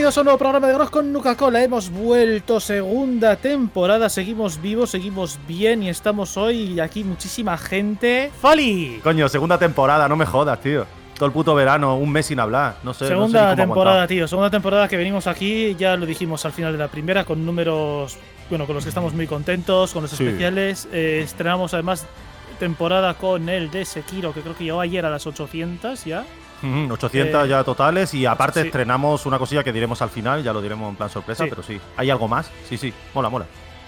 bienvenidos a un nuevo programa de Gross con Nuka-Cola. Hemos vuelto, segunda temporada, seguimos vivos, seguimos bien y estamos hoy aquí muchísima gente. ¡Fali! Coño, segunda temporada, no me jodas, tío. Todo el puto verano, un mes sin hablar. No sé. Segunda No sé temporada, tío. Segunda temporada que venimos aquí, ya lo dijimos al final de la primera, con números, bueno, con los que estamos muy contentos, con los especiales. Estrenamos además temporada con el de Sekiro, que creo que llegó ayer a las 800 ya. 800 ya totales y aparte sí. estrenamos una cosilla que diremos al final, ya lo diremos en plan sorpresa, Sí. pero sí. ¿Hay algo más? Sí, mola.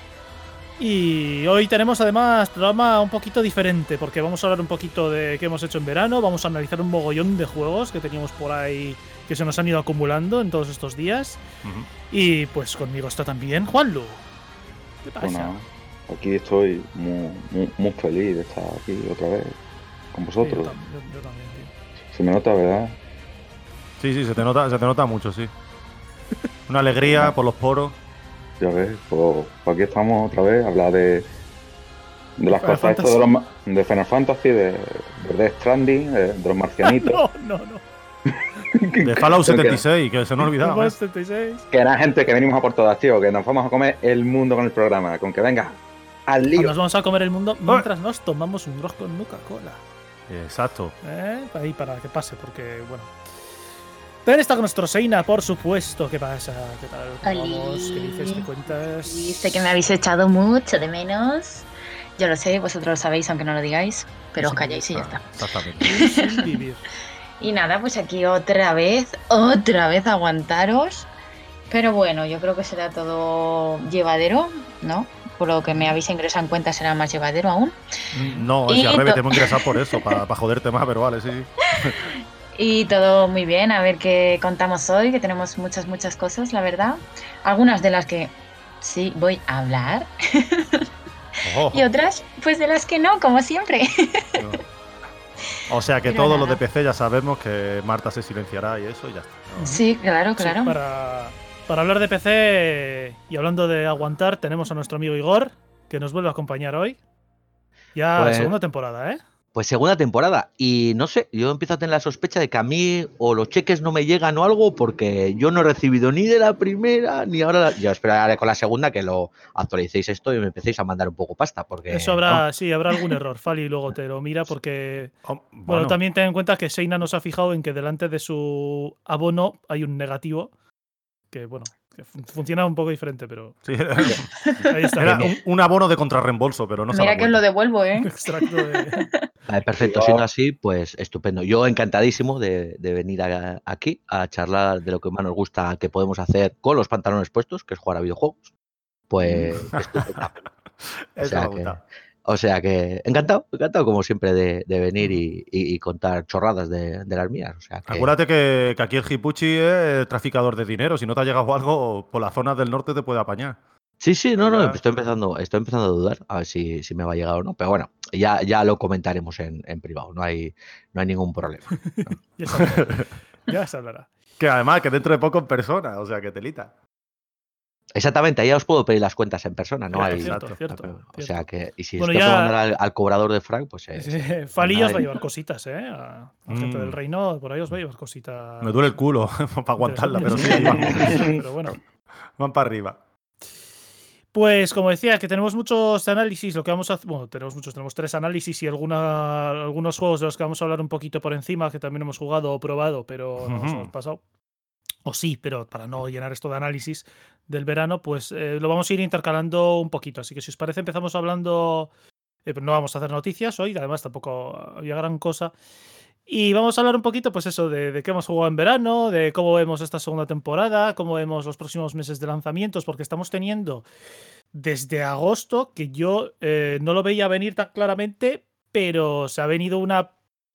Y hoy tenemos además programa un poquito diferente, porque vamos a hablar un poquito de qué hemos hecho en verano, vamos a analizar un mogollón de juegos que teníamos por ahí que se nos han ido acumulando en todos estos días. Y pues conmigo está también Juanlu. ¿Qué pasa? Bueno, aquí estoy muy feliz de estar aquí otra vez con vosotros. Sí, yo también, tío. Se me nota, ¿verdad? Sí, se te nota mucho, sí. Una alegría por los poros. Ya ves, pues aquí estamos otra vez a hablar de las Final cosas Fantasy. de Final Fantasy, de Death Stranding, de los marcianitos. No. De Fallout 76, que se nos ha olvidado. Fallout 76. Que era gente que venimos a por todas, tío, que nos vamos a comer el mundo con el programa, con que venga al lío. Nos vamos a comer el mundo mientras nos tomamos un Gross con Nuka-Cola. Exacto. Ahí para que pase, porque bueno. También está con nuestro Seina, por supuesto. ¿Qué pasa? ¿Qué tal? ¿Cómo vamos? ¿Qué dices? ¿Qué cuentas? Sí, sé que me habéis echado mucho de menos. Yo lo sé, vosotros lo sabéis, aunque no lo digáis, pero os calláis y ya está. Exactamente. Sin vivir. Y nada, pues aquí otra vez aguantaros. Pero bueno, yo creo que será todo llevadero, ¿no? Por lo que me habéis ingresado en cuenta será más llevadero aún. No, Y si al revés, te hemos ingresado por eso, para joderte más, pero vale, sí. Y todo muy bien, a ver qué contamos hoy, que tenemos muchas cosas, la verdad. Algunas de las que sí voy a hablar. Ojo. Y otras, pues de las que no, como siempre. No. O sea que Pero todo nada. lo de PC ya sabemos que Marta se silenciará y eso y ya está. ¿no? Sí, claro. Sí, para hablar de PC y hablando de aguantar, tenemos a nuestro amigo Igor, que nos vuelve a acompañar hoy. Ya Pues- segunda temporada, ¿eh? Pues segunda temporada. Y no sé, yo empiezo a tener la sospecha de que a mí o los cheques no me llegan o algo, porque yo no he recibido ni de la primera ni ahora. Yo esperaré con la segunda que lo actualicéis esto y me empecéis a mandar un poco pasta. Porque Eso habrá, sí, habrá algún error. Fali luego te lo mira porque. Oh, Bueno, también ten en cuenta que Seina nos ha fijado en que delante de su abono hay un negativo. Que bueno, que funciona un poco diferente, pero. Sí, Ahí está. era un abono de contrarreembolso, pero no se Mira que os lo devuelvo, ¿eh? Un extracto de. Vale, perfecto, siendo así, pues estupendo. Yo encantadísimo de venir aquí a charlar de lo que más nos gusta que podemos hacer con los pantalones puestos, que es jugar a videojuegos. Pues estupendo. Eso me ha gustado. O sea que encantado como siempre de venir y contar chorradas de las mías. O sea que, Acuérdate que aquí el Hipuchi es traficador de dinero. Si no te ha llegado algo, por las zonas del norte te puede apañar. sí, no, Ya. estoy empezando a dudar a ver si me va a llegar o no. Pero bueno, ya lo comentaremos en privado, no hay ningún problema. Ya se hablará. Ya se hablará. Que además, que dentro de poco en persona, o sea, que telita. Exactamente, ahí os puedo pedir las cuentas en persona, ¿no? Hay, Cierto. o sea que, y si Bueno, os tengo que ya- mandar al cobrador de Frank, pues Fali os va a ahí. llevar cositas, ¿eh? A gente del reino, por ahí os va a llevar cositas. Me duele el culo para aguantarla, pero sí, ahí vamos. Pero bueno. Van para arriba. Pues como decía, que tenemos muchos análisis, lo que vamos a hacer, bueno, tenemos 3 análisis y algunos juegos de los que vamos a hablar un poquito por encima, que también hemos jugado o probado, pero no nos hemos pasado. O sí, pero para no llenar esto de análisis del verano, pues lo vamos a ir intercalando un poquito. Así que si os parece empezamos hablando, pero no vamos a hacer noticias hoy, además tampoco había gran cosa. Y vamos a hablar un poquito, pues eso, de qué hemos jugado en verano, de cómo vemos esta segunda temporada, cómo vemos los próximos meses de lanzamientos, porque estamos teniendo desde agosto, que yo no lo veía venir tan claramente, pero se ha venido una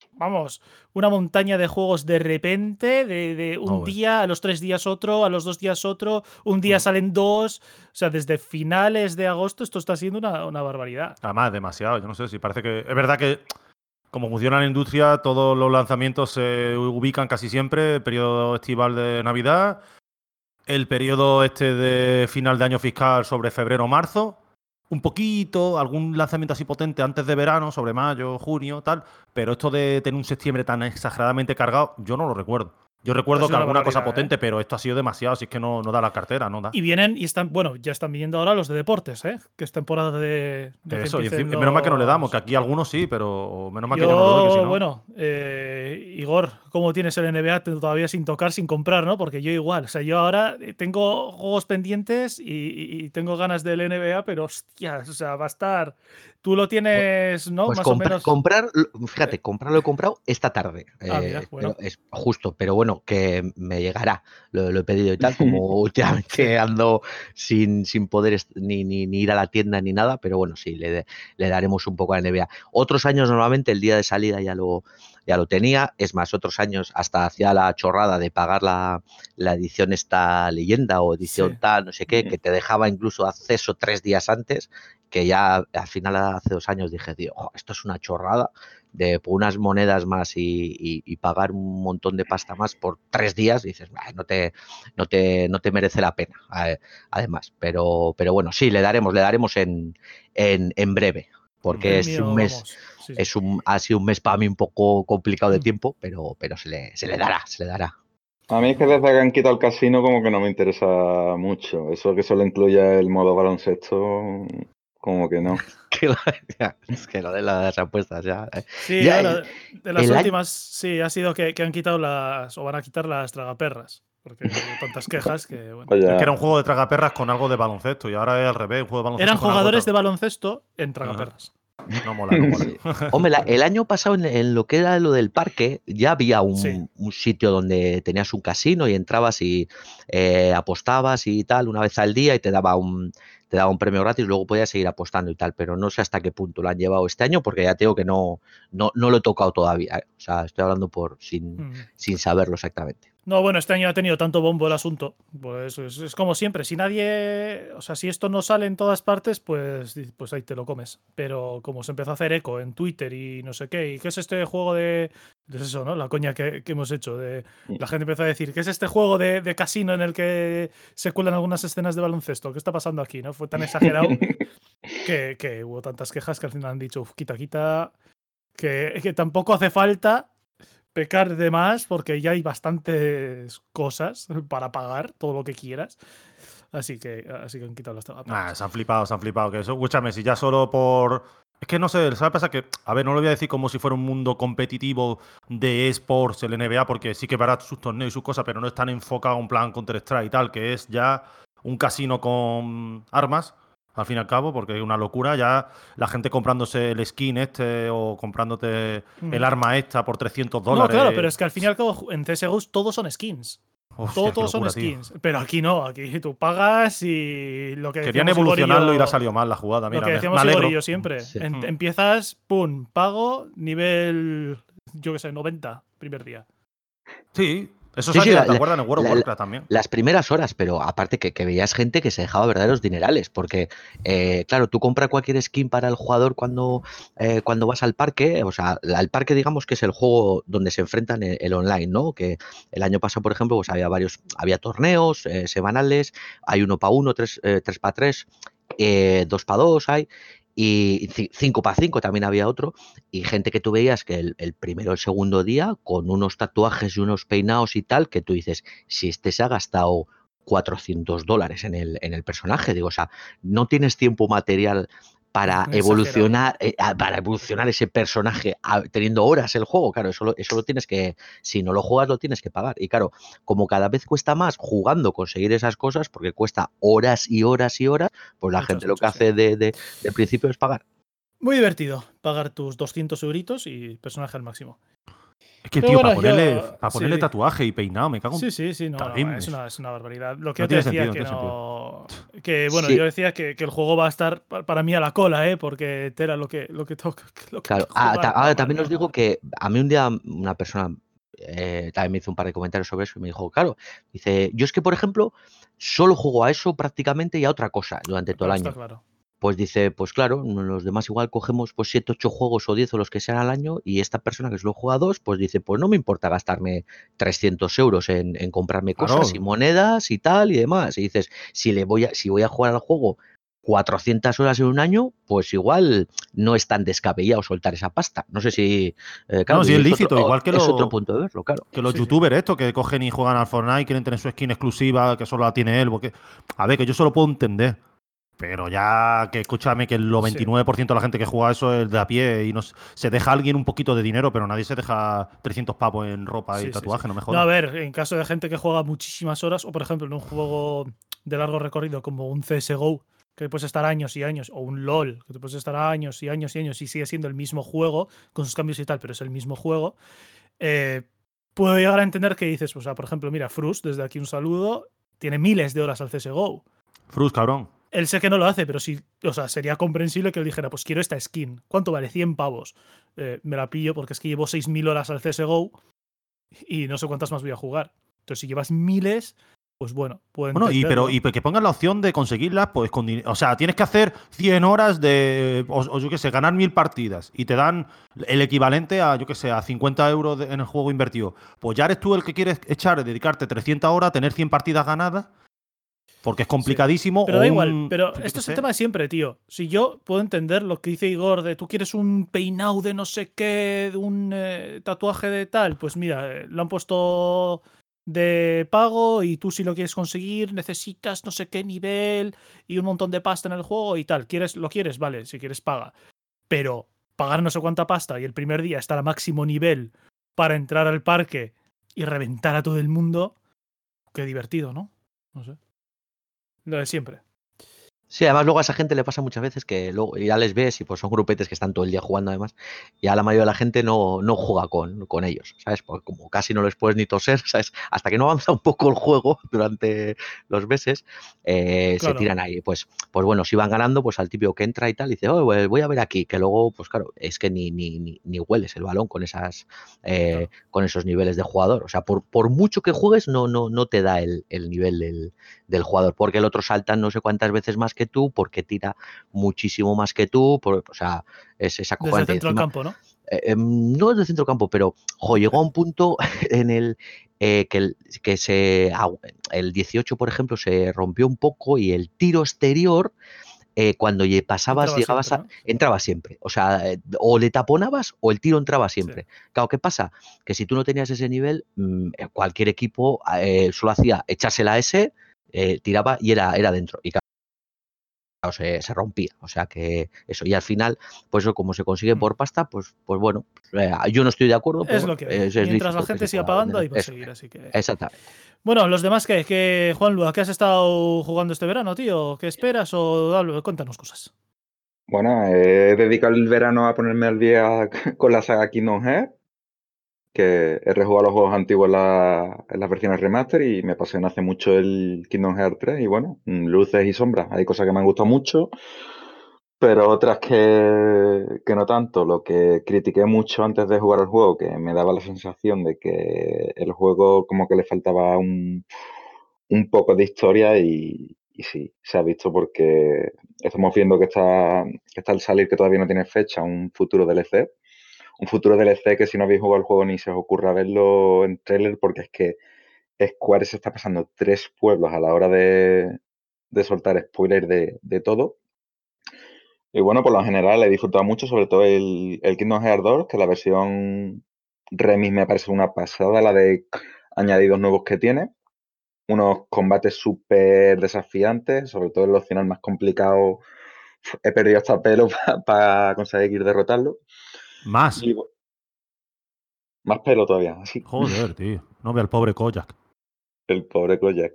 montaña de juegos de repente, de un día, a los 3 días otro, a los 2 días otro, un día salen 2, o sea, desde finales de agosto esto está siendo una barbaridad. Además, demasiado, yo no sé si parece que... Es verdad que como funciona la industria, todos los lanzamientos se ubican casi siempre, el periodo estival de Navidad, el periodo de final de año fiscal sobre febrero o marzo, un poquito, algún lanzamiento así potente antes de verano, sobre mayo, junio, tal, pero esto de tener un septiembre tan exageradamente cargado, yo no lo recuerdo. Yo recuerdo Es que una alguna cosa barbaridad, potente, pero esto ha sido demasiado, si es que no da la cartera, no da. Y vienen y están, bueno, ya están viniendo ahora los de deportes, ¿eh? Que es temporada de que Eso, y empiecen menos mal que no le damos, los... que aquí algunos sí, pero menos mal que yo no le doy, que si Yo, no. bueno, Igor, ¿cómo tienes el NBA todavía sin tocar, sin comprar, no? Porque yo igual, o sea, yo ahora tengo juegos pendientes y tengo ganas del NBA, pero hostias, o sea, va a estar... Tú lo tienes, ¿no? Pues Más o menos... fíjate, comprar lo he comprado esta tarde. Mira, Pero bueno. es justo, pero bueno, que me llegará. Lo he pedido y tal, como últimamente Sí. ando sin poder ni ir a la tienda ni nada, pero bueno, sí, le daremos un poco a la NBA. Otros años normalmente el día de salida ya lo tenía. Es más, otros años hasta hacía la chorrada de pagar la edición esta leyenda o edición Sí. tal, no sé qué, que te dejaba incluso acceso 3 días antes, que ya al final hace 2 años dije, tío, esto es una chorrada de por unas monedas más y pagar un montón de pasta más por 3 días, dices, no te merece la pena, además. Pero bueno, sí, le daremos en breve, porque El es un mío, mes, vamos. Sí, sí. ha sido un mes para mí un poco complicado de tiempo, pero se le dará. A mí es que desde que han quitado el casino como que no me interesa mucho. Eso que solo incluya el modo baloncesto, como que no. Es que lo de las apuestas ya. Sí, Ya bueno, de las el año, últimas sí ha sido que han quitado o van a quitar las tragaperras. Porque hubo tantas quejas que, bueno. Pues Es que era ya. un juego de tragaperras con algo de baloncesto y ahora es al revés, un juego de baloncesto Eran con algo jugadores de de... baloncesto en Ajá. tragaperras. No mola, no mola. Sí. Hombre, el año pasado en lo que era lo del parque, ya había Sí. un sitio donde tenías un casino y entrabas y apostabas y tal una vez al día y te daba un premio gratis, luego podías seguir apostando y tal, pero no sé hasta qué punto lo han llevado este año porque ya te digo que no lo he tocado todavía, ¿eh? O sea, estoy hablando sin saberlo exactamente. No, bueno, este año ha tenido tanto bombo el asunto. Pues es como siempre. Si nadie. O sea, si esto no sale en todas partes, pues ahí te lo comes. Pero como se empezó a hacer eco en Twitter y no sé qué. ¿Y qué es este juego de.? Es eso, ¿no? La coña que hemos hecho. La gente empezó a decir, ¿qué es este juego de casino en el que se cuelan algunas escenas de baloncesto? ¿Qué está pasando aquí? ¿No? Fue tan exagerado que hubo tantas quejas que al final han dicho, quita. Que tampoco hace falta pecar de más porque ya hay bastantes cosas para pagar todo lo que quieras. Así que han quitado las tragaperras. Se han flipado. Que eso, escúchame, si ya solo por... Es que no sé, ¿sabes? Pasa que, a ver, no lo voy a decir como si fuera un mundo competitivo de esports, el NBA, porque sí que verá sus torneos y sus cosas, pero no es tan enfocado en plan Counter-Strike y tal, que es ya un casino con armas, al fin y al cabo, porque es una locura. Ya la gente comprándose el skin este o comprándote el arma esta por $300. No, claro, pero es que al fin y al cabo en CSGO todos son skins. Hostia, qué Todos son locura, skins. tío. Pero aquí no, aquí tú pagas y lo que Querían decíamos Igor evolucionarlo y le ha yo, salido mal la jugada. lo Mira, que me decíamos Igor y alegro. yo siempre. Sí. Empiezas, pum, pago, nivel, yo qué sé, 90, primer día. Sí, eso Sí, se sí, hacía, ¿te acuerdas? En el World of Warcraft también. las primeras horas, pero aparte que veías gente que se dejaba verdaderos dinerales, porque claro, tú compras cualquier skin para el jugador cuando vas al parque, o sea, al parque digamos que es el juego donde se enfrentan el online, ¿no? Que el año pasado, por ejemplo, pues había torneos semanales, hay 1 para 1, 3 para 3, 2 para 2 hay, y 5 para 5 también había otro, y gente que tú veías que el primero o el segundo día con unos tatuajes y unos peinados y tal, que tú dices, si este se ha gastado $400 en el personaje, digo, o sea, no tienes tiempo material para evolucionar ese personaje teniendo horas el juego, claro, eso lo tienes que, si no lo juegas lo tienes que pagar, y claro, como cada vez cuesta más jugando conseguir esas cosas, porque cuesta horas y horas y horas, pues la gente lo que hace de principio es pagar. Muy divertido pagar tus 200 euritos y personaje al máximo. Es que, Pero tío, bueno, para ponerle sí. tatuaje y peinado, me cago en... Sí, no, Tarim. es una barbaridad. Lo que No yo te tiene decía sentido, que no no. Que bueno, Sí. yo decía que el juego va a estar para mí a la cola, porque era lo que toca. Lo que hay Claro, que jugar, ahora también mamá os digo que a mí un día una persona también me hizo un par de comentarios sobre eso y me dijo, claro, dice, yo es que, por ejemplo, solo juego a eso prácticamente y a otra cosa durante todo el Claro, está año. claro. Pues dice, pues claro, los demás igual cogemos pues 7, 8 juegos o 10 o los que sean al año, y esta persona que solo juega 2, pues dice, pues no me importa gastarme 300 euros en comprarme cosas y Claro. monedas y tal y demás. Y dices, si voy a jugar al juego 400 horas en un año, pues igual no es tan descabellado soltar esa pasta. No sé si... claro, No, sí y es es lícito, otro, igual que es otro los punto de verlo, claro. que los Sí, sí. youtubers estos que cogen y juegan al Fortnite y quieren tener su skin exclusiva que solo la tiene él. Porque, a ver, que yo solo puedo entender. Pero ya que escúchame que el Sí. 99% de la gente que juega eso es de a pie y no se deja a alguien un poquito de dinero, pero nadie se deja 300 pavos en ropa y Sí, sí, tatuaje, sí. no me No, a jodas. ver, en caso de gente que juega muchísimas horas, o por ejemplo en un juego de largo recorrido como un CSGO, que puedes estar años y años, o un LOL, que te puedes estar años y años y años y sigue siendo el mismo juego, con sus cambios y tal, pero es el mismo juego, eh, puedo llegar a entender que dices, o sea, por ejemplo, mira, Frus, desde aquí un saludo, tiene miles de horas al CSGO. Frus, cabrón. Él sé que no lo hace, pero sí, o sea, sería comprensible que él dijera, pues quiero esta skin. ¿Cuánto vale? 100 pavos. Me la pillo porque es que llevo 6.000 horas al CSGO y no sé cuántas más voy a jugar. Entonces, si llevas miles, pues bueno, puedo Bueno, entenderlo. y que pongan la opción de conseguirlas, pues con dinero. O sea, tienes que hacer 100 horas de. O yo qué sé, ganar 1000 partidas. Y te dan el equivalente a, yo qué sé, a 50 euros en el juego invertido. Pues ya eres tú el que quieres echar, dedicarte 300 horas, tener 100 partidas ganadas. Porque es Sí. complicadísimo. Pero O da igual, un. pero Yo esto qué es el sé. tema de siempre, tío. Si yo puedo entender lo que dice Igor de tú quieres un peinado de no sé qué, de un tatuaje de tal, pues mira, lo han puesto de pago y tú si lo quieres conseguir necesitas no sé qué nivel y un montón de pasta en el juego y tal. ¿Lo quieres? Vale, si quieres paga. Pero pagar no sé cuánta pasta y el primer día estar a máximo nivel para entrar al parque y reventar a todo el mundo, qué divertido, ¿no? No sé. Lo de siempre. Sí, además luego a esa gente le pasa muchas veces que luego ya les ves y pues son grupetes que están todo el día jugando además y a la mayoría de la gente no juega con ellos, ¿sabes? Porque como casi no les puedes ni toser, ¿sabes? Hasta que no avanza un poco el juego durante los meses, se Claro. tiran ahí. Pues bueno, si van ganando, pues al típico que entra y tal, y dice, oh, pues voy a ver aquí, que luego, pues claro, es que ni hueles el balón Claro. con esos niveles de jugador. O sea, por mucho que juegues, no te da el nivel del jugador, porque el otro salta no sé cuántas veces más que tú, porque tira muchísimo más que tú, o sea, es Desde el acojonante. centro del Encima, campo, ¿no? no es de centro campo, pero llegó a un punto en el el 18, por ejemplo, se rompió un poco y el tiro exterior cuando pasabas, Entraba siempre, ¿no? entraba siempre. O sea, o le taponabas o el tiro entraba Sí. siempre. Claro, ¿qué pasa? Que si tú no tenías ese nivel, cualquier equipo solo hacía echarse la S, tiraba y era dentro. Y claro, se rompía. O sea que eso. Y al final, pues eso, como se consigue por pasta, pues bueno, yo no estoy de acuerdo, pero Es bueno, lo que hay. es Mientras la lícito que gente se siga pueda pagando, vender. ahí va a Eso, seguir, así que. exactamente. Bueno, los demás, ¿qué, Juanlu, ¿a qué has estado jugando este verano, tío? ¿Qué esperas? Cuéntanos cosas. Bueno, he dedicado el verano a ponerme al día con la saga Kingdom Hearts, que he rejugado los juegos antiguos en las versiones remaster y me pasé no hace mucho el Kingdom Hearts 3 y bueno, luces y sombras. Hay cosas que me han gustado mucho, pero otras que no tanto. Lo que critiqué mucho antes de jugar el juego, que me daba la sensación de que el juego como que le faltaba un poco de historia y sí, se ha visto porque estamos viendo que está al salir, que todavía no tiene fecha, un futuro DLC. Un futuro DLC que si no habéis jugado el juego ni se os ocurra verlo en trailer porque es que Square se está pasando 3 pueblos a la hora de soltar spoilers de todo. Y bueno, por lo general he disfrutado mucho, sobre todo el Kingdom Hearts 2, que la versión remix me parece una pasada, la de añadidos nuevos que tiene. Unos combates súper desafiantes, sobre todo en los finales más complicados. He perdido hasta pelo para conseguir derrotarlo. Más. Y más pelo todavía, así. Joder, tío. No ve al pobre Kojak. El pobre Kojak.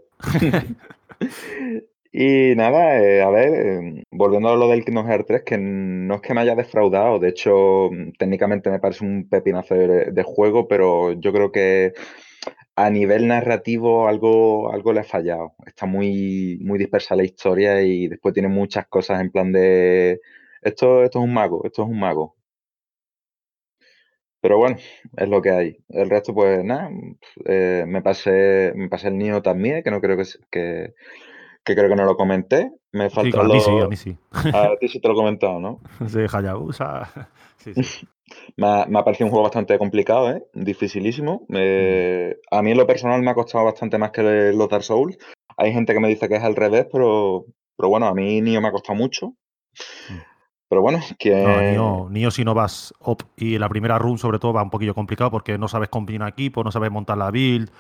Y nada, a ver, volviendo a lo del Kingdom Hearts 3, que no es que me haya defraudado, de hecho, técnicamente me parece un pepinazo de juego, pero yo creo que a nivel narrativo algo le ha fallado. Está muy dispersa la historia y después tiene muchas cosas en plan de esto es un mago, esto es un mago. Pero bueno, es lo que hay. El resto, pues nada, me pasé el Nioh también, que no creo que creo que no lo comenté. Me Sí, faltan a mí sí, a los. mí sí. A ti sí te lo he comentado, ¿no? Sí, Hayabusa. Sí, sí. Me ha parecido un juego bastante complicado, ¿eh? Dificilísimo. Mm. A mí en lo personal me ha costado bastante más que los Dark Souls. Hay gente que me dice que es al revés, pero Pero bueno, a mí Nioh me ha costado mucho. Pero bueno, Nioh si no vas up y la primera run sobre todo va un poquillo complicado porque no sabes combinar equipo, no sabes montar la build,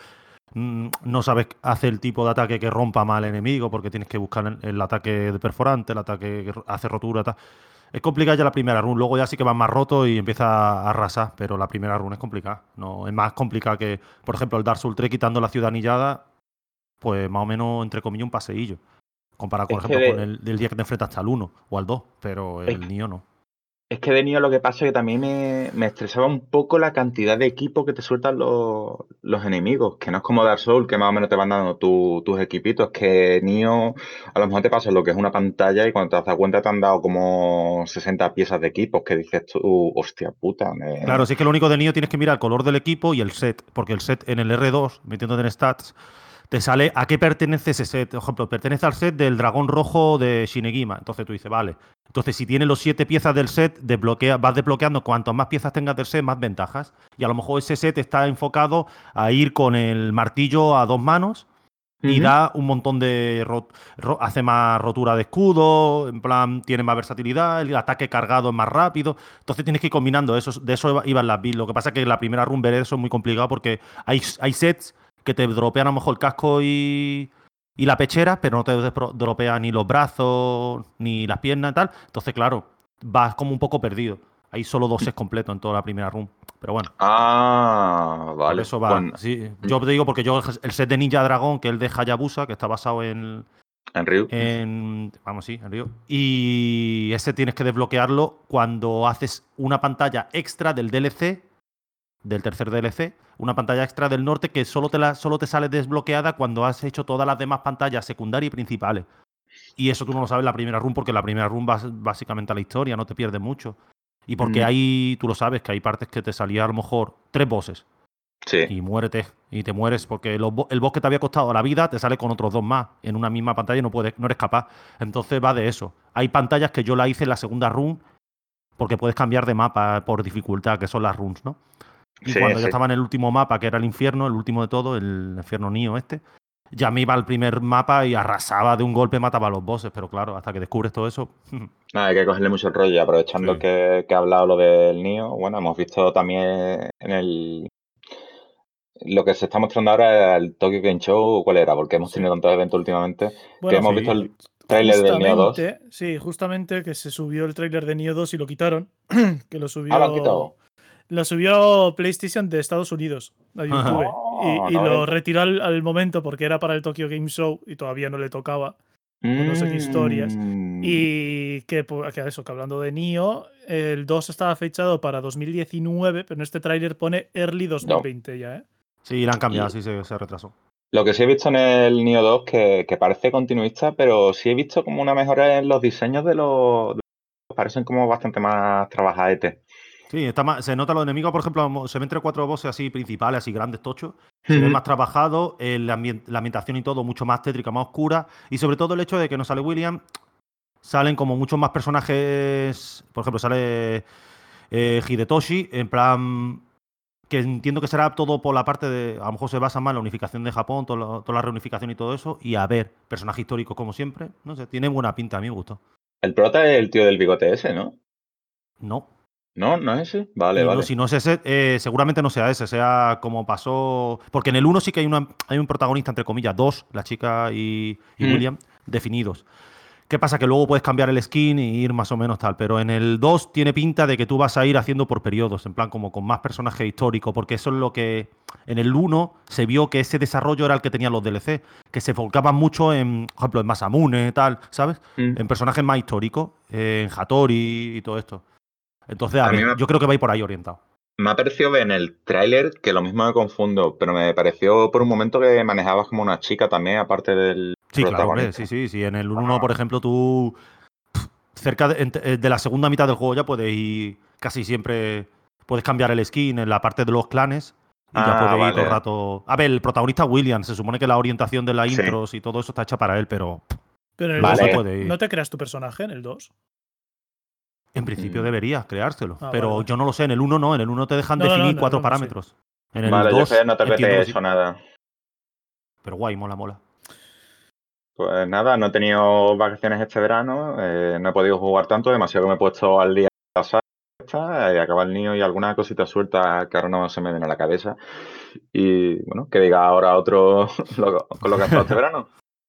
no sabes hacer el tipo de ataque que rompa mal al enemigo porque tienes que buscar el ataque de perforante, el ataque que hace rotura, tal. Es complicada ya la primera run, luego ya sí que vas más roto y empieza a arrasar, pero la primera run es complicada. No, es más complicada que, por ejemplo, el Dark Souls 3 quitando la ciudad anillada, pues más o menos, entre comillas, un paseillo. Comparado, por ejemplo, con el del día que te enfrentas hasta al 1 o al 2, pero el Nioh no. Es que de Nioh lo que pasa es que también me estresaba un poco la cantidad de equipo que te sueltan los enemigos, que no es como Dark Souls, que más o menos te van dando tus equipitos, que Nioh a lo mejor te pasa lo que es una pantalla y cuando te das cuenta te han dado como 60 piezas de equipos, que dices tú, hostia puta. Claro, sí que lo único de Nioh tienes que mirar el color del equipo y el set, porque el set en el R2, metiéndote en stats, te sale a qué pertenece ese set. Por ejemplo, pertenece al set del dragón rojo de Shinigima. Entonces tú dices, vale. Entonces, si tienes los 7 piezas del set, vas desbloqueando. Cuantas más piezas tengas del set, más ventajas. Y a lo mejor ese set está enfocado a ir con el martillo a 2 manos y da un montón de... hace más rotura de escudo, en plan, tiene más versatilidad, el ataque cargado es más rápido. Entonces tienes que ir combinando eso. De eso iban las builds. Lo que pasa es que la primera run ver eso es muy complicado porque hay sets que te dropean a lo mejor el casco y la pechera, pero no te dropean ni los brazos, ni las piernas y tal. Entonces, claro, vas como un poco perdido. Hay solo 2 sets completos en toda la primera run. Pero bueno. Ah, vale. Por eso va. Bueno, Sí, yo te digo porque yo el set de Ninja Dragon, que es el de Hayabusa, que está basado en Ryu. Vamos, sí, en Ryu. Y ese tienes que desbloquearlo cuando haces una pantalla extra del DLC, del tercer DLC, una pantalla extra del norte que solo te sale desbloqueada cuando has hecho todas las demás pantallas secundarias y principales. Y eso tú no lo sabes en la primera run, porque la primera run vas básicamente a la historia, no te pierdes mucho. Y porque tú lo sabes, que hay partes que te salía a lo mejor 3 bosses. Sí. Y muérete. Y te mueres porque el boss que te había costado la vida te sale con otros 2 más en una misma pantalla y no eres capaz. Entonces va de eso. Hay pantallas que yo la hice en la segunda run porque puedes cambiar de mapa por dificultad, que son las runs, ¿no? Y cuando ya estaba en el último mapa, que era el infierno, el último de todo, el infierno Nioh ya me iba al primer mapa y arrasaba de un golpe, mataba a los bosses. Pero claro, hasta que descubres todo eso... Hay que cogerle mucho el rollo. Y aprovechando que ha hablado lo del Nioh, bueno, hemos visto también lo que se está mostrando ahora el Tokyo Game Show. ¿Cuál era? Porque hemos tenido tantos eventos últimamente. Bueno, que hemos visto el tráiler del Nioh 2. Sí, justamente que se subió el tráiler de Nioh 2 y lo quitaron. Que lo subió... Ah, lo han quitado. Lo subió PlayStation de Estados Unidos a YouTube. y lo retiró al momento porque era para el Tokyo Game Show y todavía no le tocaba. No sé qué historias. Y que hablando de Nioh, el 2 estaba fechado para 2019, pero en este tráiler pone Early 2020 ya, ¿eh? Sí, la han cambiado, sí, se retrasó. Lo que sí he visto en el Nioh 2, que parece continuista, pero sí he visto como una mejora en los diseños de los... Parecen como bastante más trabajadetes. Sí, se nota los enemigos, por ejemplo, se ven 3 o 4 bosses así principales, así grandes, tochos. Se ven más trabajados, la ambientación y todo mucho más tétrica, más oscura. Y sobre todo el hecho de que no sale William, salen como muchos más personajes. Por ejemplo, sale Hidetoshi, en plan... Que entiendo que será todo por la parte de... A lo mejor se basa más en la unificación de Japón, toda la reunificación y todo eso. Y a ver, personaje histórico como siempre. No sé, tiene buena pinta, a mí me gustó. El prota es el tío del bigote ese, ¿no? No. ¿No? ¿No es ese? Vale, vale. No, si no es ese, seguramente no sea ese, sea como pasó... Porque en el 1 sí que hay un protagonista, entre comillas, 2, la chica y William, definidos. ¿Qué pasa? Que luego puedes cambiar el skin y ir más o menos tal, pero en el 2 tiene pinta de que tú vas a ir haciendo por periodos, en plan como con más personajes históricos, porque eso es lo que... En el 1 se vio que ese desarrollo era el que tenían los DLC, que se enfocaban mucho en, por ejemplo, en Masamune, tal, ¿sabes? En personajes más históricos, en Hattori y todo esto. Entonces, a ver, yo creo que va a ir por ahí orientado. Me ha parecido ver en el tráiler, que lo mismo me confundo, pero me pareció por un momento que manejabas como una chica también, aparte del Sí, claro, hombre, protagonista. sí. En el 1, por ejemplo, tú cerca de la segunda mitad del juego ya puedes ir casi siempre, puedes cambiar el skin en la parte de los clanes y ya puedes ir todo el rato... A ver, el protagonista William, se supone que la orientación de las intros y todo eso está hecha para él, pero... Pero en el 2 puede ir. ¿No te creas tu personaje en el 2? En principio deberías creárselo, pero vale. Yo no lo sé. En el 1 no, en el 1 te dejan definir 4 parámetros. En el 2 yo no te apetece eso nada. Pero guay, mola. Pues nada, no he tenido vacaciones este verano, no he podido jugar tanto, demasiado que me he puesto al día a la saga, acabar el niño y algunas cositas sueltas que ahora no se me vienen a la cabeza. Y bueno, que diga ahora otro con lo que ha estado este verano.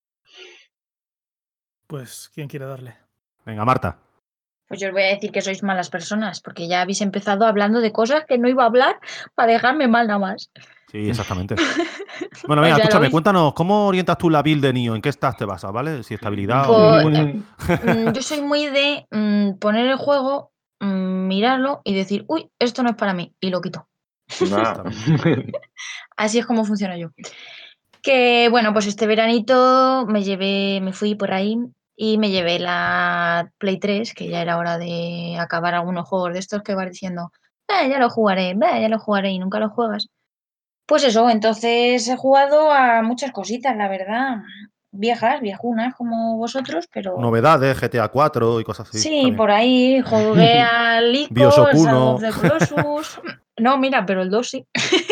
Pues, ¿quién quiere darle? Venga, Marta. Pues yo os voy a decir que sois malas personas, porque ya habéis empezado hablando de cosas que no iba a hablar para dejarme mal nada más. Sí, exactamente. Bueno, O venga, sea, escúchame, lo- cuéntanos, ¿cómo orientas tú la build de Nioh? ¿En qué estás te basas, vale? Si estabilidad Pues, o... yo soy muy de poner el juego, mirarlo y decir, uy, esto no es para mí, y lo quito. Nada. Así es como funciona yo. Que bueno, pues este veranito me fui por ahí y me llevé la Play 3, que ya era hora de acabar algunos juegos de estos que vas diciendo, ya lo jugaré y nunca lo juegas. Pues eso, entonces he jugado a muchas cositas, la verdad. Viejas, viejunas como vosotros, pero Novedades, GTA 4 y cosas así. Está sí, bien. por ahí jugué al Ico, Bioshock el Shadow 1. of the Colossus. No, mira, pero el 2 sí.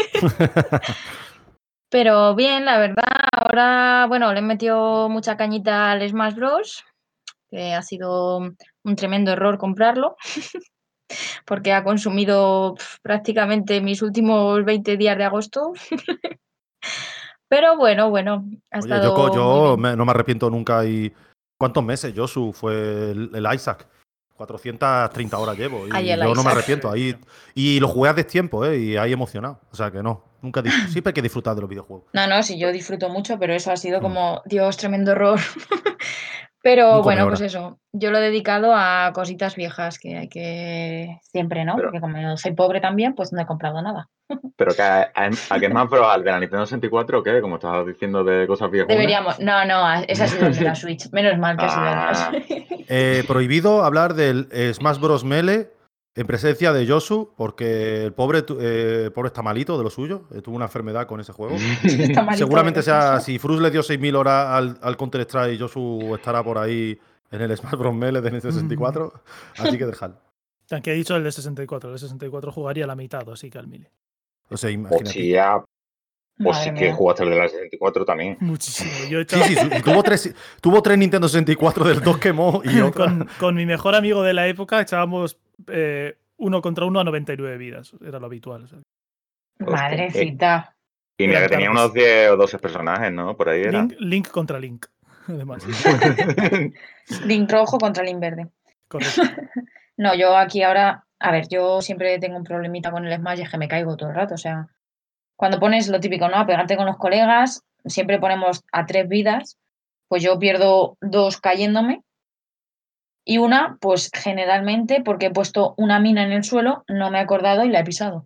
Pero bien, la verdad, ahora, bueno, le he metido mucha cañita al Smash Bros, que ha sido un tremendo error comprarlo, porque ha consumido prácticamente mis últimos 20 días de agosto. Pero bueno, ha Oye, yo, estado muy bien. no me arrepiento nunca. Y ¿cuántos meses, Josu? Fue el Isaac. 430 horas llevo Ahí y el yo no me Isaac. arrepiento. Ahí, y lo jugué a destiempo, ¿eh? Y ahí emocionado. O sea que no, nunca siempre hay que disfrutar de los videojuegos. No, sí, yo disfruto mucho, pero eso ha sido Mm, como, Dios, tremendo error. Pero un come bueno, pues hora. eso, yo lo he dedicado a cositas viejas que hay que siempre, ¿no? Pero, Porque como soy pobre también, pues no he comprado nada. pero que ¿a qué es más pro? ¿Al de la Nintendo 64 o qué? Como estabas diciendo de cosas viejunas. Deberíamos, no, ese ha sido el de la Switch. Menos mal que ha sido el de la Ah, Switch. Prohibido hablar del Smash Bros. Melee en presencia de Josu, porque el pobre, pobre está malito de lo suyo. Tuvo una enfermedad con ese juego. Está malito de Seguramente lo sea, suyo. si Frus le dio 6.000 horas al Counter-Strike, Josu estará por ahí en el Smash Bros. Melee de N64. Así que dejad. Tanque he dicho el de 64. El de 64 jugaría la mitad, así que al mili. O sea, imagínate. hostia, pues Madre sí que mía. jugaste el de la 64 también. Muchísimo. Yo he Sí, echado sí, tuvo tres Nintendo 64 del 2 quemó y otra. con mi mejor amigo de la época echábamos uno contra uno a 99 vidas. Era lo habitual. O sea, Hostia. Madrecita. Y mira eran que tenía tardes. unos 10 o 12 personajes, ¿no? Por ahí era. Link contra Link. Además. Link rojo contra Link verde. Correcto. No, yo aquí ahora, a ver, yo siempre tengo un problemita con el Smash y es que me caigo todo el rato. O sea, cuando pones lo típico, ¿no? A pegarte con los colegas, siempre ponemos a 3 vidas, pues yo pierdo 2 cayéndome y una, pues generalmente, porque he puesto una mina en el suelo, no me he acordado y la he pisado.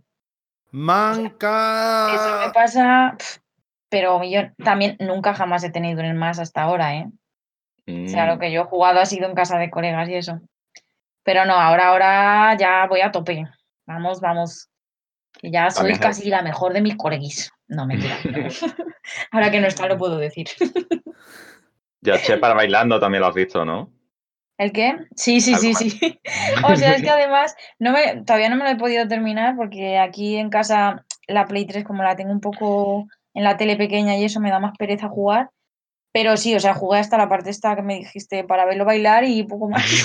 Eso me ¡Manca! pasa, pero yo también nunca jamás he tenido en el más hasta ahora, ¿eh? O sea, lo Mm, que yo he jugado ha sido en casa de colegas y eso. Pero no, ahora ya voy a tope. Vamos. Que ya soy también casi la mejor de mis coleguis. No, mentira. Ahora que no está, lo puedo decir. Ya Shepard bailando también lo has visto, ¿no? ¿El qué? Sí. Algo O sea, es que además todavía no me lo he podido terminar porque aquí en casa la Play 3, como la tengo un poco en la tele pequeña y eso, me da más pereza jugar. Pero sí, o sea, jugué hasta la parte esta que me dijiste para verlo bailar y poco más.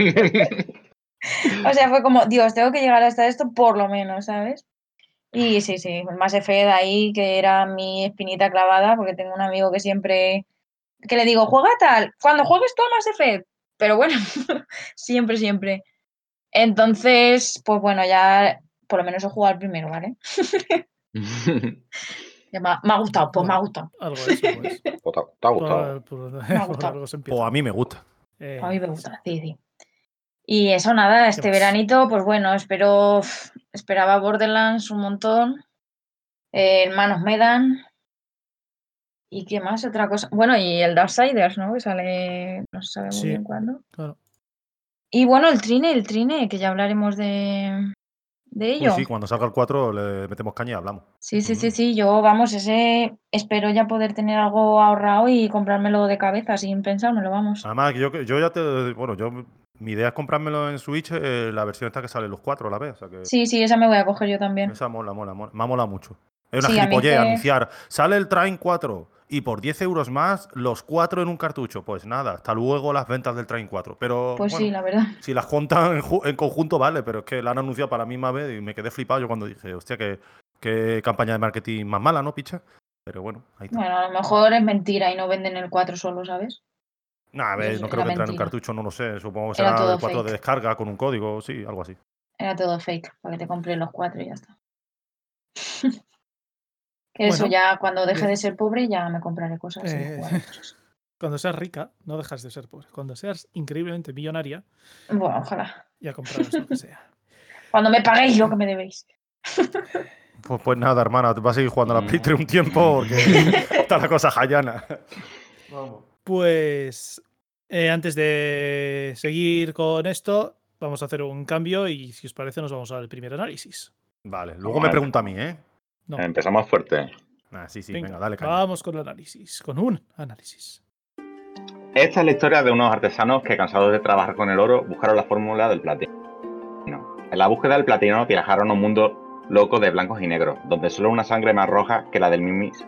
O sea, fue como, Dios, tengo que llegar hasta esto por lo menos, ¿sabes? Y sí, el Mass Effect ahí, que era mi espinita clavada, porque tengo un amigo que siempre, que le digo, juega tal, cuando juegues tú a Mass Effect. Pero bueno, siempre. Entonces, pues bueno, ya por lo menos he jugado al primero, ¿vale? Ya me ha gustado, pues me ha Bueno, gustado. algo es, algo es. ¿Te ha gustado? Me ha Por gustado. algo se Pues empieza. a mí me gusta. A mí me gusta, sí. Y eso nada, este más? veranito, pues bueno, esperaba Borderlands un montón. Hermanos Medan. ¿Y qué más? Otra cosa. Bueno, y el Darksiders, ¿no? Que sale, no se sabe muy Sí, bien cuándo. claro. Y bueno, el Trine, que ya hablaremos de Uy, ello. sí, cuando salga el 4 le metemos caña y hablamos. Sí. Yo, vamos, ese espero ya poder tener algo ahorrado y comprármelo de cabeza sin pensármelo, vamos. Además, yo ya te. Bueno, mi idea es comprármelo en Switch, la versión esta que sale los 4 a la vez. O sea que Sí, esa me voy a coger yo también. esa mola. Me ha molado mucho. Es una Sí, a mí es gilipollez que. anunciar. Sale el Train 4 y por 10 euros más los 4 en un cartucho. Pues nada, hasta luego las ventas del Train 4. Pero Pues bueno, sí, la verdad. si las juntan en conjunto, vale, pero es que la han anunciado para la misma vez y me quedé flipado yo cuando dije, hostia, qué campaña de marketing más mala, ¿no, picha? Pero bueno, ahí está. Bueno, a lo mejor es mentira y no venden el 4 solo, ¿sabes? Nah, a ver, Eso no creo era que entre en un mentira. cartucho, no lo sé. Supongo que Era será todo el 4 de fake. descarga con un código, sí, algo así. Era todo fake, para que te compres los 4 y ya está. Que eso Bueno, ya cuando deje bien. de ser pobre ya me compraré cosas y jugaré cosas. Cuando seas rica, no dejas de ser pobre. Cuando seas increíblemente millonaria, Bueno, ojalá. ya comprarás lo que sea. Cuando me paguéis lo que me debéis. Pues nada, hermana, te vas a seguir jugando a la Play 3 un tiempo porque está la cosa jayana. Vamos. Pues antes de seguir con esto, vamos a hacer un cambio y si os parece nos vamos al primer análisis. Vale, luego me pregunta a mí, ¿eh? No. Empezamos fuerte. Sí, Venga, venga, dale caña. vamos con el análisis, con un análisis. Esta es la historia de unos artesanos que, cansados de trabajar con el oro, buscaron la fórmula del platino. En la búsqueda del platino viajaron a un mundo loco de blancos y negros, donde solo una sangre más roja que la del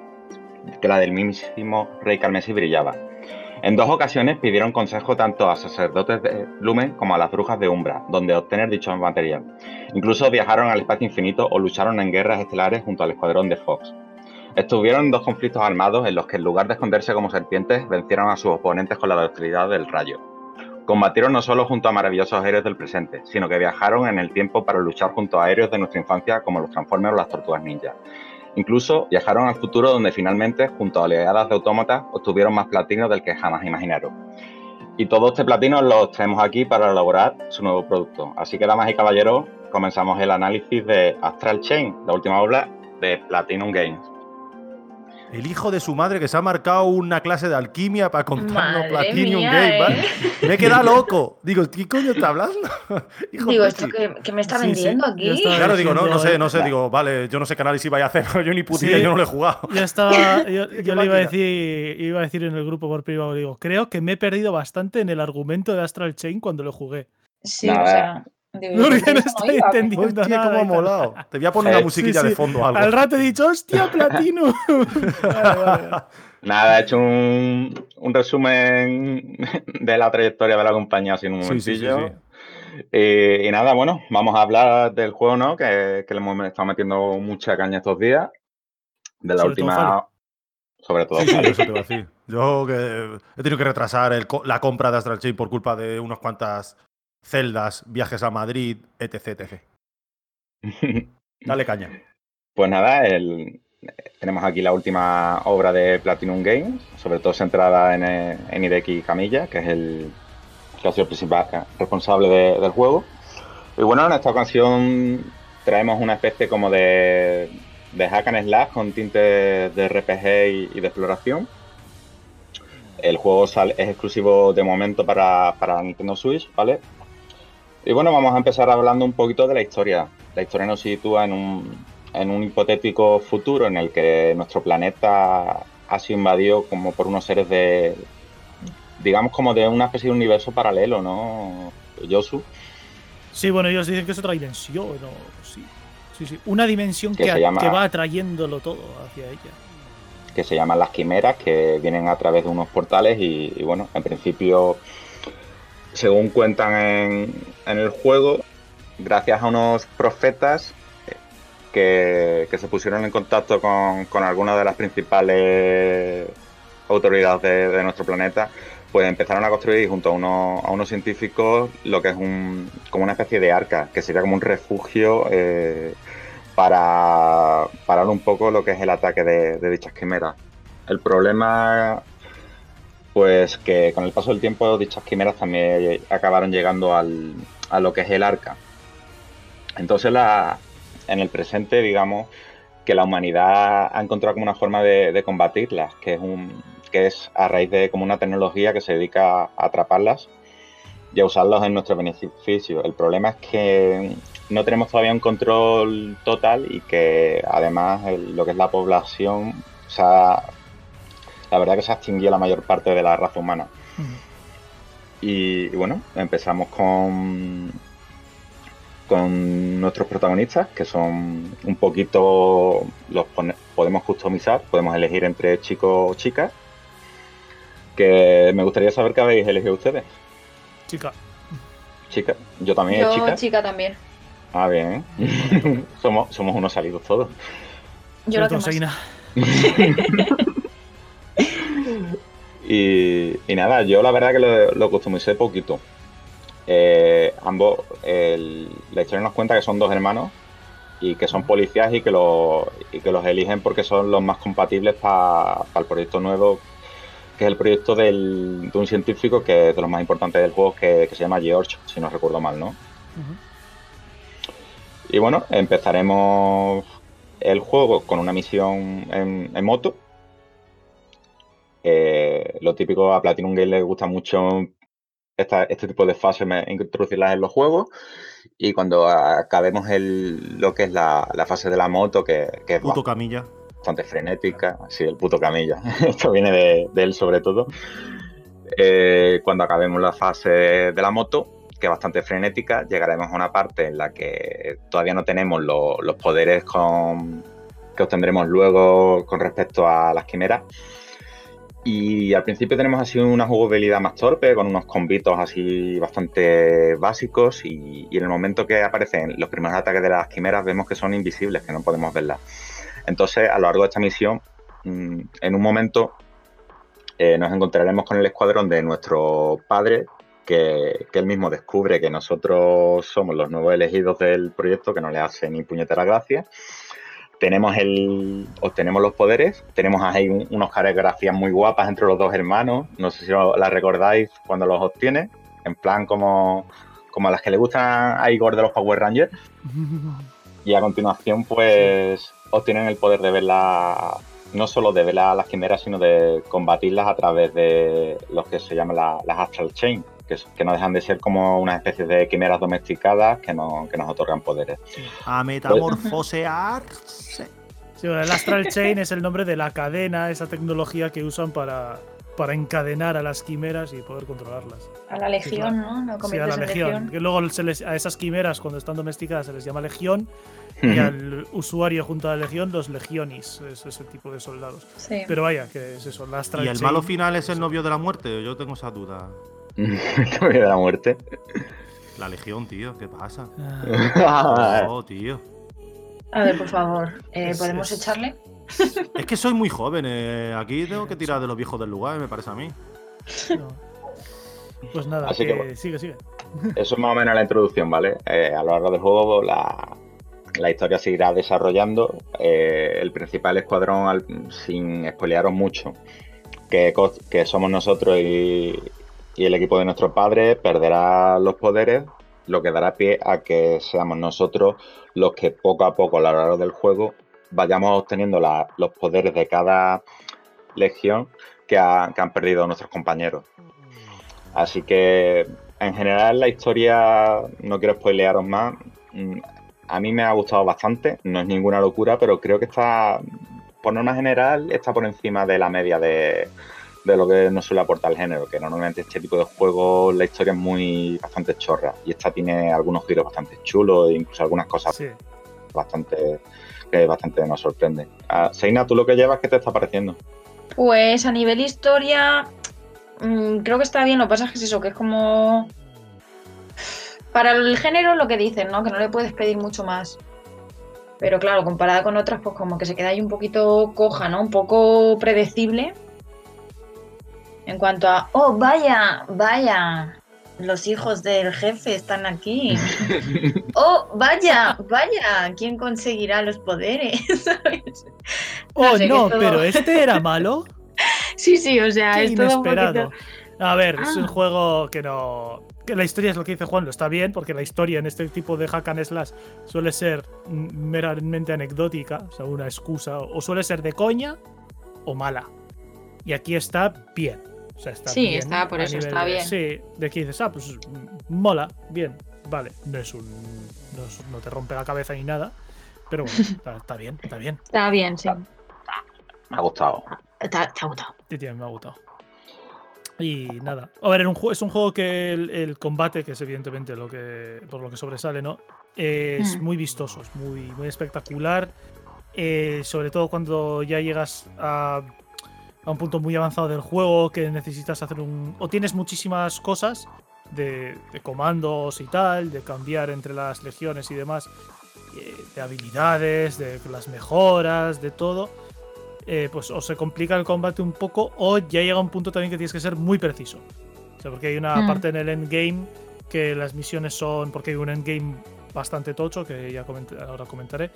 mismísimo rey carmesí brillaba. En 2 ocasiones pidieron consejo tanto a sacerdotes de Lumen como a las brujas de Umbra, donde obtener dicho material. Incluso viajaron al espacio infinito o lucharon en guerras estelares junto al escuadrón de Fox. Estuvieron en 2 conflictos armados en los que, en lugar de esconderse como serpientes, vencieron a sus oponentes con la docilidad del rayo. Combatieron no solo junto a maravillosos héroes del presente, sino que viajaron en el tiempo para luchar junto a héroes de nuestra infancia como los Transformers o las Tortugas Ninja. Incluso viajaron al futuro, donde finalmente, junto a oleadas de autómatas, obtuvieron más platino del que jamás imaginaron. Y todo este platino lo traemos aquí para elaborar su nuevo producto. Así que, damas y caballeros, comenzamos el análisis de Astral Chain, la última obra de Platinum Games. El hijo de su madre que se ha marcado una clase de alquimia para contarnos Madre Platinum mía, Game, ¿vale? ¿eh? Me he quedado loco. Digo, ¿qué coño está hablando? Hijo Digo, de ¿esto Peti. que me está Sí, vendiendo sí, aquí? ya está. Claro, digo, no sé, Vale. digo, vale, yo no sé qué análisis vaya a hacer, yo ni putilla, Sí. yo no lo he jugado. Ya estaba, yo Qué le iba a máquina. decir en el grupo por privado, digo, creo que me he perdido bastante en el argumento de Astral Chain cuando lo jugué. Sí, Nada. o sea, digo, Porque ¿por no eso estoy iba? entendiendo Hostia, nada. cómo ha y tal. molado. Te voy a poner una Sí, musiquilla de fondo o algo. Al rato he dicho, ¡hostia, Platino! Vale. Nada, he hecho un resumen de la trayectoria de la compañía así en un Sí. momentillo. Y nada, bueno, vamos a hablar del juego, ¿no? Que le hemos estado metiendo mucha caña estos días. De la Sobre todo Fali. última. Sobre todo Sí, Fali. eso te iba a decir. Yo que he tenido que retrasar la compra de Astral Chain por culpa de unas cuantas celdas, viajes a Madrid, etc. Dale caña. Pues nada, tenemos aquí la última obra de Platinum Games, sobre todo centrada en Hideki Kamiya, que es el que ha sido el principal responsable del juego. Y bueno, en esta ocasión traemos una especie como de hack and slash con tintes de RPG y de exploración. El juego es exclusivo de momento para Nintendo Switch, ¿vale? Y bueno, vamos a empezar hablando un poquito de la historia. La historia nos sitúa en un hipotético futuro en el que nuestro planeta ha sido invadido como por unos seres digamos como de una especie de universo paralelo, ¿no, Yosu? Sí, bueno, ellos dicen que es otra dimensión. ¿no? Sí. Una dimensión Que que, se llama- que va atrayéndolo todo hacia ella. Que se llaman las quimeras, que vienen a través de unos portales y bueno, en principio, según cuentan en el juego, gracias a unos profetas que se pusieron en contacto con algunas de las principales autoridades de nuestro planeta, pues empezaron a construir junto a unos científicos lo que es como una especie de arca, que sería como un refugio para parar un poco lo que es el ataque de dichas quimeras. El problema, pues que con el paso del tiempo dichas quimeras también acabaron llegando a lo que es el arca. Entonces en el presente, digamos, que la humanidad ha encontrado como una forma de combatirlas, que es a raíz de como una tecnología que se dedica a atraparlas y a usarlos en nuestro beneficio. El problema es que no tenemos todavía un control total y que además lo que es la población, la verdad que se ha extinguido la mayor parte de la raza humana. Ujú. Y bueno, empezamos con con nuestros protagonistas, que son un poquito, podemos customizar, podemos elegir entre chicos o chicas, que me gustaría saber qué habéis elegido ustedes. Chica. Chica, yo también, Yo, chica. chica también. Ah, bien. somos unos salidos todos. Yo la que más. Seina. Y nada, yo la verdad que lo customicé poquito. Ambos, la historia nos cuenta que son dos hermanos y que son policías y que los eligen porque son los más compatibles para el proyecto nuevo, que es el proyecto de un científico que es de los más importantes del juego, que se llama George, si no recuerdo mal, ¿no? Y bueno, empezaremos el juego con una misión en moto. Lo típico, a Platinum Games le gusta mucho este tipo de fases, introducirlas en los juegos. Y cuando acabemos lo que es la fase de la moto, que es Puto camilla. bastante frenética, sí, el puto camilla, esto viene de él sobre todo. Cuando acabemos la fase de la moto, que es bastante frenética, llegaremos a una parte en la que todavía no tenemos los poderes que obtendremos luego con respecto a las quimeras. Y al principio tenemos así una jugabilidad más torpe, con unos combitos así bastante básicos, y en el momento que aparecen los primeros ataques de las quimeras vemos que son invisibles, que no podemos verlas. Entonces, a lo largo de esta misión, en un momento nos encontraremos con el escuadrón de nuestro padre, que él mismo descubre que nosotros somos los nuevos elegidos del proyecto, que no le hace ni puñetera gracia. Obtenemos los poderes, tenemos ahí unos coreografías muy guapas entre los dos hermanos, no sé si las recordáis cuando los obtiene, en plan como a las que le gustan a Igor de los Power Rangers. Y a continuación pues obtienen el poder de verla, no solo de ver a las quimeras, sino de combatirlas a través de los que se llaman las Astral Chain, que no dejan de ser como una especie de quimeras domesticadas que nos otorgan poderes. A metamorfosearse. Sí, bueno, el Astral Chain es el nombre de la cadena, esa tecnología que usan para encadenar a las quimeras y poder controlarlas. A la legión, sí, ¿no? Lo Sí, a la legión. Que luego a esas quimeras, cuando están domesticadas, se les llama legión. Y al usuario junto a la legión, los legionis, es ese tipo de soldados. Sí. Pero vaya, que es eso, la Astral ¿Y el Chain, malo final es el novio de la muerte? Yo tengo esa duda. ¿El novio de la muerte? La legión, tío, ¿qué pasa? Oh, tío. A ver, por favor, ¿podemos echarle? Es que soy muy joven, aquí tengo que tirar de los viejos del lugar, me parece a mí. No. Pues nada, Así que sigue. Eso es más o menos la introducción, ¿vale? A lo largo del juego la historia se irá desarrollando. El principal escuadrón, sin spoilearos mucho, que somos nosotros y el equipo de nuestro padre, perderá los poderes, lo que dará pie a que seamos nosotros los que poco a poco a lo largo del juego vayamos obteniendo los poderes de cada legión que han perdido nuestros compañeros. Así que, en general, la historia, no quiero spoilearos más, a mí me ha gustado bastante, no es ninguna locura, pero creo que está, por norma general, está por encima de la media de lo que nos suele aportar el género, que normalmente este tipo de juegos la historia es bastante chorra, y esta tiene algunos giros bastante chulos e incluso algunas cosas Sí. que bastante nos sorprenden. Seina, ¿tú lo que llevas, qué te está pareciendo? Pues a nivel historia, creo que está bien. Lo que pasa es que es eso, que es como... Para el género lo que dicen, ¿no? Que no le puedes pedir mucho más. Pero claro, comparada con otras, pues como que se queda ahí un poquito coja, ¿no? Un poco predecible. En cuanto a, oh, vaya, los hijos del jefe están aquí. Oh, vaya, ¿quién conseguirá los poderes? ¿Sabes? Oh, sé, no, todo... pero ¿este era malo? Sí, o sea, Qué es todo un inesperado. poquito... A ver, es un juego que no... Que la historia es lo que dice Juan, lo está bien, porque la historia en este tipo de hack and slash suele ser meramente anecdótica, o sea, una excusa, o suele ser de coña o mala. Y aquí está bien. O sea, está Sí, bien está, por a eso nivel está bien. Sí, de aquí dices, pues mola, bien, vale. No te rompe la cabeza ni nada, pero bueno, está bien. Está bien, sí. Me ha gustado. Te ha gustado. Sí, tío, me ha gustado. Y nada. A ver, es un juego que el combate, que es evidentemente por lo que sobresale, ¿no? Es muy vistoso, es muy espectacular. Sobre todo cuando ya llegas a un punto muy avanzado del juego, que necesitas hacer o tienes muchísimas cosas de comandos y tal, de cambiar entre las legiones y demás, de habilidades, de las mejoras, de todo. Pues o se complica el combate un poco, o ya llega un punto también que tienes que ser muy preciso. O sea, porque hay una parte en el endgame que las misiones son. Porque hay un endgame bastante tocho, que ya ahora comentaré.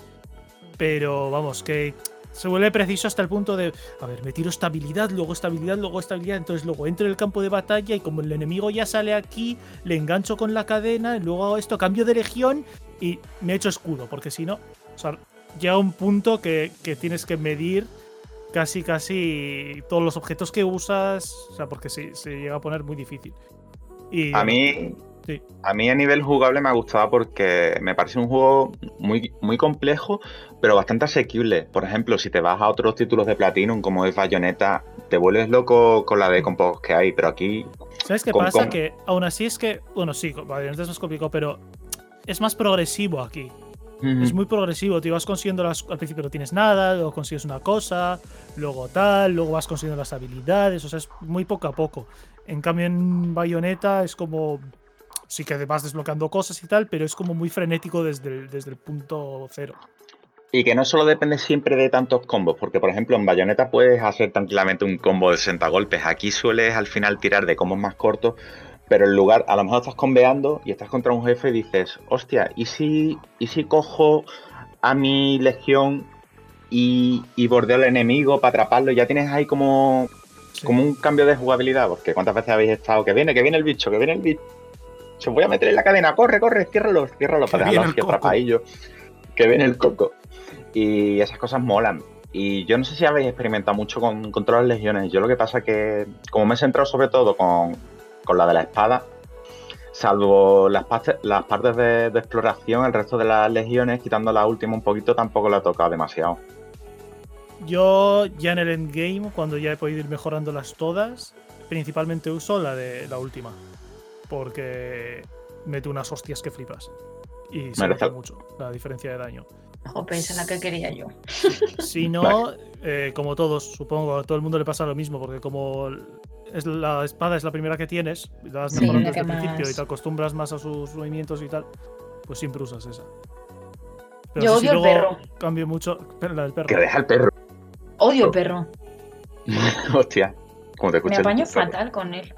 Pero vamos, que se vuelve preciso hasta el punto de. A ver, me tiro estabilidad, luego estabilidad, luego estabilidad. Entonces luego entro en el campo de batalla y como el enemigo ya sale aquí, le engancho con la cadena, y luego hago esto, cambio de legión y me echo escudo. Porque si no. O sea, llega un punto que tienes que medir casi todos los objetos que usas, o sea, porque se llega a poner muy difícil. Y, a bueno, mí sí. A mí a nivel jugable me ha gustado porque me parece un juego muy complejo, pero bastante asequible. Por ejemplo, si te vas a otros títulos de Platinum, como es Bayonetta, te vuelves loco con la de compos que hay, pero aquí... ¿Sabes qué pasa? Que aún así es que... Bueno, sí, Bayonetta es más complicado, pero es más progresivo aquí. Es muy progresivo, te vas consiguiendo al principio no tienes nada, luego consigues una cosa, luego tal, luego vas consiguiendo las habilidades, o sea, es muy poco a poco. En cambio en Bayonetta es como... Sí que vas desbloqueando cosas y tal, pero es como muy frenético desde el punto cero. Y que no solo depende siempre de tantos combos, porque por ejemplo en Bayonetta puedes hacer tranquilamente un combo de 60 golpes. Aquí sueles al final tirar de combos más cortos, pero en lugar, a lo mejor estás combeando y estás contra un jefe y dices, hostia, ¿y si cojo a mi legión y bordeo al enemigo para atraparlo? Ya tienes ahí como un cambio de jugabilidad, porque ¿cuántas veces habéis estado? Que viene el bicho, que viene el bicho. Se voy a meter en la cadena, corre, ciérralo para dejarlo así atrapadillo. Que viene el coco. Y esas cosas molan. Y yo no sé si habéis experimentado mucho con todas las legiones. Yo lo que pasa es que, como me he centrado sobre todo con la de la espada, salvo las partes de exploración, el resto de las legiones, quitando la última un poquito, tampoco la he tocado demasiado. Yo ya en el endgame, cuando ya he podido ir mejorándolas todas, principalmente uso la de la última. Porque mete unas hostias que flipas. Y se nota mucho la diferencia de daño. Jope, esa es la que quería yo. Si no, como todos, supongo, a todo el mundo le pasa lo mismo, porque como la espada es la primera que tienes, la vas mejorando desde el principio y te acostumbras más a sus movimientos y tal, pues siempre usas esa. Pero yo odio el perro. Cambio mucho. La del perro. Que deja el perro. Odio el perro. Hostia, como te escuché. Me apaño fatal con él.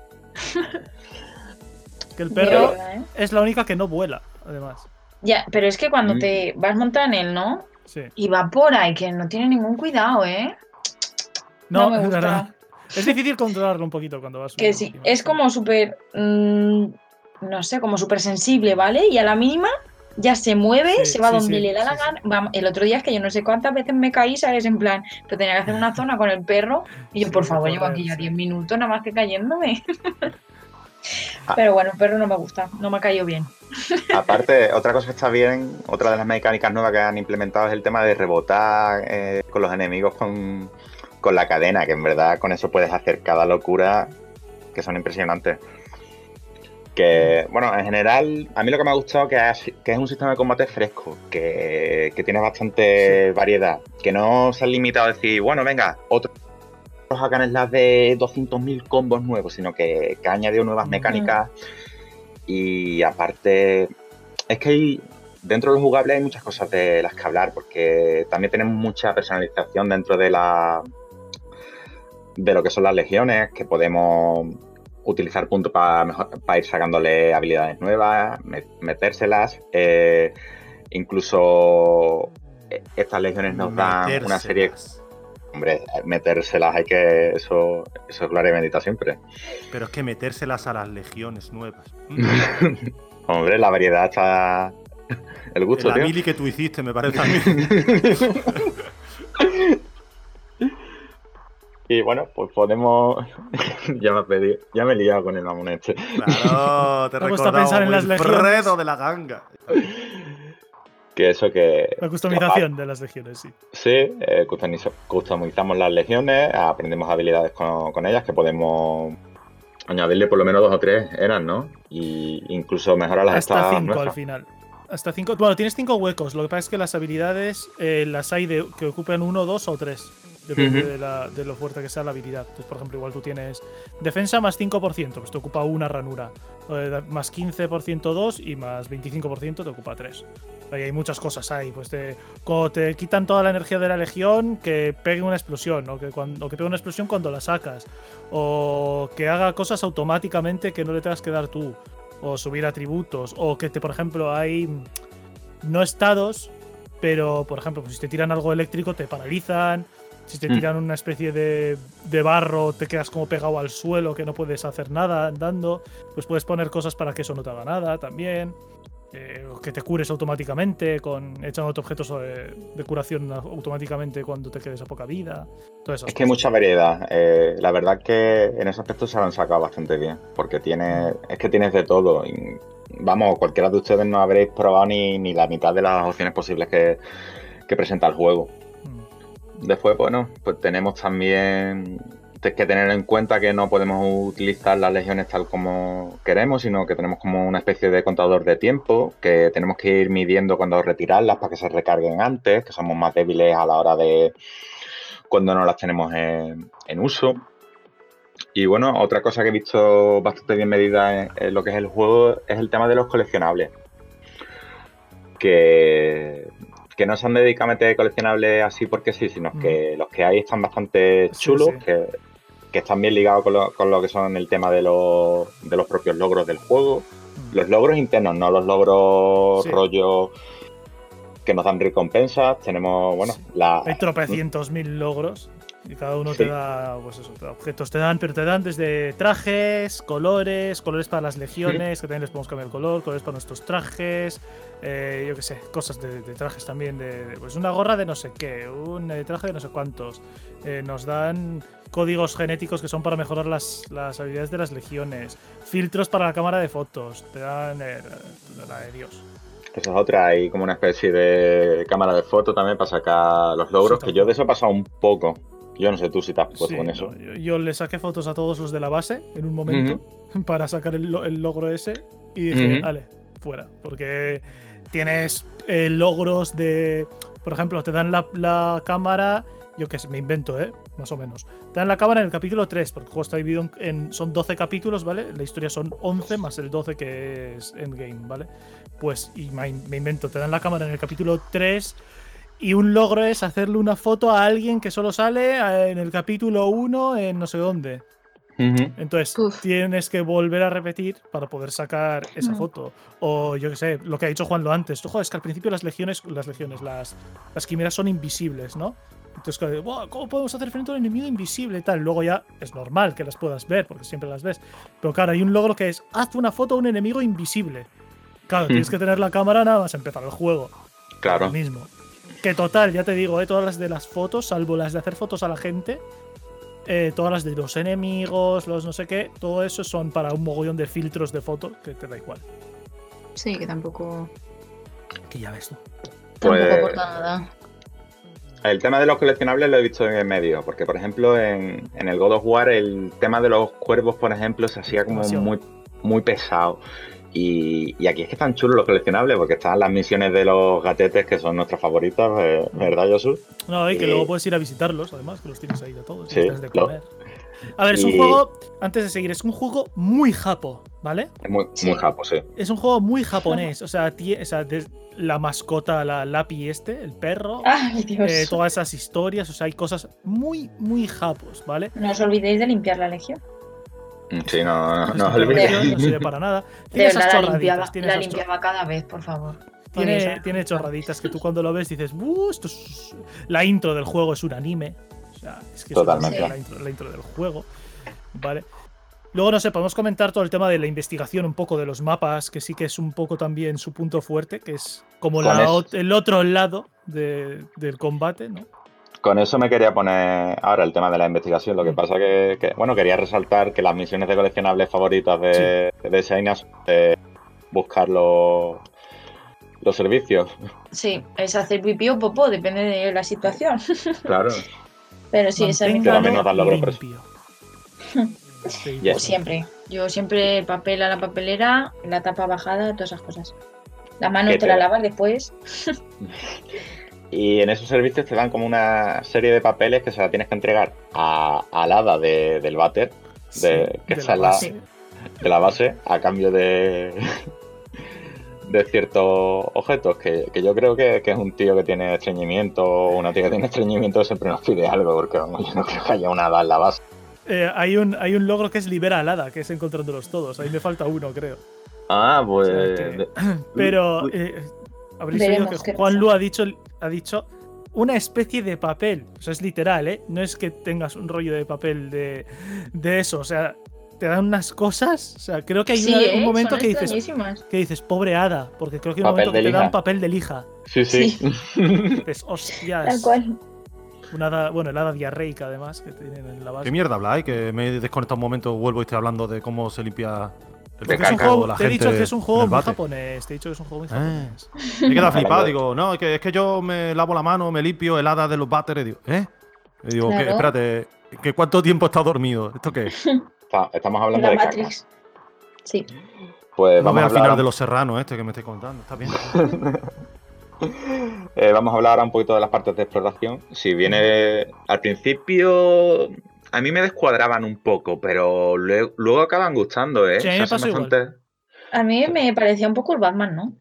Que el perro es la única que no vuela, además. Ya, pero es que cuando te vas a montar en él, ¿no? Sí. Y va por ahí, que no tiene ningún cuidado, ¿eh? No me gusta. Verdad. Es difícil controlarlo un poquito cuando vas. Que sí, es como súper. No sé, como súper sensible, ¿vale? Y a la mínima ya se mueve, se va donde le da la gana. El otro día es que yo no sé cuántas veces me caí, ¿sabes? En plan, pero tenía que hacer una zona con el perro. Y yo, por favor, llevo aquí ya 10 minutos nada más que cayéndome. Pero bueno, el perro no me gusta, no me ha caído bien. Aparte, otra cosa que está bien, otra de las mecánicas nuevas que han implementado es el tema de rebotar con los enemigos con la cadena, que en verdad con eso puedes hacer cada locura que son impresionantes. Que, bueno, en general, a mí lo que me ha gustado que es un sistema de combate fresco, que tiene bastante variedad, que no se ha limitado a decir, bueno, venga, otros hagan las de 200.000 combos nuevos, sino que ha añadido nuevas mecánicas. Y aparte, es que dentro de lo jugable hay muchas cosas de las que hablar, porque también tenemos mucha personalización dentro de lo que son las legiones, que podemos utilizar puntos para ir sacándole habilidades nuevas, metérselas. Incluso estas legiones nos dan una serie... Hombre, metérselas hay que... Eso es gloria bendita siempre. Pero es que metérselas a las legiones nuevas. Hombre, la variedad está... El gusto, la tío. mili que tú hiciste, me parece a mí. Y bueno, pues podemos... ya me he liado con el mamón este. Claro, te me gusta pensar en las legiones. Fredo de la ganga. Que eso que... La customización de las legiones, sí. Sí, customizamos las legiones, aprendemos habilidades con ellas que podemos añadirle por lo menos 2 o 3 eran, ¿no? Y incluso mejorar las Hasta estadas 5 al nuestras. final. Hasta 5. Bueno, tienes 5 huecos. Lo que pasa es que las habilidades las hay que ocupen 1, 2 o 3. Depende de lo fuerte que sea la habilidad. Entonces, por ejemplo, igual tú tienes defensa más 5%, pues te ocupa una ranura. Más 15% 2 y más 25% te ocupa 3. Ahí hay muchas cosas ahí. Pues cuando te quitan toda la energía de la legión, que pegue una explosión. O que pegue una explosión cuando la sacas. O que haga cosas automáticamente que no le tengas que dar tú. O subir atributos. O que, por ejemplo, hay no estados, pero, por ejemplo, pues si te tiran algo eléctrico te paralizan. Si te tiran una especie de barro, te quedas como pegado al suelo, que no puedes hacer nada andando. Pues puedes poner cosas para que eso no te haga nada también. Que te cures automáticamente, echándote objetos de curación automáticamente cuando te quedes a poca vida. Todas esas Es que hay cosas. mucha variedad. La verdad que en ese aspecto se lo han sacado bastante bien. Porque es que tienes de todo. Y, vamos, cualquiera de ustedes no habréis probado ni la mitad de las opciones posibles que presenta el juego. Después, bueno, pues tenemos también que tener en cuenta que no podemos utilizar las legiones tal como queremos, sino que tenemos como una especie de contador de tiempo, que tenemos que ir midiendo cuando retirarlas para que se recarguen antes, que somos más débiles a la hora de cuando no las tenemos en uso. Y bueno, otra cosa que he visto bastante bien medida en lo que es el juego es el tema de los coleccionables. Que no se han dedicado a meter coleccionables así porque sí, sino que los que hay están bastante chulos, Sí. que están bien ligados con lo que son el tema de los propios logros del juego. Los logros internos, no los logros rollo que nos dan recompensas. Tenemos, bueno, hay tropecientos mil logros y cada uno te da, pues eso, objetos pero te dan desde trajes, colores para las legiones, que también les podemos cambiar el color, colores para nuestros trajes, yo qué sé, cosas de trajes también, pues una gorra de no sé qué, un traje de no sé cuántos. Nos dan códigos genéticos que son para mejorar las habilidades de las legiones, filtros para la cámara de fotos, te dan la de Dios. Esa es otra, hay como una especie de cámara de foto también para sacar los logros, que yo de eso he pasado un poco. Yo no sé tú si te has puesto con eso. No, yo le saqué fotos a todos los de la base en un momento para sacar el logro ese y dije, vale, fuera. Porque tienes logros de... Por ejemplo, te dan la cámara... Yo que sé, me invento, más o menos. Te dan la cámara en el capítulo 3, porque el juego está dividido son 12 capítulos, ¿vale? La historia son 11 más el 12 que es Endgame, ¿vale? Pues, y me invento, te dan la cámara en el capítulo 3 y un logro es hacerle una foto a alguien que solo sale en el capítulo 1 en no sé dónde. Entonces, tienes que volver a repetir para poder sacar esa foto. O yo que sé, lo que ha dicho Juanlo antes. Joder, es que al principio las quimeras son invisibles, ¿no? Entonces, ¿cómo podemos hacer frente a un enemigo invisible y tal? Luego ya es normal que las puedas ver, porque siempre las ves. Pero claro, hay un logro que es, haz una foto a un enemigo invisible. Claro, tienes que tener la cámara nada más empezar el juego. Claro. Lo mismo. Que total, ya te digo, todas las de las fotos, salvo las de hacer fotos a la gente, todas las de los enemigos, los no sé qué, todo eso son para un mogollón de filtros de foto que te da igual. Sí, que tampoco... Que ya ves tú. Tampoco aporta nada. El tema de los coleccionables lo he visto en el medio, porque por ejemplo en el God of War el tema de los cuervos, por ejemplo, se hacía como muy pesado. Y aquí es que están chulos los coleccionables, porque están las misiones de los gatetes, que son nuestras favoritas, ¿verdad, Josu? No, y que luego puedes ir a visitarlos, además, que los tienes ahí de todos. Sí, de comer. A ver, es un juego, antes de seguir, es un juego muy japo, ¿vale? Es muy japo, sí. Es un juego muy japonés, o sea, la mascota, la Lapi el perro, ¡Ay, Dios! Todas esas historias, o sea, hay cosas muy, muy japos, ¿vale? No os olvidéis de limpiar la legión. Sí, no os No olvidéis. sirve para nada. De verdad, la limpiaba cada vez, por favor. Tiene chorraditas que tú cuando lo ves dices, esto es... La intro del juego es un anime. O sea, es que totalmente. Es la intro del juego. Vale. Luego, no sé, podemos comentar todo el tema de la investigación un poco de los mapas, que sí que es un poco también su punto fuerte, que es como el otro lado del combate, ¿no? Con eso me quería poner ahora el tema de la investigación. Lo que pasa que bueno, quería resaltar que las misiones de coleccionables favoritas de Shayna son buscar los servicios. Sí, es hacer pipí o popó, depende de la situación. Claro. Pero sí, esa también nos dan logro por eso. Sí, Ya. Pues siempre. Yo siempre el papel a la papelera, la tapa bajada, todas esas cosas. La mano ¿Qué te te- la lavas después. Y en esos servicios te dan como una serie de papeles que se la tienes que entregar al hada del váter, sí, que de esa la es base. de la base, a cambio de, de ciertos objetos, que yo creo que es un tío que tiene estreñimiento o una tía que tiene estreñimiento siempre nos pide algo, porque vamos, yo no creo que haya una hada en la base. Hay un logro que es libera al hada, que es encontrándolos todos. Ahí me falta uno, creo. Ah, O pues... sea que- Pero habréis oído Veremos que qué Juan pasa. Lu ha dicho una especie de papel. O sea, es literal, ¿eh? No es que tengas un rollo de papel de eso. O sea, te dan unas cosas. O sea, creo que hay Sí, un momento son extrañísimas. que dices, pobre hada. Porque creo que hay un Papel momento que de te dan lija. papel de lija. Sí, sí. Y dices, Tal hostias. cual. Una hada, bueno, el hada diarreica, además, que tienen en la base. ¿Qué mierda habláis? Que me he desconectado un momento, vuelvo y estoy hablando de cómo se limpia el De Porque es un caca. juego, la te he dicho gente que es un en juego el muy bate. japonés. Te he dicho que es un juego muy Ah. japonés. Me he quedado flipado, Hablando de- digo, no, es que yo me lavo la mano, me limpio el hada de los váteres, digo, ¿eh? Y digo, Claro. espérate, ¿que ¿cuánto tiempo he estado dormido? ¿Esto qué es? Estamos En hablando la de caca. Matrix. Sí. Pues No vamos ve a al final hablar de Los Serranos este que me estáis contando, está bien. Vamos a hablar ahora un poquito de las partes de exploración. Si viene al principio, a mí me descuadraban un poco, pero luego acaban gustando, ¿eh? Sí, a mí Se me hacen pasó igual. bastante. A mí me parecía un poco el Batman, ¿no?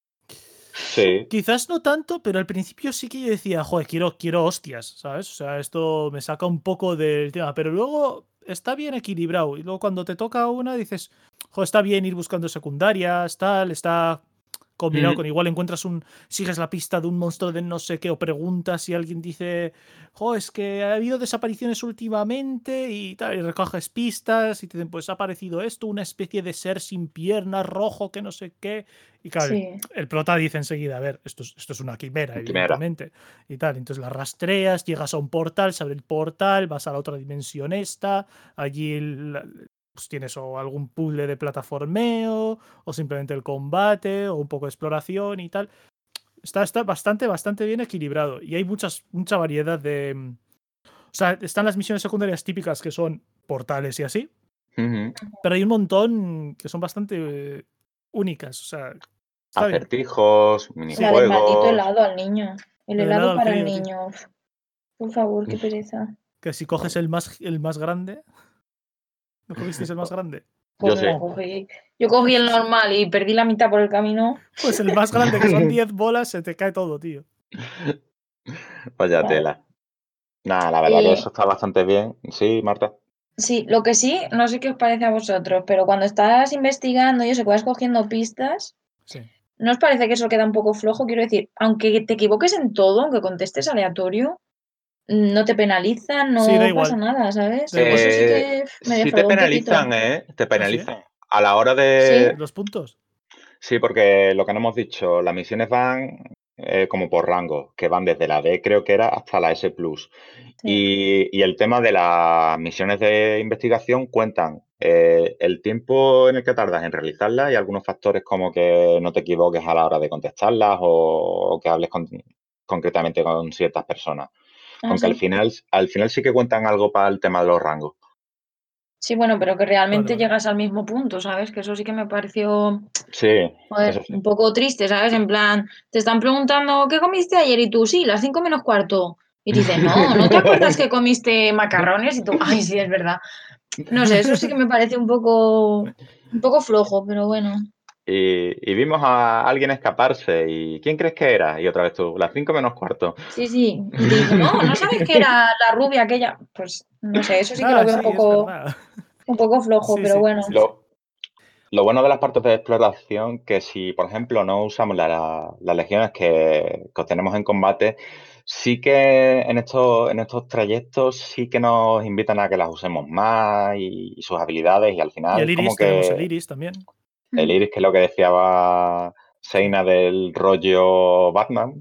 Sí. Quizás no tanto, pero al principio sí que yo decía, joder, quiero hostias, ¿sabes? O sea, esto me saca un poco del tema, pero luego está bien equilibrado. Y luego cuando te toca una dices, joder, está bien ir buscando secundarias, tal, está combinado Mm. con igual sigues la pista de un monstruo de no sé qué, o preguntas si alguien dice, joder, es que ha habido desapariciones últimamente y tal, y recoges pistas y te dicen, pues ha aparecido esto, una especie de ser sin piernas, rojo, que no sé qué. Y claro, Sí. el prota dice enseguida, a ver, esto es una quimera, Quimera. evidentemente. Y tal. Entonces la rastreas, llegas a un portal, se abre el portal, vas a la otra dimensión esta, allí pues tienes o algún puzzle de plataformeo, o simplemente el combate, o un poco de exploración y tal. Está bastante bien equilibrado. Y hay mucha variedad de. O sea, están las misiones secundarias típicas que son portales y así, Ujú. pero hay un montón que son bastante únicas. O sea, está bien. Acertijos, La del maldito minijuegos. helado al niño. El El helado helado al para el crío, tío. niño. Uf, por favor, qué pereza. Que si coges el más grande. ¿No cogisteis el más grande? Yo Pues sí. no cogí. Yo cogí el normal y perdí la mitad por el camino. Pues el más grande, que son 10 bolas, se te cae todo, tío. Vaya Vale. tela. Nada, la verdad que Eh, eso está bastante bien. Sí, Marta. Sí, lo que sí, no sé qué os parece a vosotros, pero cuando estás investigando y eso, que vas cogiendo pistas, Sí. ¿no os parece que eso queda un poco flojo? Quiero decir, aunque te equivoques en todo, aunque contestes aleatorio, no te penalizan, no Sí, da pasa igual. nada, ¿sabes? Da igual. Eso sí que me Sí te defraudó un poquito. penalizan, ¿eh? Te ¿Ah, sí? penalizan. A la hora Sí. de... ¿Los puntos? Sí, porque lo que no hemos dicho, las misiones van como por rango, que van desde la D, creo que era, hasta la S+. Sí. Y el tema de las misiones de investigación cuentan el tiempo en el que tardas en realizarlas y algunos factores como que no te equivoques a la hora de contestarlas o que hables concretamente con ciertas personas. Ah, Aunque sí. al final sí que cuentan algo para el tema de los rangos. Sí, bueno, pero que realmente Vale. llegas al mismo punto, ¿sabes? Que eso sí que me pareció, Sí, joder, eso sí. un poco triste, ¿sabes? En plan, te están preguntando, ¿qué comiste ayer? Y tú, sí, las 5 menos cuarto. Y te dicen, ¿no te acuerdas que comiste macarrones? Y tú, ay, sí, es verdad. No sé, eso sí que me parece un poco flojo, pero bueno. Y vimos a alguien escaparse. ¿Y quién crees que era? Y otra vez tú, las 5 menos cuarto. Sí, sí. Y te dicen, ¿no sabes que era la rubia aquella? Pues no sé, eso sí que lo Ah, veo sí, es verdad. un poco flojo, Sí, pero sí. bueno. Lo bueno de las partes de exploración, que si, por ejemplo, no usamos las legiones que obtenemos en combate, sí que en estos trayectos sí que nos invitan a que las usemos más y sus habilidades y al Y el final como iris, tenemos el que iris también. el iris, que es lo que decía Seina del rollo Batman,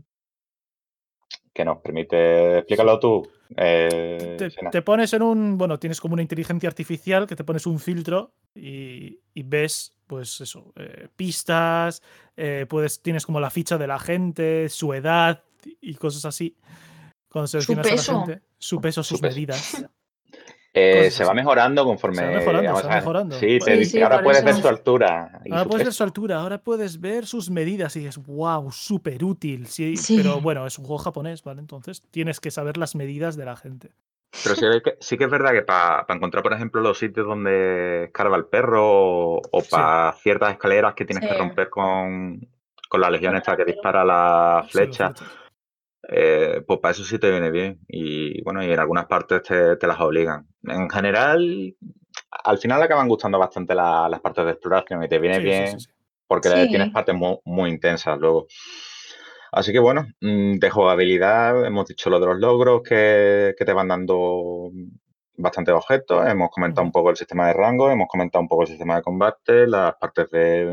que nos permite... Explícalo tú, Seina. Te pones bueno, tienes como una inteligencia artificial que te pones un filtro y ves, pues eso, pistas, tienes como la ficha de la gente, su edad y cosas así. Cuando Su seleccionas a la peso. gente, su peso, Su sus peso. medidas. Cosas Se va así. mejorando conforme. Se va mejorando, vamos se a va ver. mejorando. Sí, te Sí, dice, sí, ahora por puedes ver eso. su altura. y Ahora su puedes ver peso. su altura, ahora puedes ver sus medidas y es wow, súper útil. Sí, Sí. pero bueno, es un juego japonés, ¿vale? Entonces tienes que saber las medidas de la gente. Pero sí que es verdad que para encontrar, por ejemplo, los sitios donde escarba el perro o Sí. para ciertas escaleras que tienes Sí. que romper con la legión esta que dispara la Sí, las flecha, flechas. pues para eso sí te viene bien. Y bueno, y en algunas partes te las obligan. En general, al final acaban gustando bastante las partes de exploración y te viene Sí, sí, sí, bien sí. porque tienes Sí. partes muy, muy intensas luego. Así que bueno, de jugabilidad hemos dicho lo de los logros que te van dando bastantes objetos, hemos comentado un Ujú. poco el sistema de rango, hemos comentado un poco el sistema de combate, las partes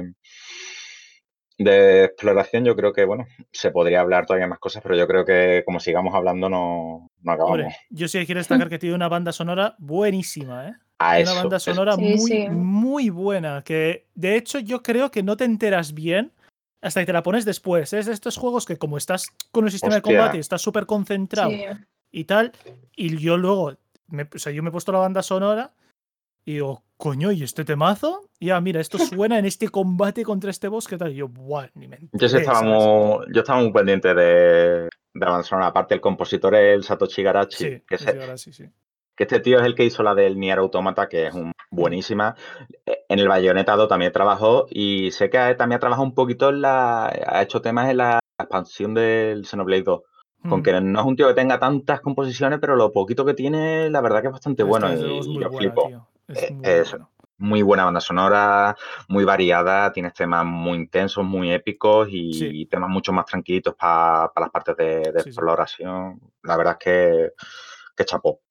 de exploración. Yo creo que, bueno, se podría hablar todavía más cosas, pero yo creo que como sigamos hablando no acabamos. Hombre, yo sí quiero destacar que tiene una banda sonora buenísima, ¿eh? A Tiene una eso. banda sonora Sí, muy, sí. muy buena. Que de hecho yo creo que no te enteras bien hasta que te la pones después. Es de estos juegos que como estás con el sistema de combate y Hostia, estás súper concentrado Sí. y tal, y yo luego, o sea, yo me he puesto la banda sonora y digo, coño, ¿y este temazo? Y mira, esto suena en este combate contra este boss, ¿qué tal? Y yo, buah, ni me yo sí enteré, ¿sabes? yo estaba muy pendiente de la banda sonora. Aparte, el compositor es el Satoshi Garachi, Sí, es ahora sí, sí. que este tío es el que hizo la del Nier Automata, que es buenísima. En el Bayonetta 2 también trabajó y sé que también ha trabajado un poquito ha hecho temas en la expansión del Xenoblade 2. Con que no es un tío que tenga tantas composiciones, pero lo poquito que tiene, la verdad que es bastante Esta bueno desde luego es y muy yo buena, flipo. tío. Es muy Es bueno. muy buena banda sonora, muy variada, tienes temas muy intensos, muy épicos Sí, y temas mucho más tranquilitos para las partes de sí, sí. exploración. La verdad es que chapó.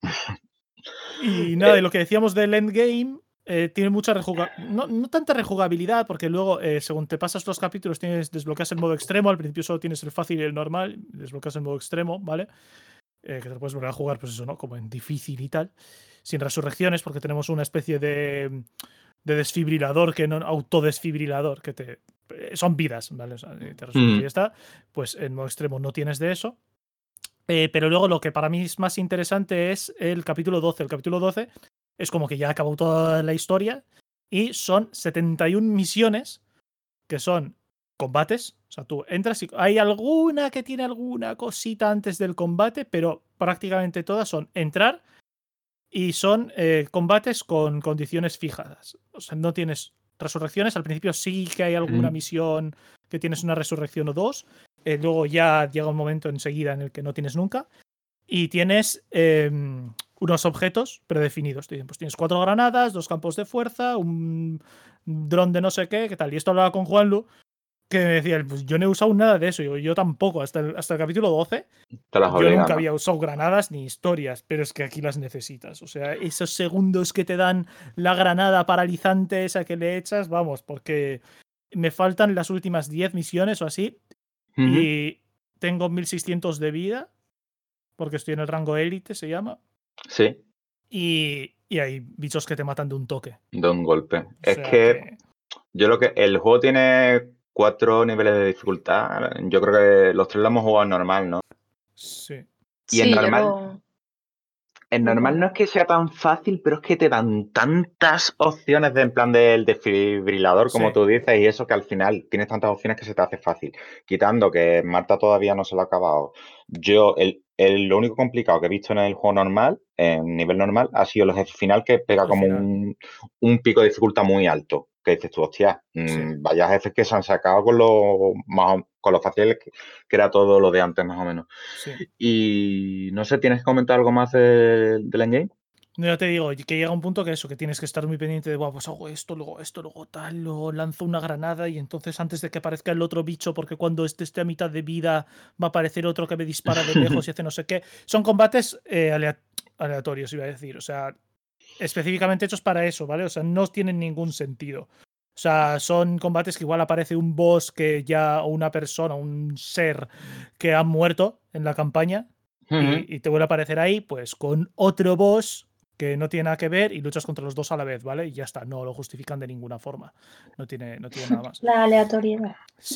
Y nada, y lo que decíamos del endgame, tiene mucha rejugabilidad. No tanta rejugabilidad, porque luego, según te pasas los capítulos, desbloqueas el modo extremo. Al principio solo tienes el fácil y el normal. Desbloqueas el modo extremo, ¿vale? Que te puedes volver a jugar, pues eso, ¿no? Como en difícil y tal. Sin resurrecciones, porque tenemos una especie de desfibrilador, que no, autodesfibrilador, que son vidas, ¿vale? O sea, te resucitas y ya está. Pues en modo extremo no tienes de eso. Pero luego lo que para mí es más interesante es el capítulo 12. El capítulo 12 es como que ya acabó toda la historia y son 71 misiones que son combates. O sea, tú entras y hay alguna que tiene alguna cosita antes del combate, pero prácticamente todas son entrar y son combates con condiciones fijadas. O sea, no tienes resurrecciones. Al principio sí que hay alguna misión que tienes una resurrección o dos. Luego ya llega un momento enseguida en el que no tienes nunca. Y tienes unos objetos predefinidos. Pues tienes 4 granadas, 2 campos de fuerza, un dron de no sé qué tal. Y esto hablaba con Juanlu, que me decía, pues yo no he usado nada de eso. Yo tampoco, hasta el capítulo 12. Te las Yo obligan, nunca ¿no? había usado granadas ni historias, pero es que aquí las necesitas. O sea, esos segundos que te dan la granada paralizante esa que le echas, vamos, porque me faltan las últimas 10 misiones o así y tengo 1600 de vida, porque estoy en el rango élite, se llama, Sí, y hay bichos que te matan de un toque. de un golpe. O Es sea que que... el juego tiene 4 niveles de dificultad. Yo creo que los 3 lo hemos jugado en normal, ¿no? Sí. Y en Sí, yo normal, lo. en normal no es que sea tan fácil, pero es que te dan tantas opciones en plan del desfibrilador, como Sí. tú dices, y eso que al final tienes tantas opciones que se te hace fácil. Quitando que Marta todavía no se lo ha acabado. Yo, lo único complicado que he visto en el juego normal, en nivel normal, ha sido el jefe final que pega Al como final. un pico de dificultad muy alto. Que dices tú, hostia, Sí. vaya jefes que se han sacado con lo fácil que era todo lo de antes, más o menos. Sí. Y no sé, ¿tienes que comentar algo más del endgame? No, ya te digo, que llega un punto que eso, que tienes que estar muy pendiente de, pues hago esto, luego tal, luego lanzo una granada y entonces antes de que aparezca el otro bicho, porque cuando este esté a mitad de vida va a aparecer otro que me dispara de lejos y hace no sé qué. Son combates aleatorios, iba a decir. O sea, específicamente hechos para eso, ¿vale? O sea, no tienen ningún sentido. O sea, son combates que igual aparece un boss que ya, o una persona, un ser que ha muerto en la campaña y te vuelve a aparecer ahí, pues con otro boss que no tiene nada que ver y luchas contra los dos a la vez, ¿vale? Y ya está, no lo justifican de ninguna forma. No tiene nada más. La aleatoriedad. Sí.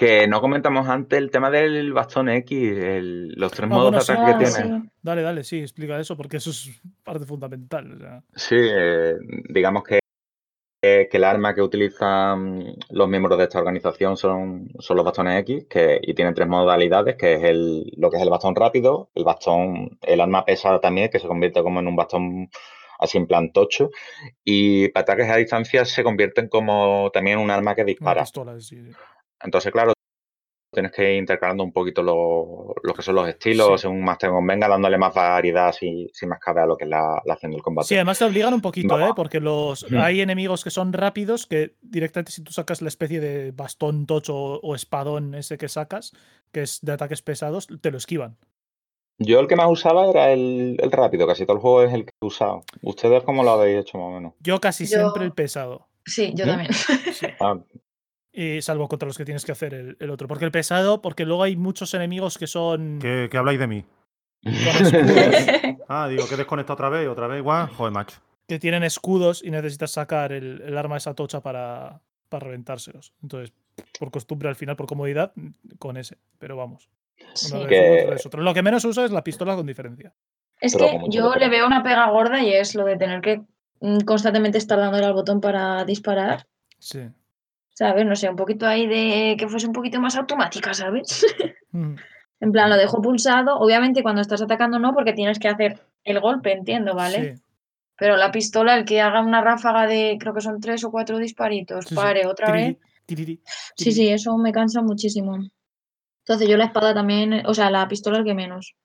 Que no comentamos antes el tema del bastón X, los 3 modos bueno, de sí. ataque que tiene. Sí. Dale, sí, explica eso, porque eso es parte fundamental. O sea. Sí, digamos que el arma que utilizan los miembros de esta organización son los bastones X, y tienen 3 modalidades, que es lo que es el bastón rápido, el arma pesada también, que se convierte como en un bastón así en plan tocho, y para ataques a distancia se convierten como también un arma que Una dispara. pistola, sí. Entonces, claro, tienes que ir intercalando un poquito lo que son los estilos, Sí. según más te convenga, dándole más variedad si más cabe a lo que es la acción del combate. Sí, además te obligan un poquito, Vamos. porque hay enemigos que son rápidos que directamente si tú sacas la especie de bastón tocho o espadón ese que sacas, que es de ataques pesados, te lo esquivan. Yo el que más usaba era el rápido, casi todo el juego es el que he usado. ¿Ustedes cómo lo habéis hecho más o menos? Yo casi siempre el pesado. Sí, yo ¿Sí? también. Sí. Ah, Y salvo contra los que tienes que hacer el otro. Porque el pesado, porque luego hay muchos enemigos que son ¿Qué habláis de mí? con escudos, Ah, digo, que desconecta otra vez, igual. Joder, macho. que tienen escudos y necesitas sacar el arma esa tocha para reventárselos. Entonces, por costumbre al final, por comodidad, con ese. Pero vamos. Sí. Uno Que- otro es otro. Lo que menos usa es la pistola con diferencia. Es Pero que con mucha yo le diferencia. veo una pega gorda y es lo de tener que constantemente estar dándole al botón para disparar. Sí. ¿Sabes? No sé, un poquito ahí de que fuese un poquito más automática, ¿sabes? Mm. En plan, lo dejo pulsado. Obviamente cuando estás atacando no, porque tienes que hacer el golpe, entiendo, ¿vale? Sí. Pero la pistola, el que haga una ráfaga de, creo que son 3 o 4 disparitos, Sí, sí. pare otra vez. Tiriri, Sí, sí, eso me cansa muchísimo. Entonces yo la espada también, o sea, la pistola el que menos.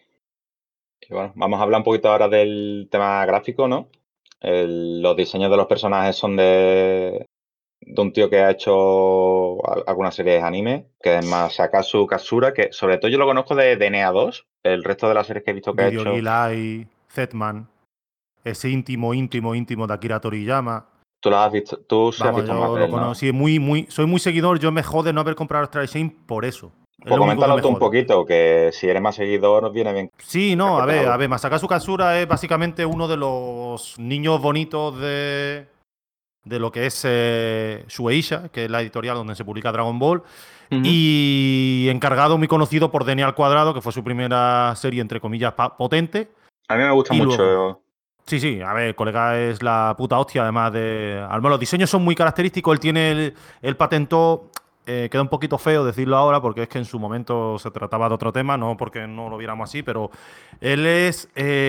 Y bueno, vamos a hablar un poquito ahora del tema gráfico, ¿no? Los diseños de los personajes son de un tío que ha hecho algunas series de anime, que es Masakazu Katsura, que sobre todo yo lo conozco de NEA 2. El resto de las series que he visto que ha Video hecho, Gilai, Zetman, ese íntimo de Akira Toriyama. tú las has visto, tú sí has Vamos, visto más yo de lo él, ¿no? conocí, soy muy seguidor, yo me jode no haber comprado Astral Chain por eso. Es Pues lo único que coméntalo me tú un jode. poquito, que si eres más seguidor viene bien. Sí, no, a Recuerdas algo. ver, Masakazu Katsura es básicamente uno de los niños bonitos de lo que es Shueisha, que es la editorial donde se publica Dragon Ball, Ujú. y encargado muy conocido por Denny al Cuadrado, que fue su primera serie, entre comillas, potente. A mí me gusta Y mucho. luego- Sí, a ver, el colega es la puta hostia, además de... Al menos los diseños son muy característicos, él tiene el patentó, queda un poquito feo decirlo ahora, porque es que en su momento se trataba de otro tema, no porque no lo viéramos así, pero él es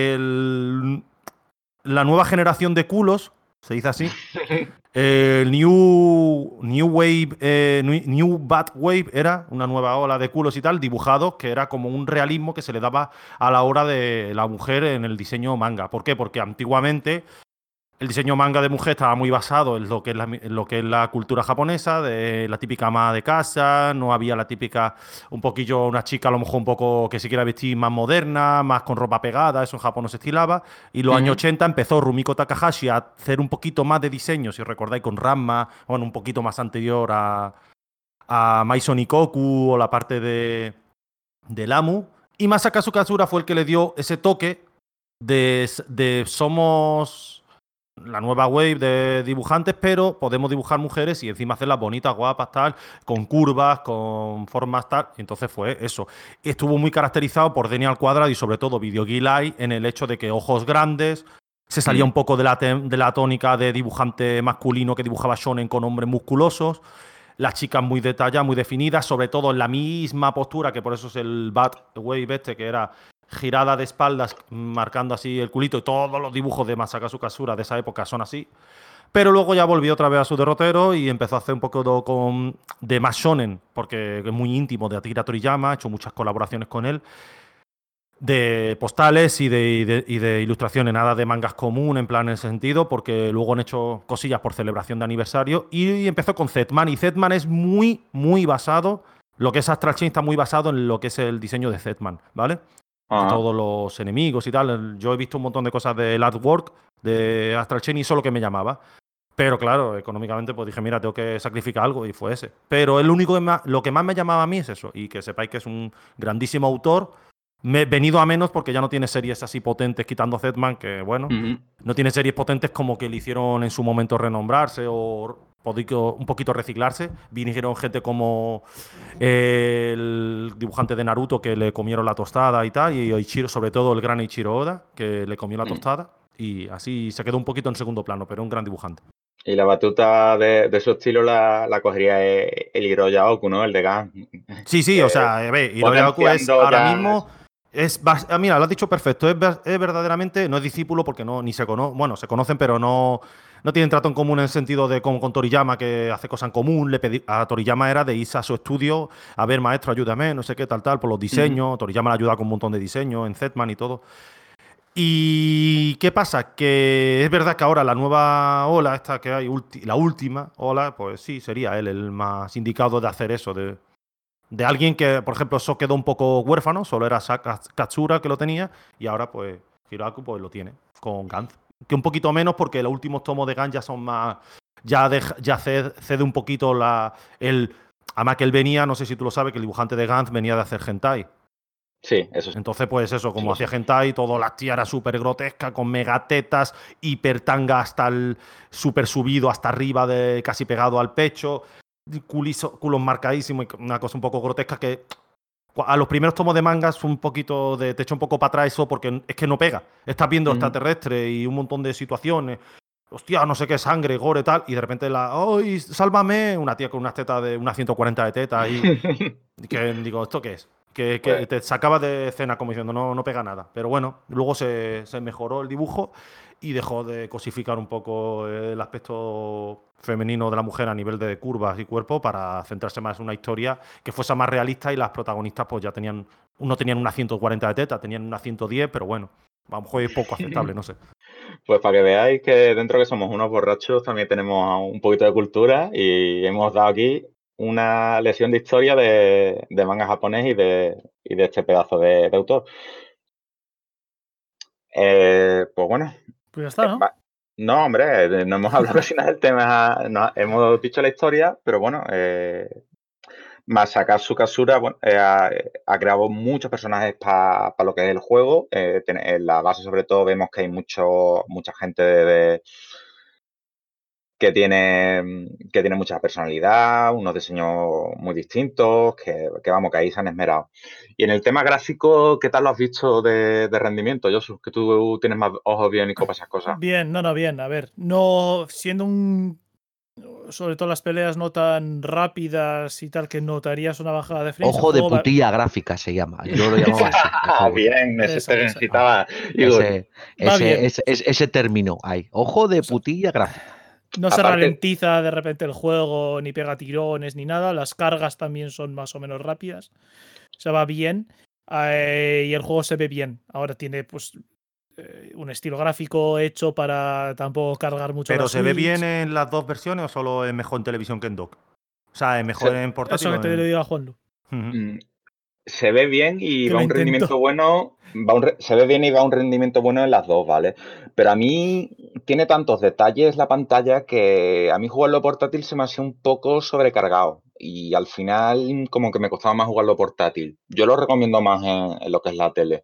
la nueva generación de culos, se dice así. El New Wave, New Bad Wave era una nueva ola de culos y tal, dibujados, que era como un realismo que se le daba a la hora de la mujer en el diseño manga. ¿Por qué? Porque antiguamente el diseño manga de mujer estaba muy basado en lo que es la cultura japonesa, de la típica ama de casa, no había la típica, un poquillo, una chica a lo mejor un poco que se quiera vestir más moderna, más con ropa pegada, eso en Japón no se estilaba. Y los años 80 empezó Rumiko Takahashi a hacer un poquito más de diseño, si os recordáis, con Ranma, bueno, un poquito más anterior a Maison Ikoku o la parte de Lamu. Y Masakazu Katsura fue el que le dio ese toque de somos la nueva wave de dibujantes, pero podemos dibujar mujeres y encima hacerlas bonitas, guapas, tal, con curvas, con formas, tal. Y entonces fue eso. Estuvo muy caracterizado por Denny al Cuadrado y sobre todo Video Gilai en el hecho de que ojos grandes, se salía un poco de la tónica de dibujante masculino que dibujaba shonen con hombres musculosos. Las chicas muy detalladas, muy definidas, sobre todo en la misma postura, que por eso es el Bad Wave este, que era girada de espaldas, marcando así el culito, y todos los dibujos de Masakazu Katsura de esa época son así. Pero luego ya volvió otra vez a su derrotero y empezó a hacer un poco de más shonen, porque es muy íntimo de Akira Toriyama, ha hecho muchas colaboraciones con él, de postales y de ilustraciones, nada de mangas común en plan en ese sentido, porque luego han hecho cosillas por celebración de aniversario, y empezó con Zetman, y Zetman es muy, muy basado, lo que es Astral Chain está muy basado en lo que es el diseño de Zetman, ¿vale? De todos los enemigos y tal. Yo he visto un montón de cosas del artwork de Astral Chain y eso es lo que me llamaba. Pero claro, económicamente pues dije, mira, tengo que sacrificar algo y fue ese. Pero lo que más me llamaba a mí es eso. Y que sepáis que es un grandísimo autor. Venido a menos porque ya no tiene series así potentes, quitando Zetman, que bueno, no tiene series potentes como que le hicieron en su momento renombrarse o un poquito reciclarse. Vinieron gente como el dibujante de Naruto que le comieron la tostada y tal, y Eiichiro, sobre todo el gran Eiichiro Oda, que le comió la tostada, y así se quedó un poquito en segundo plano, pero un gran dibujante. Y la batuta de su estilo la cogería el Hiroya Oku, ¿no? El de Gans. Sí, o sea, Hiroya Oku es ahora mismo... mira, lo has dicho perfecto. Es verdaderamente, no es discípulo porque ni se conocen. Bueno, se conocen, pero no tienen trato en común en el sentido de como con Toriyama, que hace cosas en común. A Toriyama era de irse a su estudio a ver, maestro, ayúdame, no sé qué, tal, por los diseños. Toriyama le ayuda con un montón de diseños en Zetman y todo. ¿Y qué pasa? Que es verdad que ahora la nueva ola, esta que hay, la última ola, pues sí, sería él el más indicado de hacer eso, de alguien que, por ejemplo, eso quedó un poco huérfano, solo era Katsura que lo tenía, y ahora, pues, Hiroaku pues lo tiene con Gantz. Que un poquito menos porque los últimos tomos de Gantz ya son más... Ya cede un poquito Además que él venía, no sé si tú lo sabes, que el dibujante de Gantz venía de hacer hentai. Sí, eso sí. Entonces, pues eso, como hacía hentai, todas las tías era súper grotesca, con megatetas, hipertanga hasta el súper subido, hasta arriba, casi pegado al pecho, culos marcadísimos, una cosa un poco grotesca que a los primeros tomos de mangas un poquito te echa un poco para atrás eso porque es que no pega. Estás viendo extraterrestres y un montón de situaciones, hostia, no sé qué, sangre, gore y tal, y de repente ¡ay, sálvame! Una tía con unas tetas de unas 140 de tetas y que digo, ¿esto qué es? Que te sacaba de escena como diciendo no pega nada. Pero bueno, luego se mejoró el dibujo y dejó de cosificar un poco el aspecto femenino de la mujer a nivel de curvas y cuerpo para centrarse más en una historia que fuese más realista y las protagonistas pues ya tenían unas 140 de teta, tenían unas 110, pero bueno, a lo mejor es poco aceptable, no sé. Pues para que veáis que dentro que somos unos borrachos también tenemos un poquito de cultura y hemos dado aquí una lección de historia de manga japonés y de este pedazo de autor. Pues bueno. Pues ya está, ¿no? No, hombre, no hemos hablado casi nada del tema. Hemos dicho la historia, pero bueno, Masakazu Katsura bueno, ha creado muchos personajes para lo que es el juego. En la base, sobre todo, vemos que hay mucha gente que tiene mucha personalidad, unos diseños muy distintos, que vamos, que ahí se han esmerado. Y en el tema gráfico, ¿qué tal lo has visto de rendimiento, Josu? Que tú tienes más ojos biónicos para esas cosas. Bien, bien. A ver, no siendo sobre todo las peleas no tan rápidas y tal, que notarías una bajada de frames. Ojo de putilla gráfica se llama. Yo lo llamaba así. Bien, ese necesitaba. Ese término hay. Ojo de putilla gráfica. No se ralentiza de repente el juego, ni pega tirones, ni nada. Las cargas también son más o menos rápidas. O sea, va bien. Y el juego se ve bien. Ahora tiene, pues, un estilo gráfico hecho para tampoco cargar mucho. ¿Pero se ve bien en las dos versiones o solo es mejor en televisión que en dock? O sea, es mejor en portátil. Eso que te lo diga Juanlu. Se ve bien y va a un rendimiento bueno. Se ve bien y va a un rendimiento bueno en las dos, ¿vale? Pero a mí tiene tantos detalles la pantalla que a mí jugarlo portátil se me hacía un poco sobrecargado. Y al final como que me costaba más jugarlo portátil. Yo lo recomiendo más en lo que es la tele.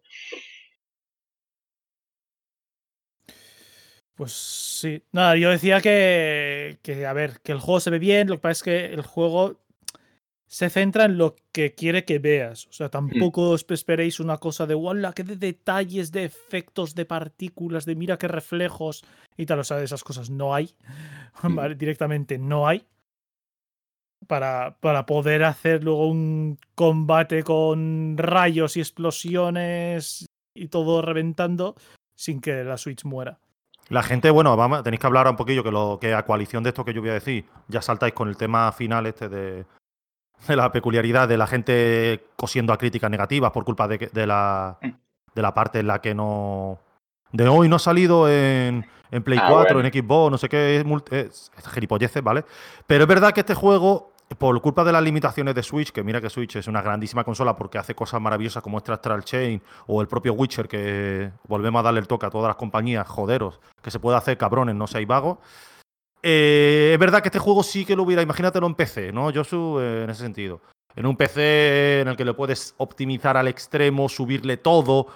Pues sí. Nada, yo decía que a ver, que el juego se ve bien, lo que pasa es que el juego se centra en lo que quiere que veas. O sea, tampoco os esperéis una cosa de ¡wala! ¡Qué de detalles, de efectos, de partículas, de mira qué reflejos! Y tal, o sea, esas cosas no hay. ¿Vale? Directamente no hay. Para poder hacer luego un combate con rayos y explosiones y todo reventando sin que la Switch muera. La gente, bueno, tenéis que hablar un poquillo que a coalición de esto que yo voy a decir, ya saltáis con el tema final de la peculiaridad de la gente cosiendo a críticas negativas por culpa de la parte en la que no... De hoy no ha salido en Play 4, bueno. En Xbox, no sé qué, es gilipolleces, ¿vale? Pero es verdad que este juego, por culpa de las limitaciones de Switch, que mira que Switch es una grandísima consola porque hace cosas maravillosas como este Astral Chain o el propio Witcher, que volvemos a darle el toque a todas las compañías, joderos, que se puede hacer cabrones, no seáis vagos. Es verdad que este juego sí que lo hubiera, imagínatelo en PC, ¿no, Josu? En ese sentido. En un PC en el que le puedes optimizar al extremo, subirle todo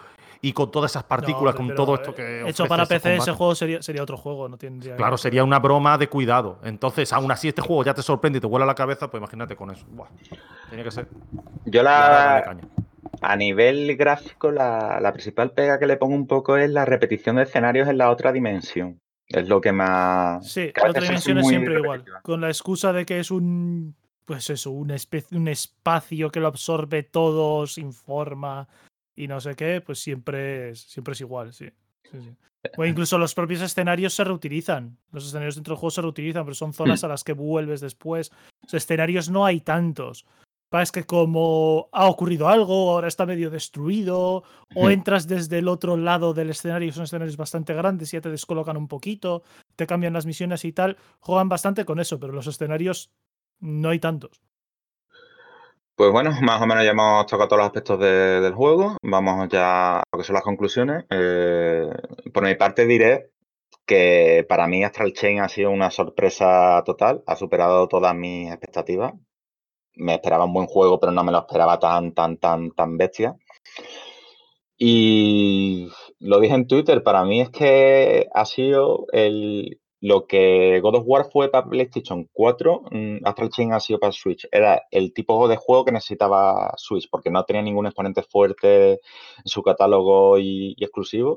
y con todas esas partículas, con pero, todo esto que hecho ofrece para esos PC ese combates. juego sería otro juego, no tendría. Claro, sería una broma de cuidado. Entonces, aún así, este juego ya te sorprende y te vuela la cabeza, pues imagínate con eso. Buah, tenía que ser. Yo Y ahora dale caña. a nivel gráfico, la principal pega que le pongo un poco es la repetición de escenarios en la otra dimensión. Es lo que más... Sí, que a la otra veces es dimensión es muy siempre igual. repetitiva. Con la excusa de que es pues eso, un espacio que lo absorbe todo, sin forma y no sé qué, pues siempre es igual, sí. Sí. O incluso los propios escenarios se reutilizan. Los escenarios dentro del juego se reutilizan, pero son zonas a las que vuelves después. Los escenarios no hay tantos. Es que como ha ocurrido algo, ahora está medio destruido, o entras desde el otro lado del escenario, son escenarios bastante grandes y ya te descolocan un poquito, te cambian las misiones y tal, juegan bastante con eso, pero los escenarios no hay tantos. Pues bueno, más o menos ya hemos tocado todos los aspectos del juego. Vamos ya a lo que son las conclusiones. Por mi parte diré que para mí Astral Chain ha sido una sorpresa total. Ha superado todas mis expectativas. Me esperaba un buen juego, pero no me lo esperaba tan bestia. Y lo dije en Twitter, para mí es que ha sido lo que God of War fue para PlayStation 4, Astral Chain ha sido para Switch. Era el tipo de juego que necesitaba Switch, porque no tenía ningún exponente fuerte en su catálogo y exclusivo.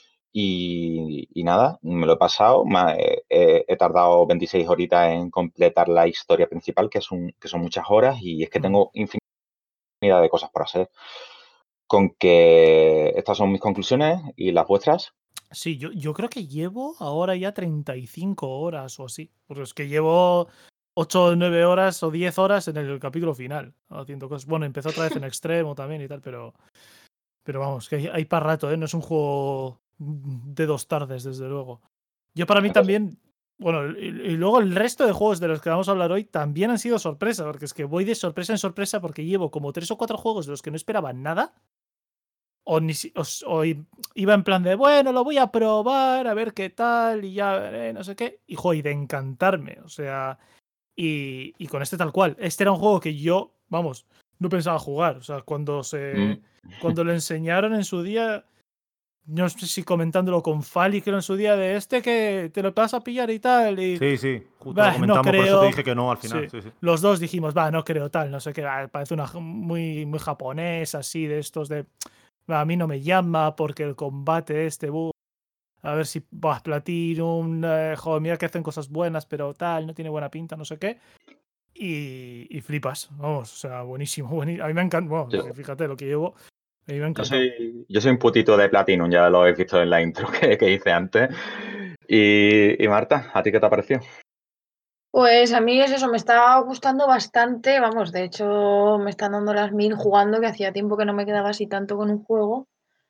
Y nada, me lo he pasado. He tardado 26 horitas en completar la historia principal, que son muchas horas, y es que tengo infinidad de cosas por hacer. Con que estas son mis conclusiones y las vuestras. Sí, yo creo que llevo ahora ya 35 horas o así. Porque es que llevo 8 o 9 horas o 10 horas en el capítulo final haciendo cosas. Bueno, empezó otra vez en extremo también y tal, pero vamos, que hay para rato, ¿eh? No es un juego de 2 tardes, desde luego. Yo para mí también, bueno, y luego el resto de juegos de los que vamos a hablar hoy también han sido sorpresa, porque es que voy de sorpresa en sorpresa porque llevo como 3 o 4 juegos de los que no esperaba nada. O iba en plan de, bueno, lo voy a probar, a ver qué tal, y ya veré, no sé qué. Y, joder, de encantarme, o sea, y con este tal cual. Este era un juego que yo, vamos, no pensaba jugar. O sea, cuando lo enseñaron en su día, no sé si comentándolo con Fali, creo en su día, de este que te lo vas a pillar y tal. Y, Sí, justo lo no comentamos, por eso te creo. dije que no al final. Sí. Sí. Los dos dijimos, no creo tal, no sé qué, parece una muy, muy japonés, así, de estos de. A mí no me llama porque el combate a ver si Platinum, joder, mira que hacen cosas buenas, pero tal, no tiene buena pinta, no sé qué. Y flipas, vamos, o sea, buenísimo. A mí me encanta, bueno, fíjate lo que llevo, a mí me encanta. Yo soy un putito de Platinum, ya lo habéis visto en la intro que hice antes. Y Marta, ¿a ti qué te ha parecido? Pues a mí es eso, me está gustando bastante, vamos, de hecho me están dando las 1000 jugando, que hacía tiempo que no me quedaba así tanto con un juego.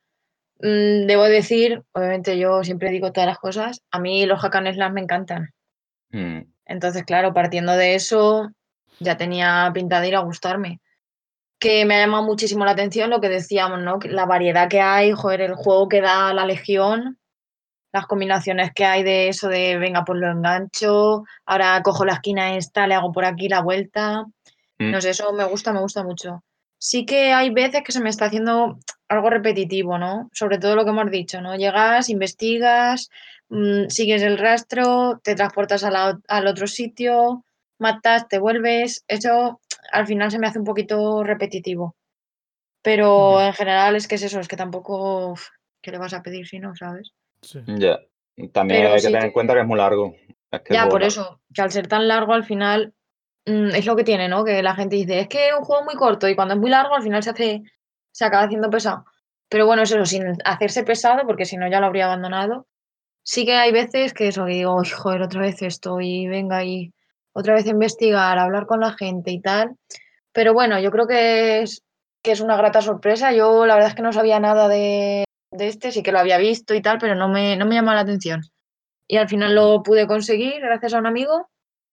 Debo decir, obviamente yo siempre digo todas las cosas, a mí los hack and slash me encantan. Entonces, claro, partiendo de eso, ya tenía pinta de ir a gustarme. Que me ha llamado muchísimo la atención lo que decíamos, ¿no? La variedad que hay, joder, el juego que da la Legión, las combinaciones que hay de eso de, venga, pues lo engancho, ahora cojo la esquina esta, le hago por aquí la vuelta. No sé, eso me gusta mucho. Sí que hay veces que se me está haciendo algo repetitivo, ¿no? Sobre todo lo que hemos dicho, ¿no? Llegas, investigas, sigues el rastro, te transportas al otro sitio, matas, te vuelves. Eso al final se me hace un poquito repetitivo. Pero en general es que es eso, es que tampoco, ¿qué le vas a pedir si no, sabes? Sí. Ya. También Pero hay que sí tener en cuenta que es muy largo. Es que ya, por eso, que al ser tan largo al final es lo que tiene, ¿no? Que la gente dice, es que es un juego muy corto y cuando es muy largo al final se acaba haciendo pesado. Pero bueno, es eso, sin hacerse pesado, porque si no ya lo habría abandonado. Sí que hay veces que eso, que digo, "Uy, joder, otra vez esto y venga y otra vez investigar, hablar con la gente y tal". Pero bueno, yo creo que es una grata sorpresa. Yo la verdad es que no sabía nada de este, sí que lo había visto y tal, pero no me llama la atención. Y al final lo pude conseguir gracias a un amigo.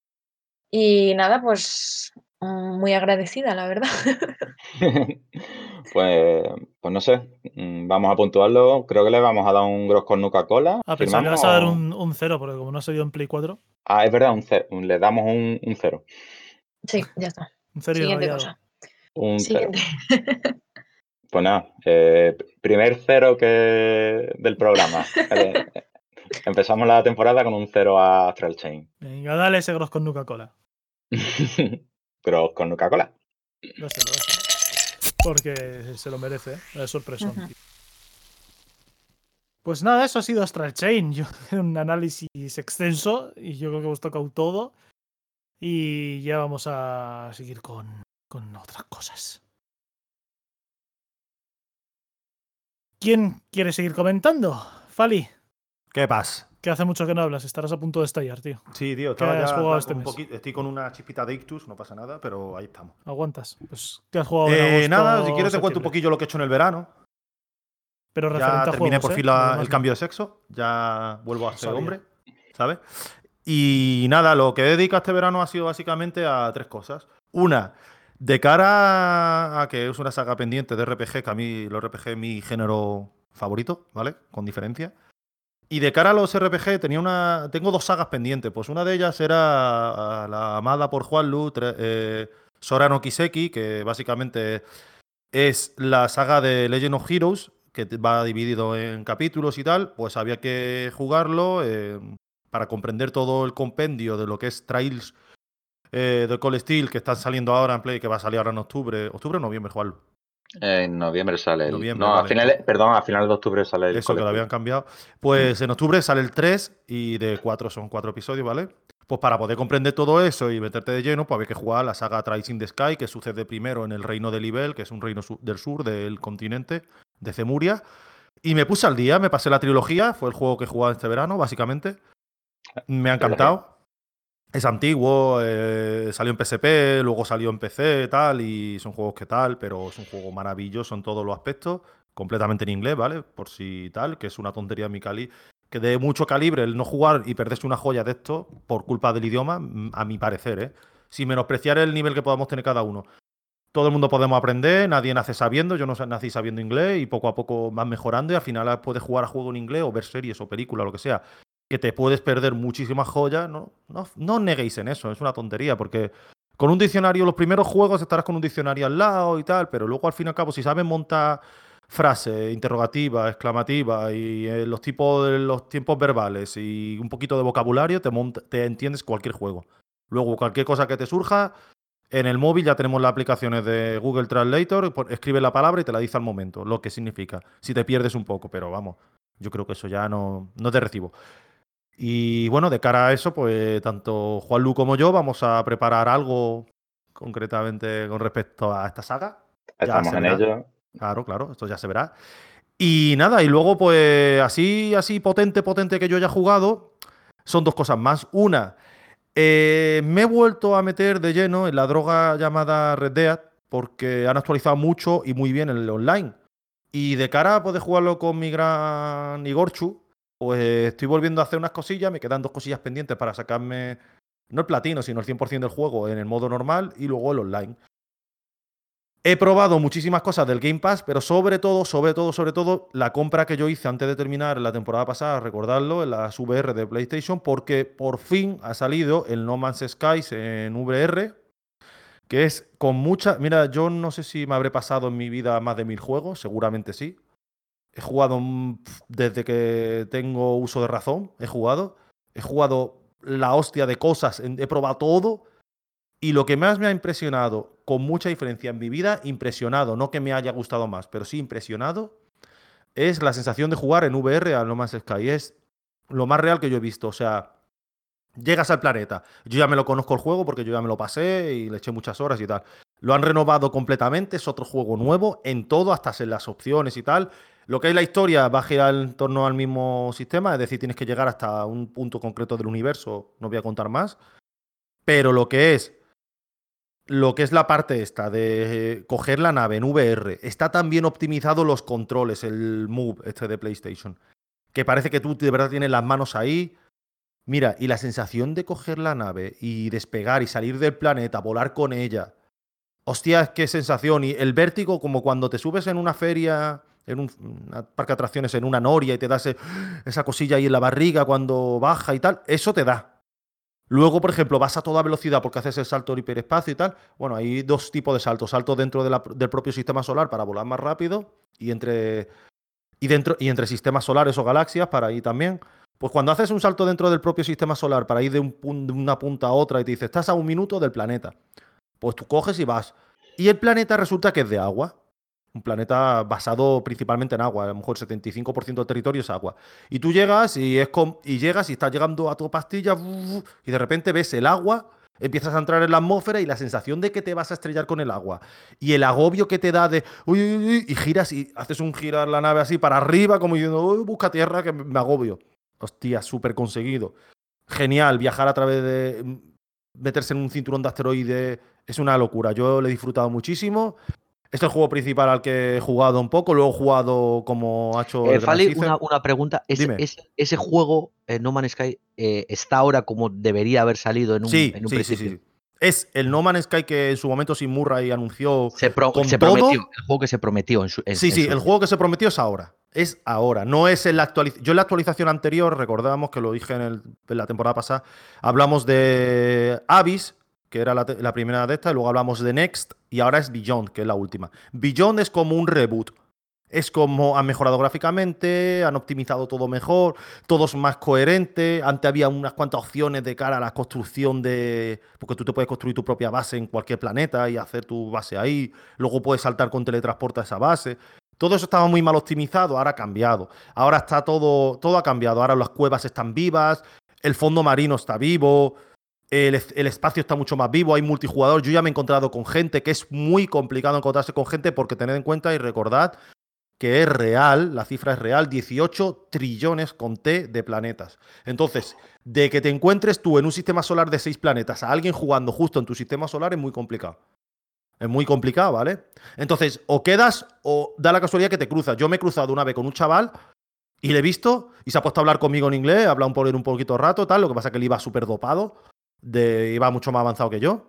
Y nada, pues muy agradecida, la verdad. Pues no sé, vamos a puntuarlo. Creo que le vamos a dar un Gros con Nuka-Cola. Pensaba que ¿Firmamos? vas a dar un 0, porque como no ha salido en Play 4, Ah, es verdad, le damos un 0. Sí, ya está. un 0 y Siguiente rayado. cosa. Un 0. Siguiente. Pues nada, primer cero del programa. Empezamos la temporada con un 0 a Astral Chain. Venga, dale ese Gross con Nuka-Cola. Gross con Nuka-Cola. Dáselo. Porque se lo merece, ¿eh? Es sorpresón. Ujú. Pues nada, eso ha sido Astral Chain. Un análisis extenso y yo creo que hemos tocado todo. Y ya vamos a seguir con otras cosas. ¿Quién quiere seguir comentando? Fali, ¿Qué pasa? que hace mucho que no hablas, estarás a punto de estallar, tío. Sí, tío, ¿Qué estaba has ya jugado con este un mes? poquito. Estoy con una chispita de ictus, no pasa nada, pero ahí estamos. Aguantas. Pues, ¿qué has jugado en agosto? Nada, si quieres te cuento un septiembre? poquillo lo que he hecho en el verano. Pero Ya referente a terminé juegos, por fin Lo demás el no. cambio de sexo. Ya vuelvo a ser Sabía. hombre, ¿sabes? Y nada, lo que he dedicado este verano ha sido básicamente a 3 cosas. Una, de cara a que es una saga pendiente de RPG, que a mí los RPG es mi género favorito, ¿vale? Con diferencia. Y de cara a los RPG tengo 2 sagas pendientes. Pues una de ellas era la amada por Juanlu, Sora no Kiseki, que básicamente es la saga de Legend of Heroes, que va dividido en capítulos y tal. Pues había que jugarlo para comprender todo el compendio de lo que es Trials de Cold Steel, que están saliendo ahora en Play, que va a salir ahora en octubre. ¿Octubre o noviembre, Juanlu? En noviembre sale el. Noviembre, No, vale. a finales de octubre sale el Eso, que lo colectivo. habían cambiado. Pues en octubre sale el 3 y de 4 son 4 episodios, ¿vale? Pues para poder comprender todo eso y meterte de lleno, pues había que jugar la saga Trials in the Sky, que sucede primero en el reino de Libel, que es un reino del sur del continente, de Zemuria. Y me puse al día, me pasé la trilogía, fue el juego que he jugado este verano, básicamente. Me ha encantado. Es antiguo, salió en PSP, luego salió en PC, tal, y son juegos que tal, pero es un juego maravilloso en todos los aspectos, completamente en inglés, ¿vale? Por si tal, que es una tontería en mi que de mucho calibre el no jugar y perderse una joya de esto por culpa del idioma, a mi parecer, ¿eh? Sin menospreciar el nivel que podamos tener cada uno. Todo el mundo podemos aprender, nadie nace sabiendo, yo no nací sabiendo inglés y poco a poco vas mejorando y al final puedes jugar a juego en inglés o ver series o películas, lo que sea, que te puedes perder muchísimas joyas. No os neguéis en eso, es una tontería, porque con un diccionario, los primeros juegos estarás con un diccionario al lado y tal, pero luego al fin y al cabo, si sabes montar frases, interrogativas, exclamativas y los tiempos verbales y un poquito de vocabulario, te entiendes cualquier juego. Luego, cualquier cosa que te surja, en el móvil ya tenemos las aplicaciones de Google Translator, escribe la palabra y te la dice al momento, lo que significa. Si te pierdes un poco, pero vamos, yo creo que eso ya no te recibo. Y bueno, de cara a eso, pues tanto Juanlu como yo vamos a preparar algo concretamente con respecto a esta saga. Ya Estamos se en verá. ello. Claro, esto ya se verá. Y nada, y luego pues así potente que yo haya jugado, son 2 cosas más. Una, me he vuelto a meter de lleno en la droga llamada Red Dead porque han actualizado mucho y muy bien el online. Y de cara a poder jugarlo con mi gran Igorchu, pues estoy volviendo a hacer unas cosillas. Me quedan 2 cosillas pendientes para sacarme, no el platino, sino el 100% del juego en el modo normal y luego el online. He probado muchísimas cosas del Game Pass, pero sobre todo, la compra que yo hice antes de terminar la temporada pasada, recordarlo, en las VR de PlayStation, porque por fin ha salido el No Man's Skies en VR, que es con mucha... Mira, yo no sé si me habré pasado en mi vida más de 1000 juegos, seguramente sí. He jugado desde que tengo uso de razón, he jugado la hostia de cosas, he probado todo. Y lo que más me ha impresionado, con mucha diferencia en mi vida, impresionado, no que me haya gustado más, pero sí impresionado, es la sensación de jugar en VR al No Man's Sky. Es lo más real que yo he visto. O sea, llegas al planeta. Yo ya me lo conozco el juego porque yo ya me lo pasé y le eché muchas horas y tal. Lo han renovado completamente, es otro juego nuevo en todo, hasta en las opciones y tal. Lo que es la historia va a girar en torno al mismo sistema, es decir, tienes que llegar hasta un punto concreto del universo, no voy a contar más. Pero lo que es la parte esta de coger la nave en VR, está tan bien optimizado los controles, el Move este de PlayStation, que parece que tú de verdad tienes las manos ahí. Mira, y la sensación de coger la nave y despegar y salir del planeta, volar con ella. Hostia, qué sensación. Y el vértigo, como cuando te subes en una feria, en un parque de atracciones, en una noria y te das esa cosilla ahí en la barriga cuando baja y tal, eso te da. Luego, por ejemplo, vas a toda velocidad porque haces el salto del hiperespacio y tal. Bueno, hay dos tipos de saltos. Salto dentro del propio sistema solar para volar más rápido y entre sistemas solares o galaxias para ir también. Pues cuando haces un salto dentro del propio sistema solar para ir de una punta a otra y te dice, estás a 1 minuto del planeta, pues tú coges y vas. Y el planeta resulta que es de agua. Un planeta basado principalmente en agua. A lo mejor el 75% del territorio es agua. Y tú llegas y llegas y estás llegando a tu pastilla y de repente ves el agua, empiezas a entrar en la atmósfera y la sensación de que te vas a estrellar con el agua. Y el agobio que te da de uy, uy, uy, y giras y haces un girar la nave así para arriba como diciendo, uy, busca tierra que me agobio. Hostia, súper conseguido. Genial, viajar a través de meterse en un cinturón de asteroides es una locura. Yo lo he disfrutado muchísimo. Este es el juego principal al que he jugado un poco, luego he jugado como ha hecho el Gran Fali, Cicer. una pregunta. Dime. Ese juego, No Man's Sky, está ahora como debería haber salido en un principio. Sí. Es el No Man's Sky que en su momento Sim Murray anunció Se con prometió, todo. el juego que se prometió. El juego que se prometió es ahora. Es ahora, no es en la actualización. Yo en la actualización anterior, recordamos que lo dije en la temporada pasada, hablamos de Abyss, que era la primera de estas, y luego hablamos de Next, y ahora es Beyond, que es la última. Beyond es como un reboot. Es como han mejorado gráficamente, han optimizado todo mejor, todo es más coherente. Antes había unas cuantas opciones de cara a la construcción porque tú te puedes construir tu propia base en cualquier planeta y hacer tu base ahí. Luego puedes saltar con teletransporte a esa base. Todo eso estaba muy mal optimizado, ahora ha cambiado. Ahora está todo ha cambiado. Ahora las cuevas están vivas, el fondo marino está vivo, el espacio está mucho más vivo, hay multijugador. Yo ya me he encontrado con gente, que es muy complicado encontrarse con gente porque tened en cuenta y recordad que es real, la cifra es real, 18 trillones con T de planetas. Entonces, de que te encuentres tú en un sistema solar de 6 planetas a alguien jugando justo en tu sistema solar es muy complicado. Es muy complicado, ¿vale? Entonces, o quedas o da la casualidad que te cruzas. Yo me he cruzado una vez con un chaval y le he visto y se ha puesto a hablar conmigo en inglés, ha hablado un poquito rato, tal. Lo que pasa es que él iba súper dopado, iba mucho más avanzado que yo.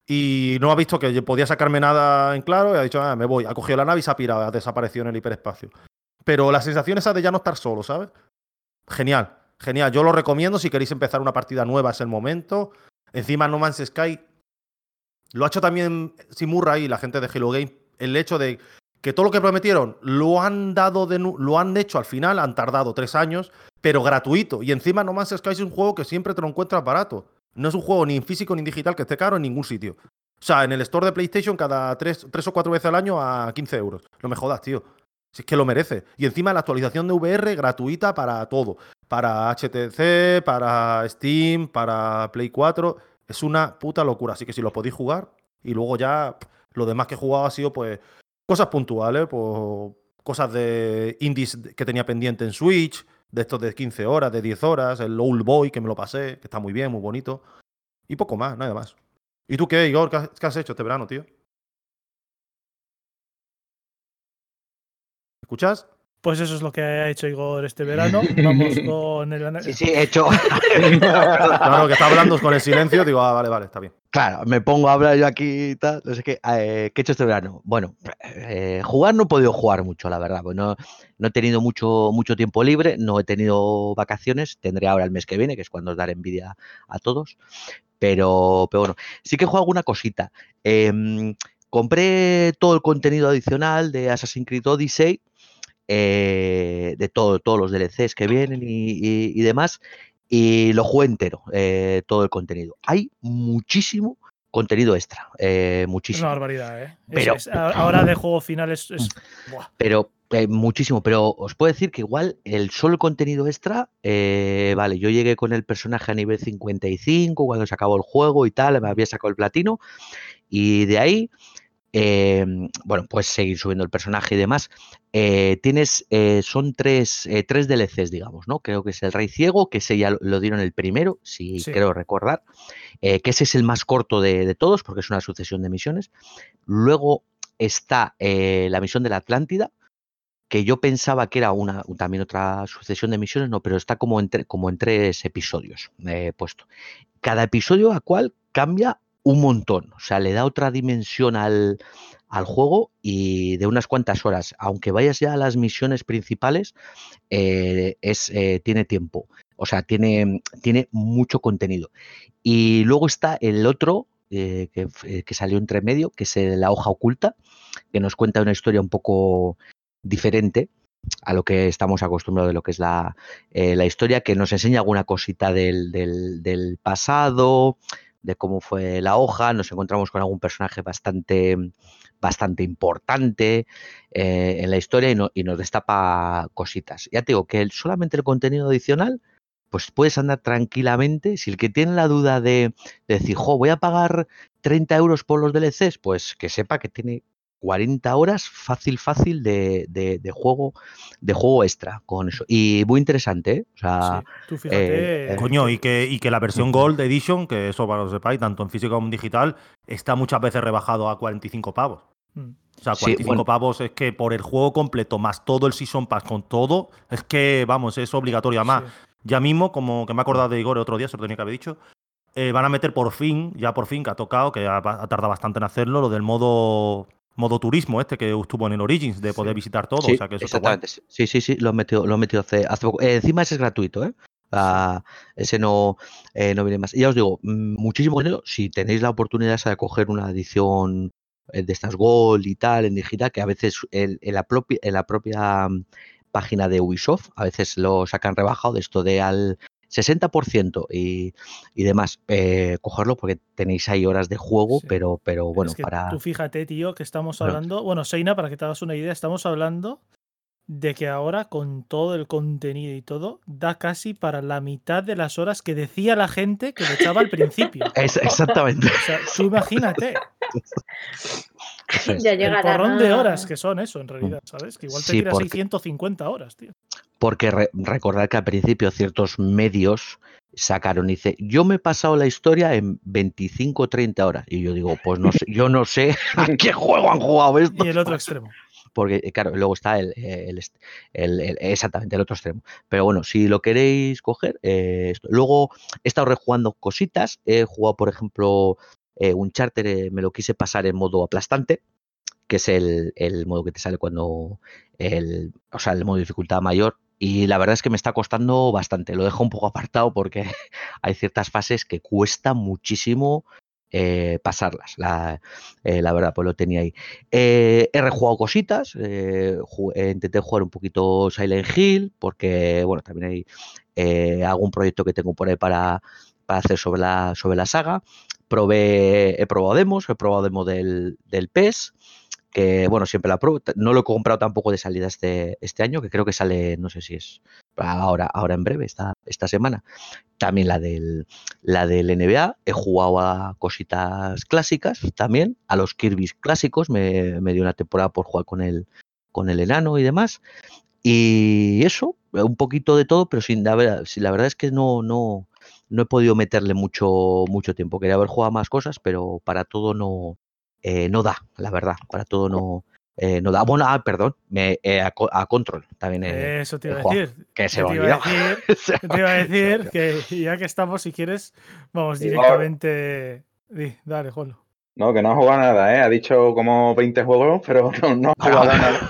Y no ha visto que podía sacarme nada en claro y ha dicho, me voy. Ha cogido la nave y se ha pirado, ha desaparecido en el hiperespacio. Pero la sensación esa de ya no estar solo, ¿sabes? Genial, genial. Yo lo recomiendo si queréis empezar una partida nueva, es el momento. Encima No Man's Sky lo ha hecho también Sim Murray y la gente de Hello Game. El hecho de que todo lo que prometieron lo han hecho al final, han tardado 3 años, pero gratuito. Y encima No Man's Sky es un juego que siempre te lo encuentras barato. No es un juego ni en físico ni en digital que esté caro en ningún sitio. O sea, en el store de PlayStation cada 3 o 4 veces al año a 15 euros. No me jodas, tío. Si es que lo merece. Y encima la actualización de VR gratuita para todo. Para HTC, para Steam, para Play 4. Es una puta locura. Así que si lo podéis jugar. Y luego ya lo demás que he jugado ha sido pues cosas puntuales. Pues cosas de indies que tenía pendiente en Switch. De estos de 15 horas, de 10 horas. El Old Boy que me lo pasé. Que está muy bien, muy bonito. Y poco más, nada más. ¿Y tú qué, Igor? ¿Qué has hecho este verano, tío? ¿Escuchas? Pues eso es lo que ha hecho Igor este verano. Vamos con el... Sí, he hecho. Claro, que está hablando con el silencio. Digo, vale, está bien. Claro, me pongo a hablar yo aquí y tal. No sé qué. ¿Qué he hecho este verano? Bueno, jugar no he podido jugar mucho, la verdad. Pues no he tenido mucho tiempo libre, no he tenido vacaciones. Tendré ahora el mes que viene, que es cuando os daré envidia a todos. Pero bueno, sí que juego alguna cosita. Compré todo el contenido adicional de Assassin's Creed Odyssey. De todos los DLCs que vienen y demás, y lo jugué entero, todo el contenido. Hay muchísimo contenido extra, muchísimo. Es una barbaridad, ¿eh? Pero, ahora de juego final es pero muchísimo, pero os puedo decir que igual el solo contenido extra, vale, yo llegué con el personaje a nivel 55 cuando se acabó el juego y tal, me había sacado el platino, y de ahí bueno, puedes seguir subiendo el personaje y demás. Son tres DLCs, digamos, ¿no? Creo que es el Rey Ciego, que ese ya lo dieron el primero, sí. Creo recordar, que ese es el más corto de todos, porque es una sucesión de misiones. Luego está la misión de la Atlántida, que yo pensaba que era también otra sucesión de misiones, no, pero está como en 3 episodios puesto. Cada episodio a cual cambia un montón, o sea, le da otra dimensión al juego y de unas cuantas horas, aunque vayas ya a las misiones principales, tiene tiempo. O sea, tiene mucho contenido. Y luego está el otro que salió entre medio, que es La hoja oculta, que nos cuenta una historia un poco diferente a lo que estamos acostumbrados de lo que es la historia, que nos enseña alguna cosita del pasado, de cómo fue la hoja. Nos encontramos con algún personaje bastante importante en la historia y nos destapa cositas. Ya te digo que solamente el contenido adicional, pues puedes andar tranquilamente. Si el que tiene la duda de decir, voy a pagar 30 euros por los DLCs, pues que sepa que tiene 40 horas fácil de juego extra con eso. Y muy interesante, ¿eh? O sea, Sí, tú fíjate. Coño, y que la versión Gold Edition, que eso para que lo sepáis, tanto en físico como en digital, está muchas veces rebajado a 45 pavos. O sea, 45 pavos es que por el juego completo, más todo el Season Pass con todo, es que, vamos, es obligatorio. Además, ya mismo, como que me he acordado de Igor el otro día, se lo tenía que haber dicho, van a meter por fin, que ha tocado, que ha tardado bastante en hacerlo, lo del modo turismo que estuvo en el Origins, de poder visitar todo. Sí, o sea, que eso exactamente. Sí, lo he metido hace poco. Encima ese es gratuito, ¿eh? Ese no viene más. Y ya os digo, muchísimo contenido. Si tenéis la oportunidad de coger una edición de estas Gold y tal, en digital, que a veces en la propia página de Ubisoft, a veces lo sacan rebajado de esto de al 60% y demás, cogerlo porque tenéis ahí horas de juego, pero bueno, es que tú fíjate, tío, que estamos hablando, bueno, Seina, para que te hagas una idea, estamos hablando de que ahora con todo el contenido y todo, da casi para la mitad de las horas que decía la gente que le echaba al principio. Exactamente. O sea, tú imagínate. Ya llegará. El porrón de horas que son eso, en realidad, ¿sabes? Que igual te tiras 650 horas, tío. Porque recordar que al principio ciertos medios sacaron y dice, yo me he pasado la historia en 25 o 30 horas. Y yo digo, pues no sé, yo no sé a qué juego han jugado esto. Y el otro extremo. Porque, claro, luego está exactamente el otro extremo. Pero bueno, si lo queréis coger, esto. Luego he estado rejugando cositas. He jugado, por ejemplo, Uncharted, me lo quise pasar en modo aplastante, que es el modo que te sale cuando el modo de dificultad mayor. Y la verdad es que me está costando bastante. Lo dejo un poco apartado porque hay ciertas fases que cuesta muchísimo pasarlas. La verdad, pues lo tenía ahí. He rejugado cositas. Intenté jugar un poquito Silent Hill porque, bueno, también hay algún proyecto que tengo por ahí para hacer sobre la saga. He probado demos del PES, que bueno, siempre la pruebo. No lo he comprado tampoco de salida este año, que creo que sale, no sé si es ahora en breve, esta semana. También la del NBA. He jugado a cositas clásicas también, a los Kirby clásicos. Me dio una temporada por jugar con el enano y demás. Y eso, un poquito de todo, pero la verdad es que no he podido meterle mucho tiempo. Quería haber jugado más cosas, pero para todo no da, la verdad. Para todo no da. Bueno, perdón, a Control también eso te iba a jugado, decir. que se me olvidó. Te iba a decir que ya que estamos, si quieres, vamos directamente. Dale, Juanlo. No, que no ha jugado nada, ¿eh? Ha dicho como 20 juegos, pero no ha jugado nada.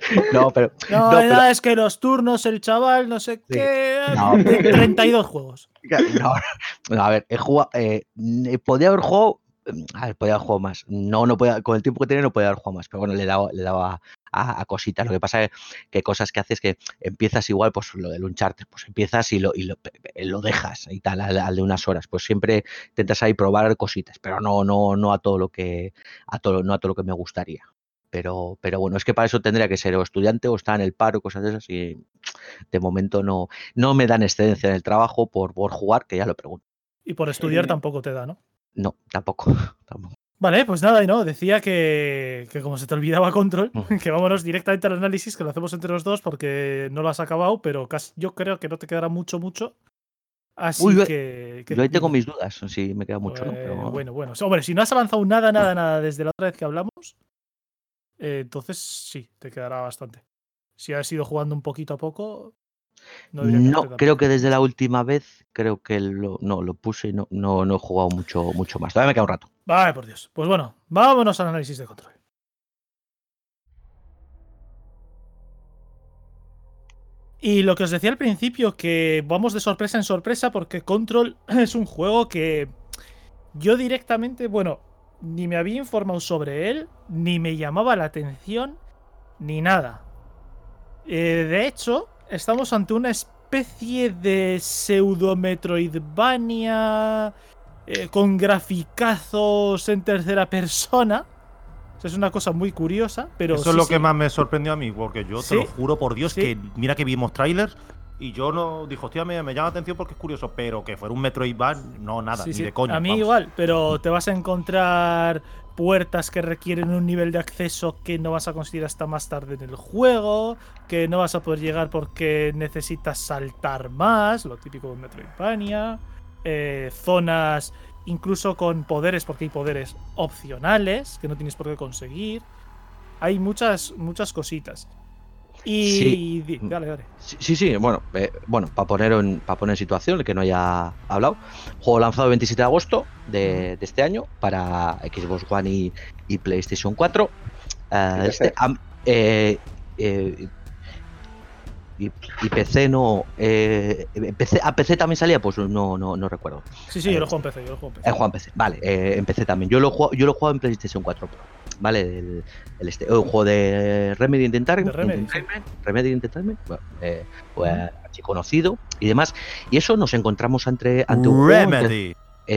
No, es que los turnos, el chaval, no sé qué. No. 32 juegos. No, a ver, he jugado. Podía haber jugado. Podía haber jugado más. No podía, con el tiempo que tenía no podía haber jugado más. Pero bueno, le daba a cositas. Lo que pasa es que cosas que haces que empiezas igual, pues lo del Uncharted, pues empiezas y lo dejas y tal, al de unas horas. Pues siempre intentas ahí probar cositas, pero no a todo lo que me gustaría. Pero bueno, es que para eso tendría que ser o estudiante o estar en el paro, cosas de esas, y de momento no me dan excedencia en el trabajo por jugar, que ya lo pregunto. Y por estudiar tampoco te da, ¿no? No, tampoco. Vale, pues nada, y no, decía que como se te olvidaba Control, que vámonos directamente al análisis, que lo hacemos entre los dos porque no lo has acabado, pero yo creo que no te quedará mucho. Así que yo ahí tengo mis dudas, si me queda mucho, ¿no? Pero... Bueno. Hombre, si no has avanzado nada desde la otra vez que hablamos, entonces sí, te quedará bastante. Si has ido jugando un poquito a poco... No, creo que desde la última vez creo que lo puse y no he jugado mucho más. Todavía me queda un rato. Vale, por Dios. Pues bueno, vámonos al análisis de Control. Y lo que os decía al principio, que vamos de sorpresa en sorpresa, porque Control es un juego que yo directamente, bueno, ni me había informado sobre él, ni me llamaba la atención, ni nada. De hecho, estamos ante una especie de pseudo Metroidvania con graficazos en tercera persona. O sea, es una cosa muy curiosa, pero Eso es lo que más me sorprendió a mí, porque yo te lo Sí, juro por Dios sí. que mira que vimos trailers y yo no dijo, hostia, me llama la atención porque es curioso, pero que fuera un Metroidvania, no, nada, Sí, ni sí. de coña. A mí vamos. igual, pero te vas a encontrar puertas que requieren un nivel de acceso que no vas a conseguir hasta más tarde en el juego, que no vas a poder llegar porque necesitas saltar más, lo típico de Metroidvania, zonas incluso con poderes, porque hay poderes opcionales que no tienes por qué conseguir. Hay muchas cositas. Sí. Dale, dale. Sí, bueno, para poner en situación, el que no haya hablado, juego lanzado el 27 de agosto de este año para Xbox One y PlayStation 4. ¿Y PC? Y PC no. ¿A PC también salía? Pues no recuerdo. Sí, yo lo juego en PC, Juego en PC. Vale, en PC también. Yo lo he jugado en PlayStation 4 Pro. Vale, un juego de Remedy Entertainment. Remedy Entertainment, bueno, pues así conocido y demás. Y eso nos encontramos ante un Remedy.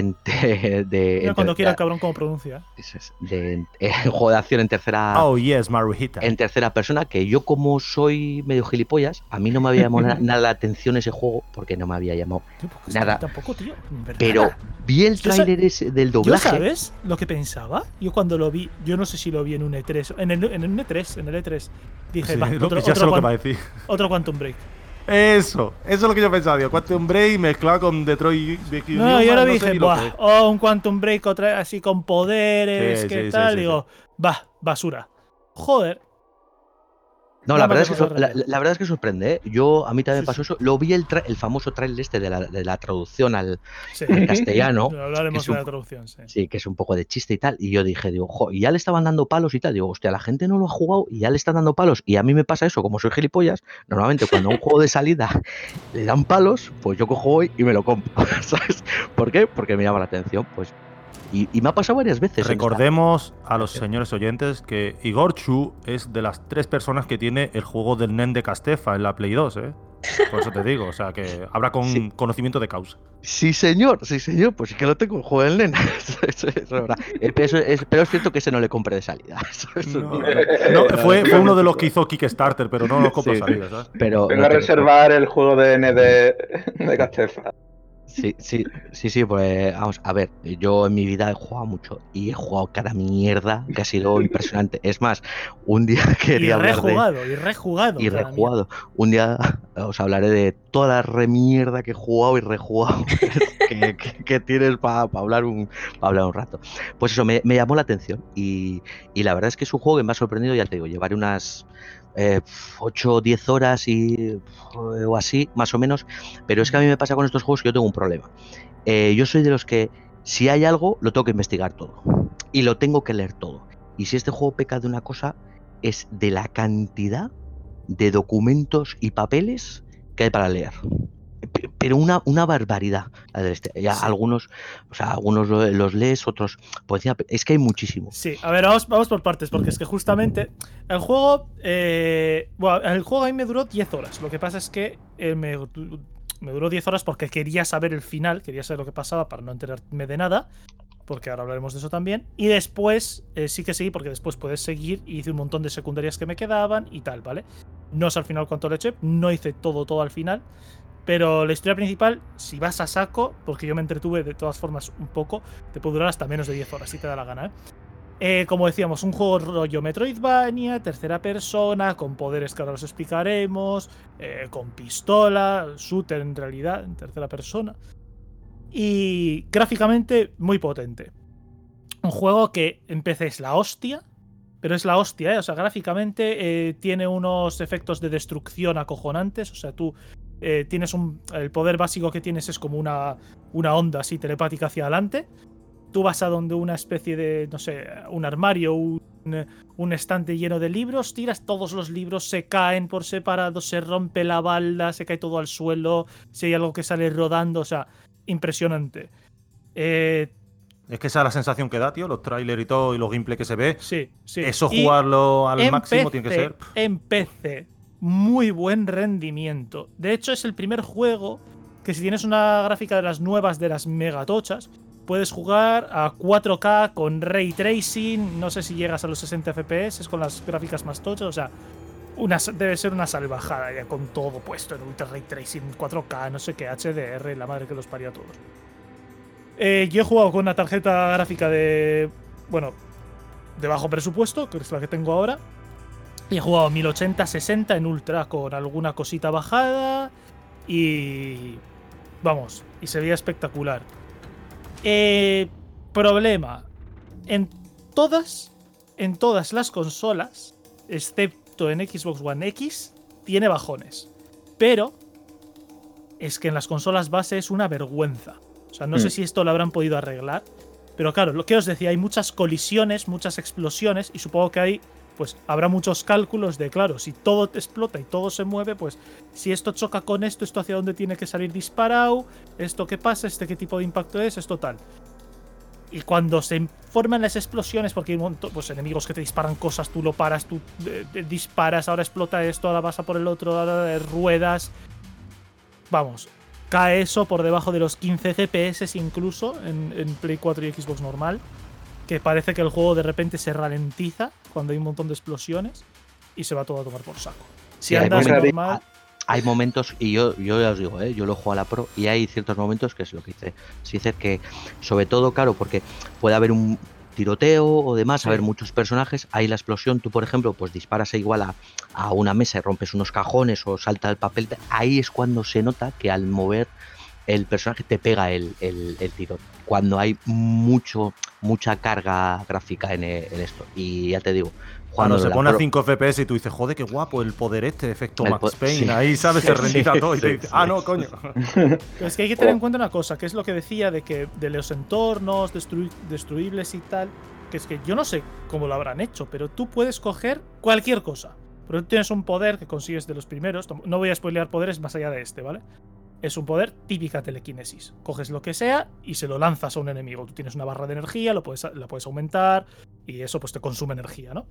Mira cuando quiera el cabrón cómo pronuncia. Un juego de acción en tercera. Oh, yes, Marujita. En tercera persona, que yo como soy medio gilipollas, a mí no me había llamado nada la atención ese juego porque no me había llamado Tío, pues nada. Tampoco, tío. Pero vi el tráiler ese del doblaje. ¿Yo sabes lo que pensaba? Yo cuando lo vi, yo no sé si lo vi en un E3, en el E3, dije, Sí, va, ya sé lo que va a decir. otro Quantum Break. Eso es lo que yo pensaba, tío. Quantum Break mezclado con Detroit. No, yo lo no dije, sé ni lo que es. un Quantum Break otra así con poderes, Sí, ¿qué sí, tal? sí, Digo, basura. Joder. No, Nada la más verdad, es que, lejos de la verdad es que sorprende, ¿eh? A mí también Sí, pasó sí. eso. Lo vi el famoso trailer este de la traducción al Sí. castellano. Hablaremos de la traducción, sí. Sí, que es un poco de chiste y tal. Y yo dije, y ya le estaban dando palos y tal. Digo, hostia, la gente no lo ha jugado y ya le están dando palos. Y a mí me pasa eso, como soy gilipollas, normalmente cuando a un juego de salida le dan palos, pues yo cojo hoy y me lo compro, ¿sabes? ¿Por qué? Porque me llama la atención, pues. Y me ha pasado varias veces. Recordemos a los señores oyentes que Igor Chu es de las 3 personas que tiene el juego del Nen de Castefa en la Play 2, ¿eh? Por eso te digo, o sea que habla con Sí. conocimiento de causa. Sí, señor, pues sí que lo tengo, el juego del nena. Eso es verdad. Pero es cierto que ese no le compré de salida. No, fue uno de los que hizo Kickstarter, pero no lo compró Sí, salida, ¿sabes? pero Vengo no a tengo- reservar el juego de N de Castefa. Sí, pues vamos, a ver, yo en mi vida he jugado mucho y he jugado cada mierda que ha sido impresionante. Es más, un día Y quería hablar rejugado. y cada rejugado. Un día os hablaré de toda la remierda que he jugado y rejugado que tienes para hablar un rato. Pues eso, me llamó la atención y la verdad es que es un juego que me ha sorprendido, ya te digo, llevaré unas 8 o 10 horas o así, más o menos, pero es que a mí me pasa con estos juegos que yo tengo un problema. Yo soy de los que si hay algo, lo tengo que investigar todo y lo tengo que leer todo. Y si este juego peca de una cosa, es de la cantidad de documentos y papeles que hay para leer. Pero una barbaridad. Ya Sí. algunos los lees, otros. Pues ya, es que hay muchísimo. Sí, a ver, vamos por partes, porque es que justamente el juego. El juego a mí me duró 10 horas. Lo que pasa es que me duró 10 horas porque quería saber el final, quería saber lo que pasaba para no enterarme de nada. Porque ahora hablaremos de eso también. Y después sí que seguí, porque después puedes seguir. Y hice un montón de secundarias que me quedaban y tal, ¿vale? No sé al final cuánto le eché, no hice todo al final. Pero la historia principal, si vas a saco, porque yo me entretuve de todas formas un poco, te puede durar hasta menos de 10 horas, si te da la gana, ¿eh? Como decíamos, un juego rollo Metroidvania, tercera persona, con poderes que ahora los explicaremos, con pistola, shooter en realidad, en tercera persona. Y gráficamente muy potente. Un juego que en PC es la hostia, pero es la hostia, ¿eh? O sea, gráficamente tiene unos efectos de destrucción acojonantes, o sea, tú tienes el poder básico que tienes es como una onda así telepática hacia adelante. tú vas a donde una especie de, no sé, un armario, un estante lleno de libros, tiras todos los libros, se caen por separado, se rompe la balda, se cae todo al suelo, si hay algo que sale rodando, o sea, impresionante. Es que esa es la sensación que da, tío, los trailers y todo, y los gameplay que se ve. Sí, sí. Eso jugarlo al máximo tiene que ser. En PC, muy buen rendimiento. De hecho, es el primer juego que si tienes una gráfica de las nuevas, de las megatochas, puedes jugar a 4K con Ray Tracing, no sé si llegas a los 60 FPS con las gráficas más tochas, o sea, debe ser una salvajada ya con todo puesto en Ultra Ray Tracing, 4K, no sé qué, HDR, la madre que los parió a todos. Yo he jugado con una tarjeta gráfica de bajo presupuesto, que es la que tengo ahora, y he jugado 1080-60 en Ultra con alguna cosita bajada y vamos, y se veía espectacular. Problema. En todas las consolas, excepto en Xbox One X, tiene bajones. Pero es que en las consolas base es una vergüenza. O sea, no sé si esto lo habrán podido arreglar. Pero claro, lo que os decía, hay muchas colisiones, muchas explosiones, y supongo que pues habrá muchos cálculos de, claro, si todo explota y todo se mueve, pues si esto choca con esto hacia dónde tiene que salir disparado, esto qué pasa, qué tipo de impacto es, esto tal. Y cuando se forman las explosiones, porque hay un montón, pues enemigos que te disparan cosas, tú lo paras, tú disparas, ahora explota esto, ahora vas a por el otro, ahora ruedas. Vamos, cae eso por debajo de los 15 FPS incluso en Play 4 y Xbox normal. Que parece que el juego de repente se ralentiza cuando hay un montón de explosiones y se va todo a tomar por saco. Si andas normal... Hay momentos, y yo ya os digo, yo lo juego a la Pro, y hay ciertos momentos que es lo que dice que, sobre todo, claro, porque puede haber un tiroteo o demás, haber muchos personajes, ahí la explosión, tú por ejemplo, pues disparas igual a una mesa y rompes unos cajones o salta el papel, ahí es cuando se nota que al mover el personaje te pega el tiro, cuando hay mucha carga gráfica en esto, y ya te digo, cuando se pone a 5 FPS y tú dices, joder, qué guapo el poder efecto Max Payne, ahí sabes, se rendiza todo y te dices, no, coño. Pero es que hay que tener en cuenta una cosa, que es lo que decía de los entornos destruibles y tal, que es que yo no sé cómo lo habrán hecho, pero tú puedes coger cualquier cosa. Pero tú tienes un poder que consigues de los primeros, no voy a spoilear poderes más allá de este, ¿vale? Es un poder típica telequinesis. Coges lo que sea y se lo lanzas a un enemigo. Tú tienes una barra de energía, la puedes aumentar y eso pues te consume energía, ¿no?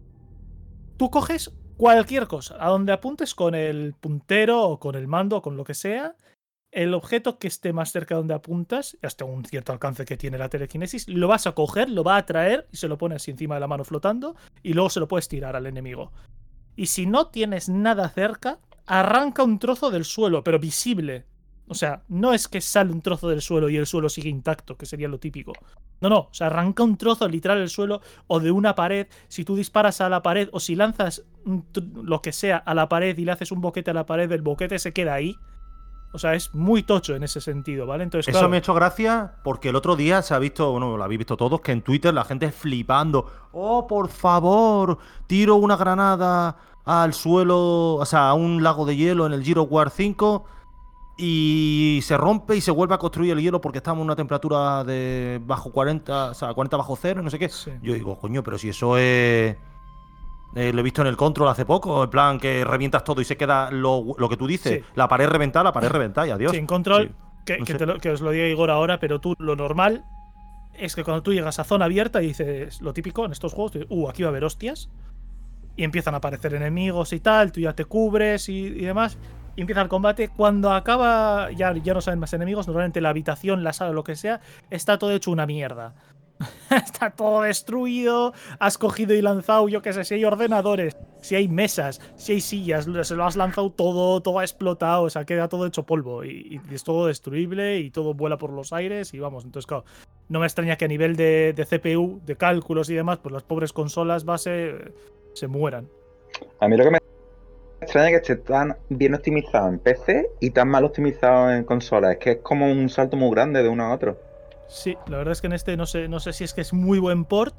Tú coges cualquier cosa, a donde apuntes con el puntero o con el mando o con lo que sea, el objeto que esté más cerca de donde apuntas, hasta un cierto alcance que tiene la telequinesis, lo vas a coger, lo va a atraer y se lo pones encima de la mano flotando y luego se lo puedes tirar al enemigo. Y si no tienes nada cerca, arranca un trozo del suelo, pero visible. O sea, no es que sale un trozo del suelo y el suelo sigue intacto, que sería lo típico. No, o sea, arranca un trozo literal del suelo o de una pared. Si tú disparas a la pared o si lanzas lo que sea a la pared y le haces un boquete a la pared, el boquete se queda ahí. O sea, es muy tocho en ese sentido, ¿vale? Entonces, eso me ha hecho gracia porque el otro día se ha visto, bueno, lo habéis visto todos, que en Twitter la gente flipando. ¡Oh, por favor! Tiro una granada al suelo, o sea, a un lago de hielo en el Gears of War 5 y se rompe y se vuelve a construir el hielo porque estamos en una temperatura de bajo 40, o sea, 40 bajo cero, no sé qué. Sí. Yo digo, coño, pero si eso es... lo he visto en el Control hace poco, en plan que revientas todo y se queda lo que tú dices, la pared reventada y adiós. Sí, en Control, que os lo diga Igor ahora, pero tú lo normal es que cuando tú llegas a zona abierta y dices lo típico en estos juegos, dices, aquí va a haber hostias, y empiezan a aparecer enemigos y tal, tú ya te cubres y demás, y empieza el combate. Cuando acaba, ya no salen más enemigos, normalmente la habitación, la sala, lo que sea, está todo hecho una mierda. Está todo destruido, has cogido y lanzado, yo qué sé, si hay ordenadores, si hay mesas, si hay sillas, se lo has lanzado todo ha explotado, o sea, queda todo hecho polvo y es todo destruible y todo vuela por los aires y vamos, entonces claro, no me extraña que a nivel de CPU, de cálculos y demás, pues las pobres consolas base se mueran. A mí lo que me extraña es que esté tan bien optimizado en PC y tan mal optimizado en consolas, es que es como un salto muy grande de uno a otro. Sí, la verdad es que en este no sé si es que es muy buen port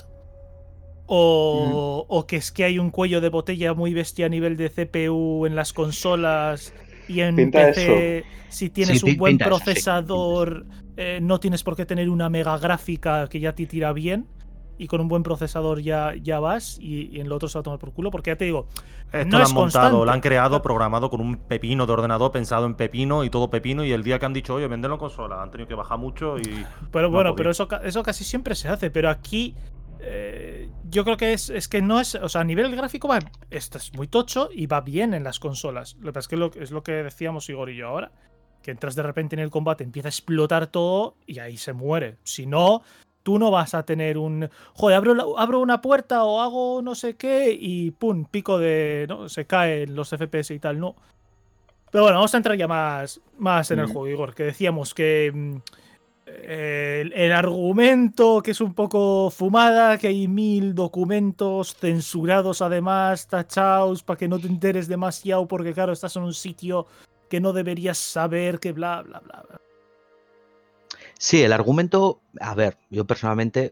o que es que hay un cuello de botella muy bestia a nivel de CPU en las consolas Y en Pinta PC, si tienes Sí, un buen pinta eso, sí, procesador, no tienes por qué tener una mega gráfica que ya te tira bien. Y con un buen procesador ya vas y en lo otro se va a tomar por culo. Porque ya te digo, Esto no lo es han montado, constante. lo han creado, programado con un pepino de ordenador, pensado en pepino y todo pepino. Y el día que han dicho, oye, véndelo en consola, han tenido que bajar mucho y. Pero no bueno, han pero podido. eso casi siempre se hace. Pero aquí yo creo que es que no es. O sea, a nivel gráfico esto es muy tocho y va bien en las consolas. Lo que pasa es que es lo que decíamos Igor y yo ahora. Que entras de repente en el combate, empieza a explotar todo y ahí se muere. Si no, tú no vas a tener un. Joder, abro una puerta o hago no sé qué y pum, pico de. ¿no? Se caen los FPS y tal, no. Pero bueno, vamos a entrar ya más en el juego, Igor. Que decíamos que. El argumento que es un poco fumada, que hay 1000 documentos censurados además, tachados, para que no te enteres demasiado, porque claro, estás en un sitio que no deberías saber, que bla, bla, bla, bla. Sí, el argumento, a ver, yo personalmente,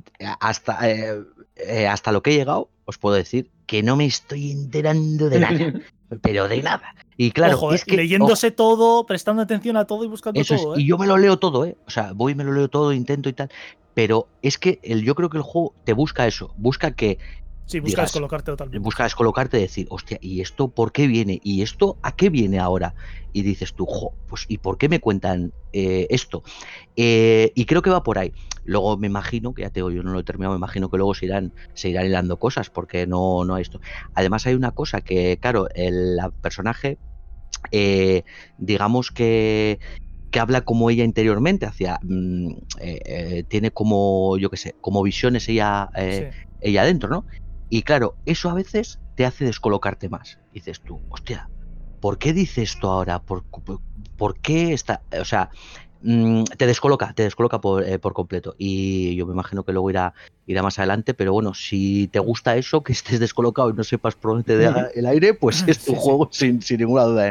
hasta lo que he llegado, os puedo decir que no me estoy enterando de nada, pero de nada. Y claro, Ojo, es que, ojo, leyéndose todo, prestando atención a todo y buscando eso es, todo, y yo me lo leo todo, ¿eh? O sea, voy y me lo leo todo, intento y tal, pero es que yo creo que el juego te busca eso, busca que Sí, busca digas, descolocarte totalmente. busca descolocarte y decir, hostia, ¿y esto por qué viene? ¿Y esto a qué viene ahora? Y dices tú, jo, pues ¿y por qué me cuentan esto? Y creo que va por ahí. Luego me imagino, que ya te digo, yo no lo he terminado, me imagino que luego se irán hilando cosas, porque no hay esto. Además hay una cosa que, claro, el personaje, digamos que habla como ella interiormente, tiene como, yo qué sé, como visiones Sí. ella adentro, ¿no? Y claro, eso a veces te hace descolocarte más. Dices tú, hostia, ¿por qué dice esto ahora? ¿Por qué está? O sea, te descoloca por completo. Y yo me imagino que luego irá más adelante, pero bueno, si te gusta eso, que estés descolocado y no sepas por dónde te da el aire, pues es tu Sí, sí. juego sin ninguna duda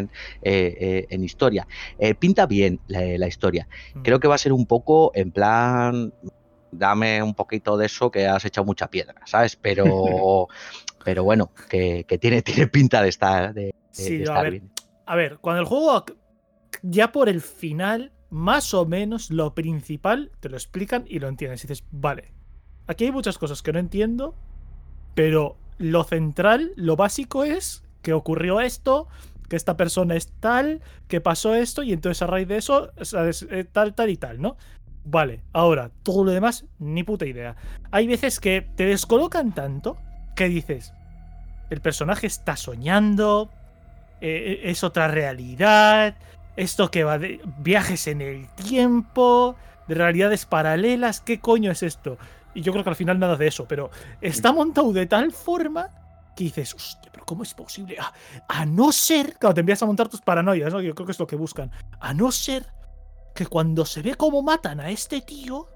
en historia. Pinta bien la historia. Creo que va a ser un poco en plan, dame un poquito de eso que has echado mucha piedra, ¿sabes? Pero bueno, que tiene pinta de estar, Sí, de a estar ver. bien. A ver, cuando el juego ya por el final, más o menos lo principal te lo explican y lo entiendes. Y dices, vale, aquí hay muchas cosas que no entiendo, pero lo central, lo básico es que ocurrió esto, que esta persona es tal, que pasó esto, y entonces a raíz de eso, ¿sabes? Tal, tal y tal, ¿no? Vale, ahora, todo lo demás, ni puta idea. Hay veces que te descolocan tanto que dices, el personaje está soñando, es otra realidad, esto que va de viajes en el tiempo, de realidades paralelas, ¿qué coño es esto? Y yo creo que al final nada de eso, pero está montado de tal forma que dices, hostia, pero ¿cómo es posible? A no ser, claro, te empiezas a montar tus paranoias, ¿no? Yo creo que es lo que buscan. A no ser que cuando se ve cómo matan a este tío,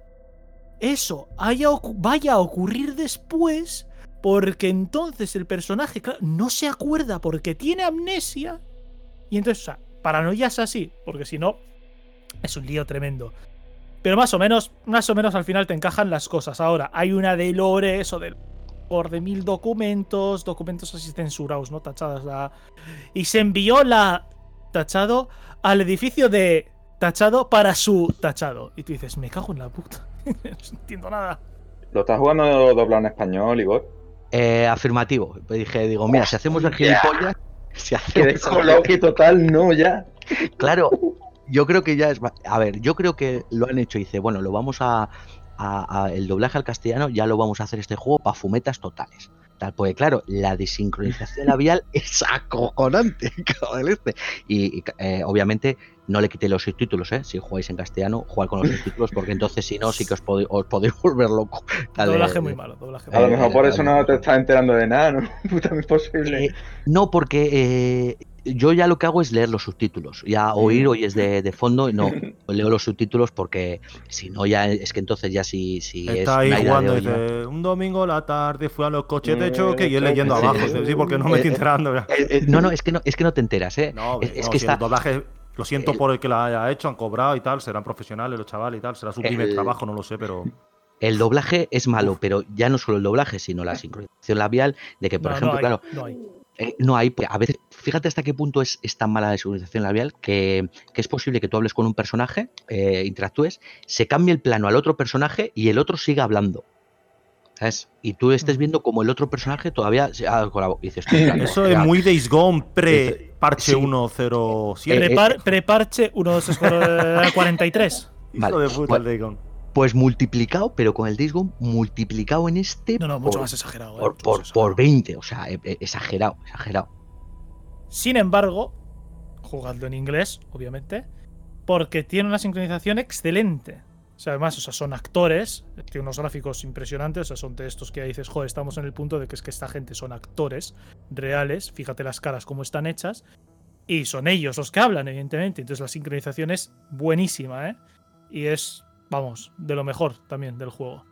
eso vaya a ocurrir después, porque entonces el personaje, claro, no se acuerda porque tiene amnesia. Y entonces, o sea, paranoias así, porque si no, es un lío tremendo. Pero más o menos al final te encajan las cosas. Ahora, hay una de lore, eso de 1000 documentos así censurados, ¿no? Tachadas. Y se envió tachado al edificio de tachado para su tachado. Y tú dices, me cago en la puta. No entiendo nada. ¿Lo estás jugando doblado en español, Igor? Afirmativo. Digo, mira, si hacemos el gilipollas, si Que hacemos descoloque total, no, ya. Claro, yo creo que ya es. A ver, yo creo que lo han hecho y dice, bueno, lo vamos el doblaje al castellano ya lo vamos a hacer este juego para fumetas totales. Tal, porque claro, la desincronización labial es acojonante. Y obviamente no le quité los subtítulos, ¿eh? Si jugáis en castellano, jugad con los subtítulos, porque entonces si no, sí que os podéis volver loco. Doblaje muy malo, doblaje A lo mejor por eso no te mejor. estás enterando de nada, ¿no? Puta, es posible. No, porque yo ya lo que hago es leer los subtítulos. Ya oyes de fondo y no leo los subtítulos porque si no ya es que entonces ya si Está es ahí una ida de jugando y olla. dice, un domingo a la tarde fui a los coches de choque y él leyendo sí, abajo. Sí, porque no me estoy enterando. No, es que no te enteras, ¿eh? No, Es no, que si el doblaje, lo siento por el que la haya hecho, han cobrado y tal, serán profesionales los chavales y tal, será su primer trabajo, no lo sé, pero. El doblaje es malo, pero ya no solo el doblaje, sino la sincronización labial, de que, por ejemplo, claro, no hay. No hay, a veces, fíjate hasta qué punto es tan mala la sincronización labial que es posible que tú hables con un personaje, interactúes, se cambie el plano al otro personaje y el otro siga hablando. ¿Sabes? Y tú estés viendo como el otro personaje todavía con la boca. Y dices, eso es muy Days Gone pre-parche sí. 1.07. Pre-parche 1.43. Hijo de puta el Days Gone. Pues multiplicado, pero con el Days Gone multiplicado en este. No, mucho más exagerado. Por 20, o sea, exagerado. Sin embargo, jugadlo en inglés, obviamente, porque tiene una sincronización excelente. O sea, además, son actores, tiene unos gráficos impresionantes, o sea, son de estos que dices, joder, estamos en el punto de que es que esta gente son actores reales, fíjate las caras cómo están hechas, y son ellos los que hablan, evidentemente. Entonces la sincronización es buenísima, ¿eh? Y es, vamos, de lo mejor también del juego.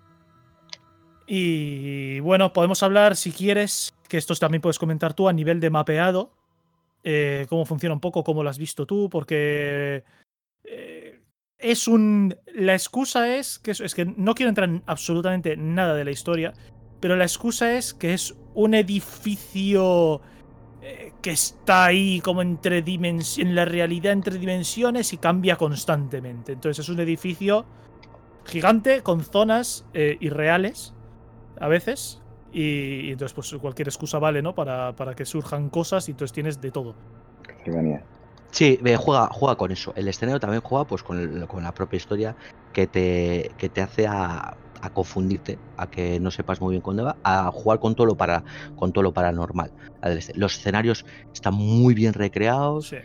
Y bueno, podemos hablar, si quieres, que esto también puedes comentar tú a nivel de mapeado, cómo funciona un poco, cómo lo has visto tú, porque la excusa es que no quiero entrar en absolutamente nada de la historia, pero la excusa es que es un edificio que está ahí como en la realidad entre dimensiones y cambia constantemente. Entonces es un edificio gigante con zonas irreales a veces, y entonces pues cualquier excusa vale, ¿no? Para que surjan cosas, y entonces tienes de todo. Qué manía. Sí, juega con eso. El escenario también juega pues con la propia historia que te hace a confundirte, a que no sepas muy bien dónde va, a jugar con todo lo paranormal. Los escenarios están muy bien recreados, Sí.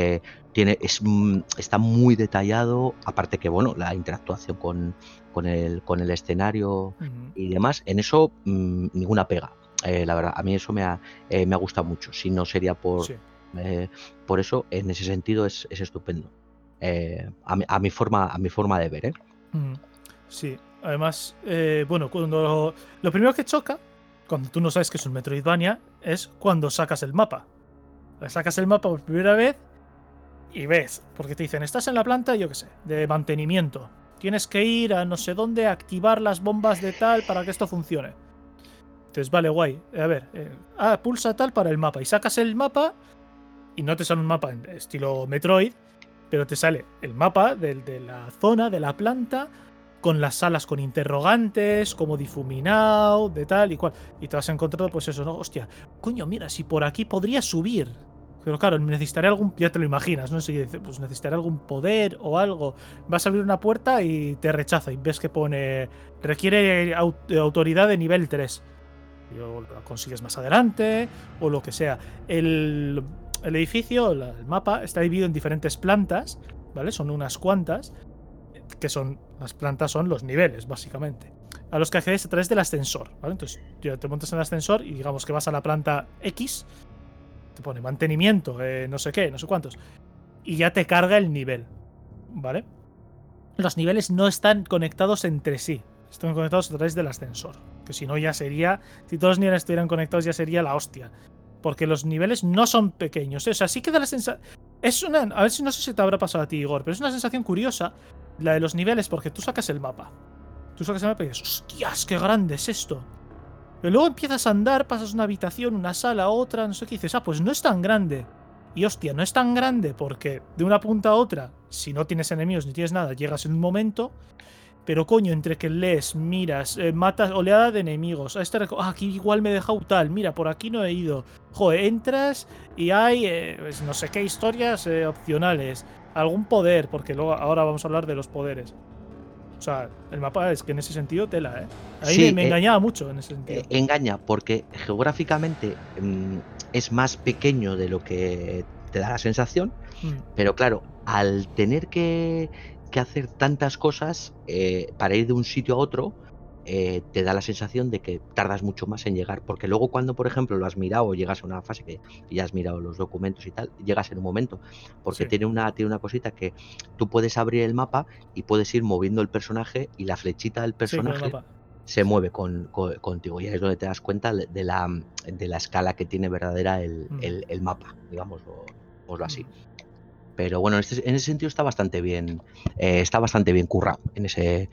Está muy detallado, aparte que bueno, la interactuación con el escenario y demás, en eso ninguna pega. La verdad, a mí eso me ha gustado mucho. Si no sería por eso, en ese sentido es estupendo. A mi forma de ver, ¿eh? Sí, además, bueno, cuando lo primero que choca, cuando tú no sabes que es un Metroidvania, es cuando sacas el mapa. Sacas el mapa por primera vez y ves, porque te dicen, estás en la planta, yo qué sé, de mantenimiento. Tienes que ir a no sé dónde a activar las bombas de tal para que esto funcione. Entonces, vale, guay. A ver, pulsa tal para el mapa. Y sacas el mapa y no te sale un mapa en estilo Metroid, pero te sale el mapa de la zona, de la planta, con las salas con interrogantes, como difuminado, de tal y cual. Y te vas encontrando, pues eso, ¿no? Hostia, coño, mira, si por aquí podría subir. Pero claro, necesitaré algún... Ya te lo imaginas, ¿no? Pues necesitaré algún poder o algo. Vas a abrir una puerta y te rechaza y ves que pone... Requiere autoridad de nivel 3. Y o la consigues más adelante, o lo que sea. El edificio, el mapa, está dividido en diferentes plantas, ¿vale? Son unas cuantas, que son... Las plantas son los niveles, básicamente, a los que accedes a través del ascensor, ¿vale? Entonces, ya te montas en el ascensor y digamos que vas a la planta X, te pone mantenimiento, no sé qué, no sé cuántos, y ya te carga el nivel, ¿vale? Los niveles no están conectados entre sí, están conectados a través del ascensor, que si no ya sería... Si todos los niveles estuvieran conectados ya sería la hostia. Porque los niveles no son pequeños, ¿eh? O sea, sí que da la sensación... A ver si no sé si te habrá pasado a ti, Igor, pero es una sensación curiosa la de los niveles, porque tú sacas el mapa. Tú sacas el mapa y dices, hostias, qué grande es esto. Pero luego empiezas a andar, pasas una habitación, una sala, otra, no sé qué, y dices, pues no es tan grande. Y hostia, no es tan grande porque de una punta a otra, si no tienes enemigos ni tienes nada, llegas en un momento. Pero coño, entre que lees, miras, matas, oleada de enemigos. Aquí igual me he dejado tal. Mira, por aquí no he ido. Joder, entras y hay pues no sé qué historias opcionales. Algún poder, porque luego ahora vamos a hablar de los poderes. O sea, el mapa es que en ese sentido tela, ¿eh? Ahí sí, me engañaba mucho en ese sentido. Engaña, porque geográficamente es más pequeño de lo que te da la sensación. Pero claro, al tener que hacer tantas cosas para ir de un sitio a otro, te da la sensación de que tardas mucho más en llegar, porque luego cuando por ejemplo lo has mirado o llegas a una fase que ya has mirado los documentos y tal, llegas en un momento, porque tiene una cosita que tú puedes abrir el mapa y puedes ir moviendo el personaje y la flechita del personaje se mueve contigo, y ahí es donde te das cuenta de la escala que tiene verdadera el mapa, digámoslo así. Pero bueno, en ese sentido está bastante bien currado en ese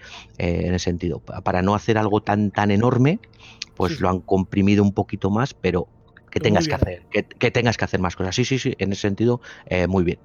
sentido. Para no hacer algo tan enorme, pues lo han comprimido un poquito más, pero que Muy tengas que bien. hacer, que tengas que hacer más cosas. Sí, en ese sentido, muy bien.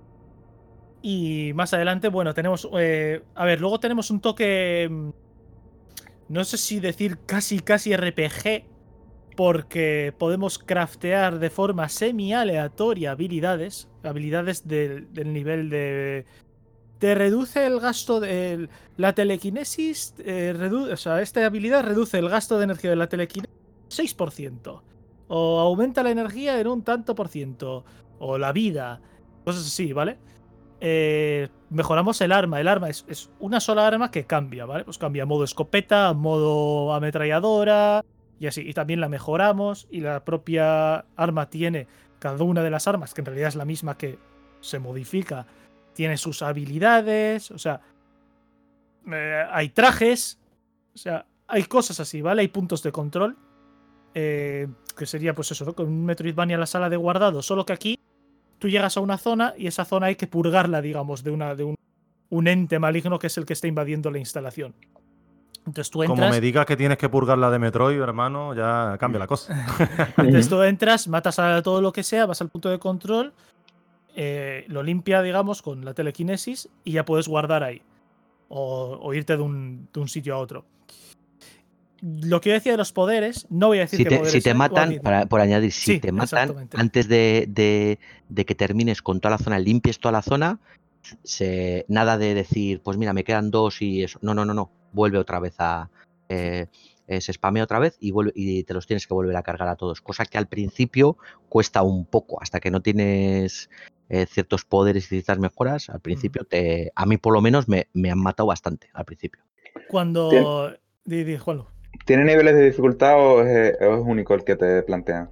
Y más adelante, bueno, tenemos. A ver, luego tenemos un toque. No sé si decir casi RPG. Porque podemos craftear de forma semi-aleatoria habilidades. Habilidades del nivel de. Te reduce el gasto de. La telequinesis. O sea, esta habilidad reduce el gasto de energía de la telequinesis 6%. O aumenta la energía en un tanto por ciento. O la vida. Cosas así, ¿vale? Mejoramos el arma. El arma es una sola arma que cambia, ¿vale? Pues cambia modo escopeta, modo ametralladora y así. Y también la mejoramos y la propia arma tiene, cada una de las armas, que en realidad es la misma que se modifica, tiene sus habilidades, o sea, hay trajes, o sea, hay cosas así, ¿vale? Hay puntos de control, que sería pues eso, ¿no? Con un Metroidvania en la sala de guardado, solo que aquí tú llegas a una zona y esa zona hay que purgarla, digamos, de un ente maligno que es el que está invadiendo la instalación. Entonces tú Como me entras, digas que tienes que purgar la de Metroid, hermano, ya cambia la cosa. entonces tú entras, matas a todo lo que sea, vas al punto de control, lo limpia, digamos, con la telequinesis y ya puedes guardar ahí. O irte de un sitio a otro. Lo que yo decía de los poderes, no voy a decir Si qué te, poderes si te hay. matan, por añadir, si Sí, te matan, exactamente. antes de que termines con toda la zona, limpies toda la zona, nada de decir, pues mira, me quedan 2 y eso. No. Vuelve otra vez se spamea otra vez y te los tienes que volver a cargar a todos. Cosa que al principio cuesta un poco, hasta que no tienes ciertos poderes y ciertas mejoras. Al principio, a mí por lo menos me han matado bastante al principio. Cuando. Juanlu. ¿Tiene niveles de dificultad o es único el que te plantean?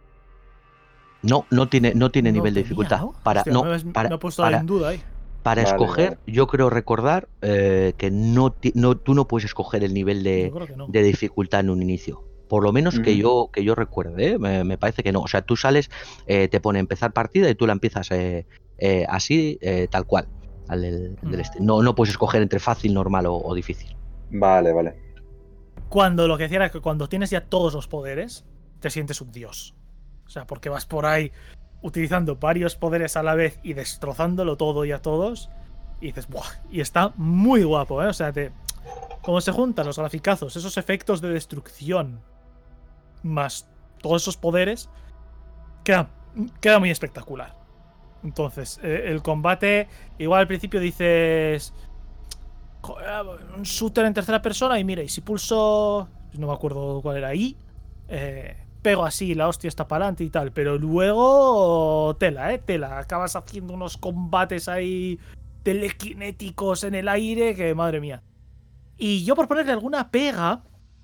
No tiene No nivel de tenía, dificultad. ¿no? Hostia, me he puesto en duda ahí. Para Vale, escoger, vale. yo creo recordar que tú no puedes escoger el nivel Yo creo que no. de dificultad en un inicio. Por lo menos que yo recuerde, ¿eh? Me parece que no. O sea, tú sales, te pone empezar partida y tú la empiezas así, tal cual. No puedes escoger entre fácil, normal o difícil. Vale. Cuando lo que decía era que cuando tienes ya todos los poderes, te sientes un dios. O sea, porque vas por ahí utilizando varios poderes a la vez y destrozándolo todo y a todos. Y dices, ¡buah! Y está muy guapo, ¿eh? O sea, como se juntan los graficazos, esos efectos de destrucción, más todos esos poderes, queda muy espectacular. Entonces, el combate, igual al principio dices, un shooter en tercera persona y mira, y si pulso, no me acuerdo cuál era, I, pego así, la hostia está para adelante y tal, pero luego tela, acabas haciendo unos combates ahí telequinéticos en el aire que madre mía. Y yo por ponerle alguna pega,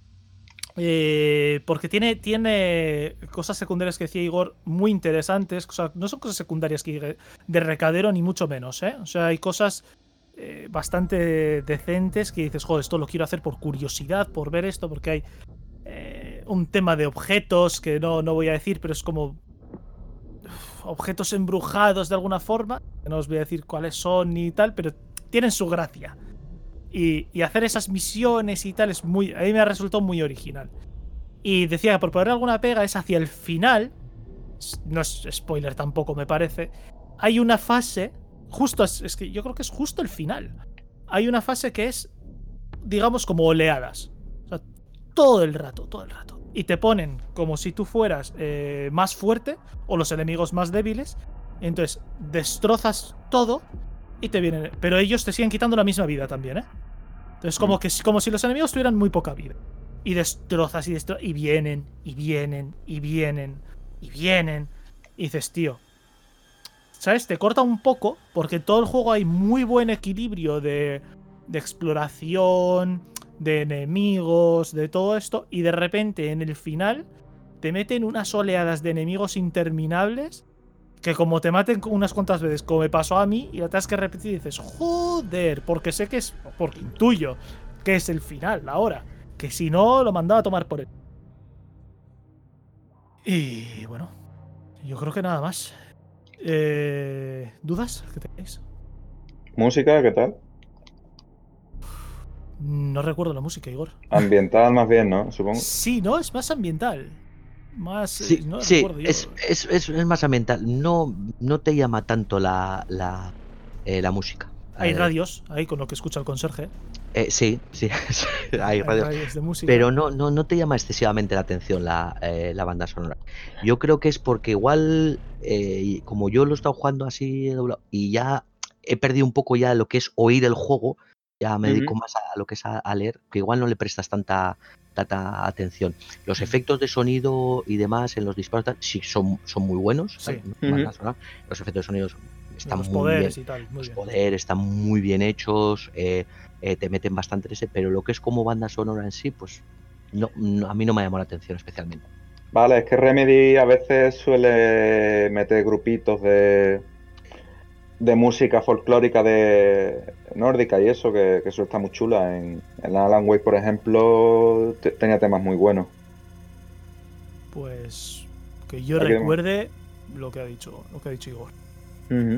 porque tiene cosas secundarias que decía Igor muy interesantes, o sea, no son cosas secundarias que de recadero ni mucho menos, o sea, hay cosas bastante decentes que dices, joder, esto lo quiero hacer por curiosidad, por ver esto, porque hay un tema de objetos que no voy a decir, pero es como objetos embrujados de alguna forma, que no os voy a decir cuáles son ni tal, pero tienen su gracia. Y hacer esas misiones y tal a mí me ha resultado muy original. Y decía que por poner alguna pega es hacia el final, no es spoiler tampoco me parece, hay una fase, es que yo creo que es justo el final. Hay una fase que es, digamos, como oleadas. O sea, todo el rato. Y te ponen como si tú fueras más fuerte o los enemigos más débiles. Entonces destrozas todo y te vienen. Pero ellos te siguen quitando la misma vida también, ¿eh? Entonces como si los enemigos tuvieran muy poca vida. Y destrozas y vienen. Y dices, tío, ¿sabes? Te corta un poco porque en todo el juego hay muy buen equilibrio de exploración, de enemigos, de todo esto, y de repente en el final te meten unas oleadas de enemigos interminables que como te maten unas cuantas veces, como me pasó a mí, y la tengas que repetir y dices, joder, porque sé que es, porque intuyo que es el final, ahora, que si no lo mandaba a tomar por él. Y bueno, yo creo que nada más. ¿Dudas que tenéis? ¿Música? ¿Qué tal? No recuerdo la música, Igor. Ambiental más bien, ¿no? Supongo. Sí, ¿no? Es más ambiental. Más, Sí, no sí, recuerdo yo. es más ambiental. No te llama tanto la música. Hay radios ahí con lo que escucha el conserje. Sí, sí, sí, hay Hay radios. radios de música. Pero no te llama excesivamente la atención la banda sonora. Yo creo que es porque igual, como yo lo he estado jugando así doblado, y ya he perdido un poco ya lo que es oír el juego, ya me dedico más a lo que es a leer, que igual no le prestas tanta atención. Los efectos de sonido y demás en los disparos sí son muy buenos. Sí. Banda sonora. Los efectos de sonido están los muy poderes bien. y tal. Muy Los bien. poderes están muy bien hechos. Te meten bastante en ese, pero lo que es como banda sonora en sí, pues no, a mí no me ha llamado la atención especialmente. Vale, es que Remedy a veces suele meter grupitos de música folclórica de nórdica y eso, que eso está muy chula. En Alan Wake, por ejemplo, tenía temas muy buenos. Pues que yo Aquí recuerde lo que ha dicho Igor. Uh-huh.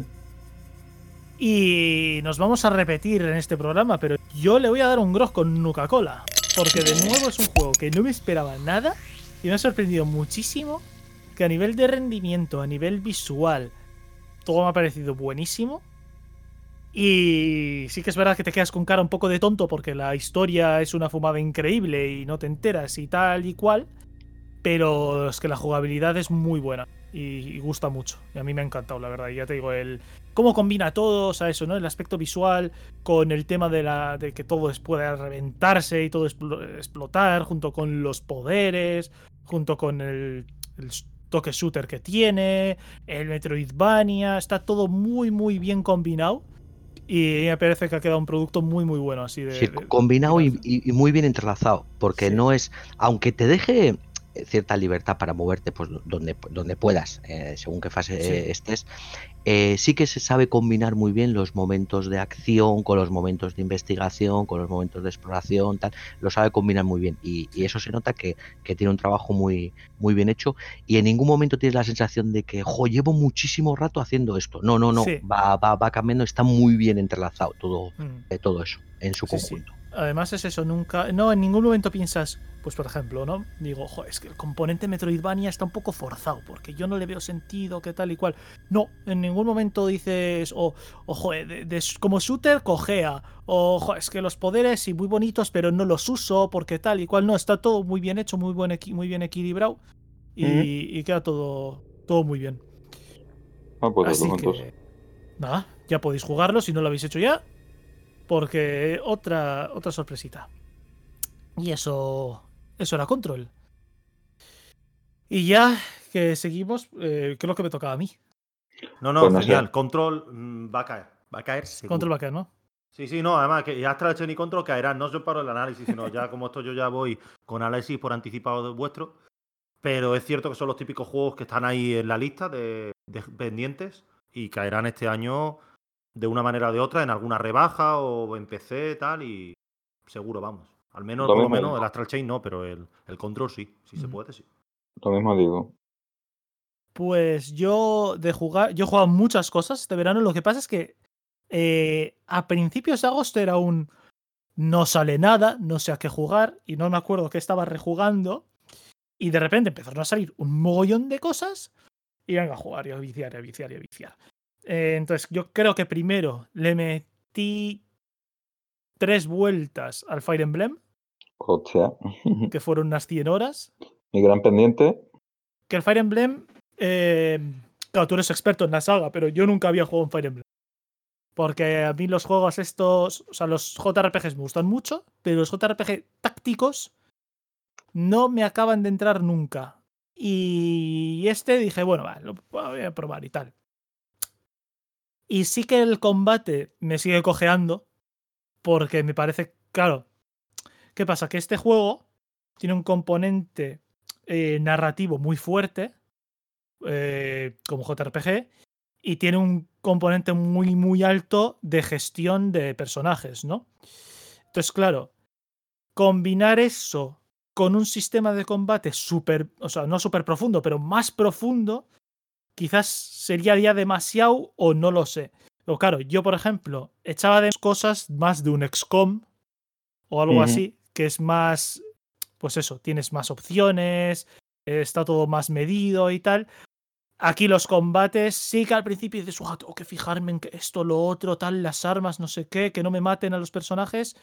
Y nos vamos a repetir en este programa, pero yo le voy a dar un grog con Nuka-Cola. Porque de nuevo es un juego que no me esperaba nada y me ha sorprendido muchísimo. Que a nivel de rendimiento, a nivel visual, todo me ha parecido buenísimo. Y sí que es verdad que te quedas con cara un poco de tonto porque la historia es una fumada increíble y no te enteras y tal y cual. Pero es que la jugabilidad es muy buena y gusta mucho. Y a mí me ha encantado, la verdad. Y ya te digo, cómo combina todo, o sea, eso, ¿no? El aspecto visual con el tema de que todo pueda reventarse y todo explotar, junto con los poderes, junto con el toque shooter que tiene, el Metroidvania, está todo muy, muy bien combinado. Y me parece que ha quedado un producto muy, muy bueno, así Sí, combinado y muy bien entrelazado, porque no es, aunque te deje cierta libertad para moverte pues donde puedas, según qué fase estés, sí que se sabe combinar muy bien los momentos de acción con los momentos de investigación, con los momentos de exploración, tal, lo sabe combinar muy bien y eso se nota que tiene un trabajo muy, muy bien hecho y en ningún momento tienes la sensación de que llevo muchísimo rato haciendo esto. No, Sí. va cambiando, está muy bien entrelazado todo eso en su conjunto. Sí. Además es eso, en ningún momento piensas, pues por ejemplo, ¿no? Digo, es que el componente Metroidvania está un poco forzado, porque yo no le veo sentido, que tal y cual. No, en ningún momento dices, como shooter cojea, es que los poderes sí muy bonitos, pero no los uso, porque tal y cual. No, está todo muy bien hecho, muy bien equilibrado, y queda todo muy bien. Pues así que, nada, ya podéis jugarlo si no lo habéis hecho ya. Porque otra sorpresita. Y eso era Control. Y ya que seguimos, creo que me tocaba a mí. No, Pues no genial. sé. Control va a caer seguro. Control va a caer, ¿no? Sí, no, además que ya Astral Chain y Control caerán, no yo paro el análisis, sino ya como esto yo ya voy con análisis por anticipado de vuestro. Pero es cierto que son los típicos juegos que están ahí en la lista de pendientes y caerán este año de una manera o de otra en alguna rebaja o en PC tal y seguro, vamos. Al menos, por lo menos, el Astral Chain no, pero el Control sí, se puede, sí. Lo mismo digo. Pues yo he jugado muchas cosas este verano. Lo que pasa es que a principios de agosto era no sale nada, no sé a qué jugar y no me acuerdo qué estaba rejugando. Y de repente empezaron a salir un mogollón de cosas y venga a jugar y a viciar. Entonces yo creo que primero le metí 3 vueltas al Fire Emblem. Hostia. Que fueron unas 100 horas. Mi gran pendiente. Que el Fire Emblem, claro, tú eres experto en la saga, pero yo nunca había jugado en Fire Emblem. Porque a mí los juegos estos, o sea, los JRPGs me gustan mucho, pero los JRPG tácticos no me acaban de entrar nunca. Y dije, bueno, lo voy a probar y tal. Y sí que el combate me sigue cojeando, porque me parece, claro, ¿qué pasa? Que este juego tiene un componente narrativo muy fuerte, como JRPG, y tiene un componente muy, muy alto de gestión de personajes, ¿no? Entonces, claro, combinar eso con un sistema de combate o sea, no súper profundo, pero más profundo, quizás sería ya demasiado o no lo sé. Pero claro, yo, por ejemplo, echaba de cosas más de un XCOM o algo así, que es más, pues eso, tienes más opciones, está todo más medido y tal. Aquí los combates sí que al principio dices, tengo que fijarme en que esto, lo otro, tal, las armas, no sé qué, que no me maten a los personajes.